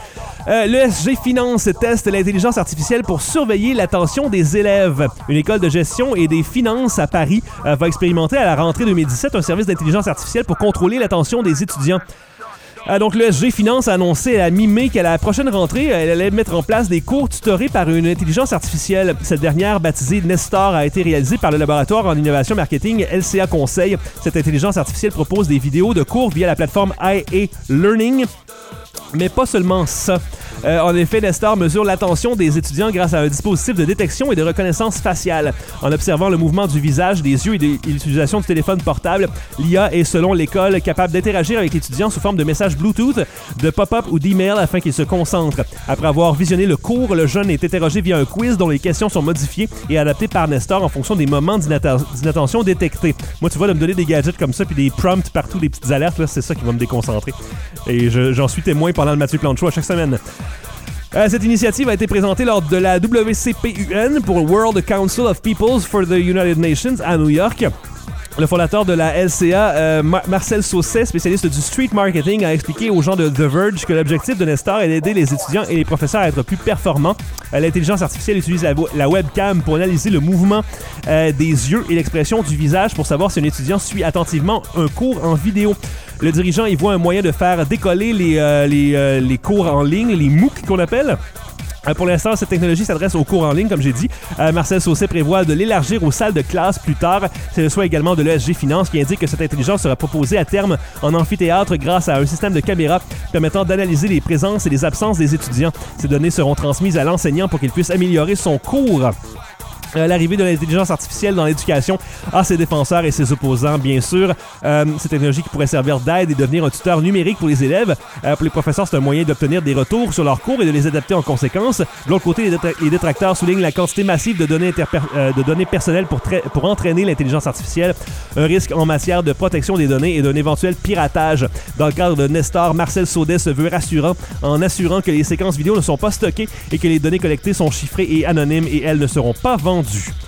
Euh, L'E S G Finance teste l'intelligence artificielle pour surveiller l'attention des élèves. Une école de gestion et des finances à Paris euh, va expérimenter à la rentrée deux mille dix-sept un service d'intelligence artificielle pour contrôler l'attention des étudiants. Euh, donc, l'E S G Finance a annoncé à mi-mai qu'à la prochaine rentrée, elle allait mettre en place des cours tutorés par une intelligence artificielle. Cette dernière, baptisée Nestor, a été réalisée par le laboratoire en innovation marketing L C A Conseil. Cette intelligence artificielle propose des vidéos de cours via la plateforme I A Learning. Mais pas seulement ça. Euh, en effet, Nestor mesure l'attention des étudiants grâce à un dispositif de détection et de reconnaissance faciale. En observant le mouvement du visage, des yeux et, de, et l'utilisation du téléphone portable, l'I A est, selon l'école, capable d'interagir avec l'étudiant sous forme de messages Bluetooth, de pop-up ou d'email afin qu'il se concentre. Après avoir visionné le cours, le jeune est interrogé via un quiz dont les questions sont modifiées et adaptées par Nestor en fonction des moments d'inatten- d'inattention détectés. Moi, tu vois, de me donner des gadgets comme ça puis des prompts partout, des petites alertes, là, c'est ça qui va me déconcentrer. Et je, j'en suis témoin pendant le Mathieu Plante Show à chaque semaine. Euh, cette initiative a été présentée lors de la W C P U N pour World Council of Peoples for the United Nations à New York. Le fondateur de la L C A, euh, Mar- Marcel Sausset, spécialiste du street marketing, a expliqué aux gens de The Verge que l'objectif de Nestor est d'aider les étudiants et les professeurs à être plus performants. Euh, l'intelligence artificielle utilise la, la webcam pour analyser le mouvement euh, des yeux et l'expression du visage pour savoir si un étudiant suit attentivement un cours en vidéo. Le dirigeant y voit un moyen de faire décoller les, euh, les, euh, les cours en ligne, les MOOC qu'on appelle. Euh, pour l'instant, cette technologie s'adresse aux cours en ligne, comme j'ai dit. Euh, Marcel Sausset prévoit de l'élargir aux salles de classe plus tard. C'est le souhait également de l'E S G Finance qui indique que cette intelligence sera proposée à terme en amphithéâtre grâce à un système de caméra permettant d'analyser les présences et les absences des étudiants. Ces données seront transmises à l'enseignant pour qu'il puisse améliorer son cours. Euh, l'arrivée de l'intelligence artificielle dans l'éducation a ses défenseurs et ses opposants, bien sûr. Euh, cette technologie qui pourrait servir d'aide et devenir un tuteur numérique pour les élèves. Euh, pour les professeurs, c'est un moyen d'obtenir des retours sur leurs cours et de les adapter en conséquence. De l'autre côté, les, détra- les détracteurs soulignent la quantité massive de données, interper- euh, de données personnelles pour, tra- pour entraîner l'intelligence artificielle, un risque en matière de protection des données et d'un éventuel piratage. Dans le cadre de Nestor, Marcel Sausset se veut rassurant en assurant que les séquences vidéo ne sont pas stockées et que les données collectées sont chiffrées et anonymes et elles ne seront pas vendues.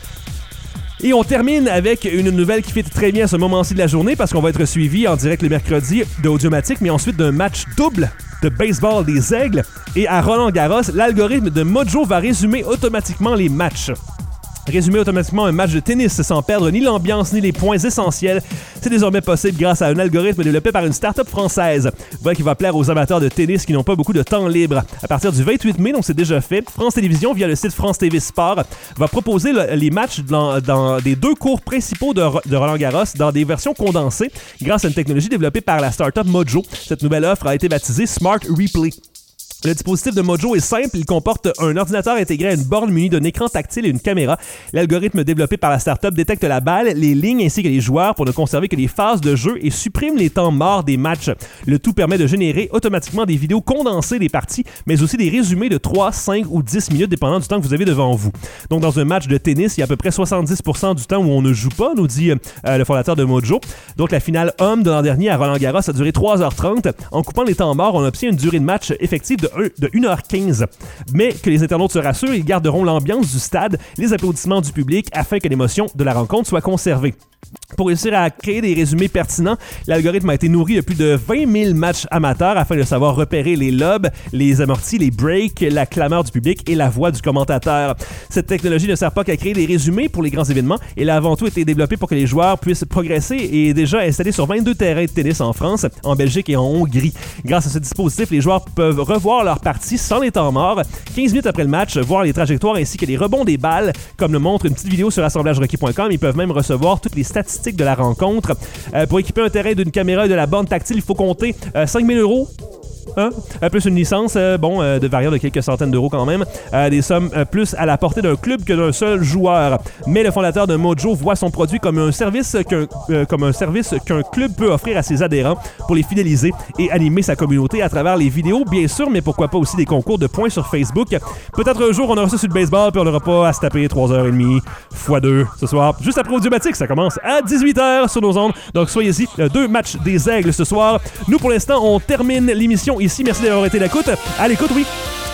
Et on termine avec une nouvelle qui fit très bien à ce moment-ci de la journée parce qu'on va être suivi en direct le mercredi de Audiomatique, mais ensuite d'un match double de baseball des Aigles. Et à Roland-Garros, l'algorithme de Mojo va résumer automatiquement les matchs. Résumer automatiquement un match de tennis sans perdre ni l'ambiance ni les points essentiels, c'est désormais possible grâce à un algorithme développé par une start-up française. Voilà qui va plaire aux amateurs de tennis qui n'ont pas beaucoup de temps libre. À partir du vingt-huit mai, donc c'est déjà fait, France Télévisions, via le site France T V Sport, va proposer le, les matchs dans, dans des deux cours principaux de, de Roland-Garros dans des versions condensées grâce à une technologie développée par la start-up Mojo. Cette nouvelle offre a été baptisée Smart Replay. Le dispositif de Mojo est simple, il comporte un ordinateur intégré à une borne munie d'un écran tactile et une caméra. L'algorithme développé par la start-up détecte la balle, les lignes ainsi que les joueurs pour ne conserver que les phases de jeu et supprime les temps morts des matchs. Le tout permet de générer automatiquement des vidéos condensées des parties, mais aussi des résumés de trois, cinq ou dix minutes dépendant du temps que vous avez devant vous. Donc dans un match de tennis, il y a à peu près soixante-dix pour cent du temps où on ne joue pas, nous dit euh, le fondateur de Mojo. Donc la finale homme de l'an dernier à Roland-Garros a duré trois heures trente. En coupant les temps morts, on obtient une durée de match effective de de une heure quinze. Mais que les internautes se rassurent, ils garderont l'ambiance du stade, les applaudissements du public afin que l'émotion de la rencontre soit conservée. Pour réussir à créer des résumés pertinents, l'algorithme a été nourri de plus de vingt mille matchs amateurs afin de savoir repérer les lobes, les amortis, les breaks, la clameur du public et la voix du commentateur. Cette technologie ne sert pas qu'à créer des résumés pour les grands événements, elle a avant tout été développée pour que les joueurs puissent progresser et est déjà installée sur vingt-deux terrains de tennis en France, en Belgique et en Hongrie. Grâce à ce dispositif, les joueurs peuvent revoir leur partie sans les temps morts, quinze minutes après le match, voir les trajectoires ainsi que les rebonds des balles, comme le montre une petite vidéo sur assemblage requis point com. Ils peuvent même recevoir toutes les statistiques de la rencontre. Euh, pour équiper un terrain d'une caméra et de la borne tactile, il faut compter euh, cinq mille euros. Hein? Euh, plus une licence, euh, bon, euh, de variant de quelques centaines d'euros quand même, euh, des sommes euh, plus à la portée d'un club que d'un seul joueur. Mais le fondateur de Mojo voit son produit comme un service qu'un, euh, comme un service qu'un club peut offrir à ses adhérents pour les fidéliser et animer sa communauté à travers les vidéos, bien sûr, mais pourquoi pas aussi des concours de points sur Facebook. Peut-être un jour on aura ça sur le baseball puis on n'aura pas à se taper trois heures trente fois deux ce soir. Juste après Audiomatique, ça commence à dix-huit heures sur nos ondes. Donc soyez-y, euh, deux matchs des Aigles ce soir. Nous pour l'instant, on termine l'émission ici. Merci d'avoir été à l'écoute. À l'écoute, oui.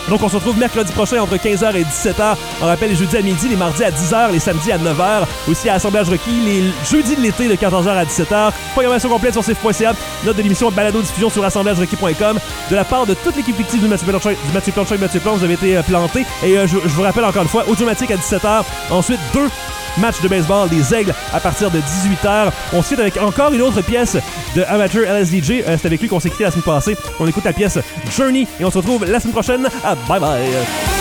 Donc, on se retrouve mercredi prochain entre quinze heures et dix-sept heures. On rappelle les jeudis à midi, les mardis à dix heures, les samedis à neuf heures. Aussi à Assemblage requis, les jeudis de l'été de quatorze heures à dix-sept heures. Programmation complète sur C F point C A. Note de l'émission balado-diffusion sur assemblage requis point com. De la part de toute l'équipe fictive du Mathieu Planchon, du Mathieu Planchon et Mathieu Plante, vous avez été euh, plantés. Et euh, je, je vous rappelle encore une fois, Audiomatique à dix-sept heures. Ensuite, deux matchs de baseball des Aigles à partir de dix-huit heures. On se quitte avec encore une autre pièce de Amateur L S D J. Euh, c'est avec lui qu'on s'est quitté la semaine passée. On écoute la pièce Journey et on se retrouve la semaine prochaine. Ah, bye bye!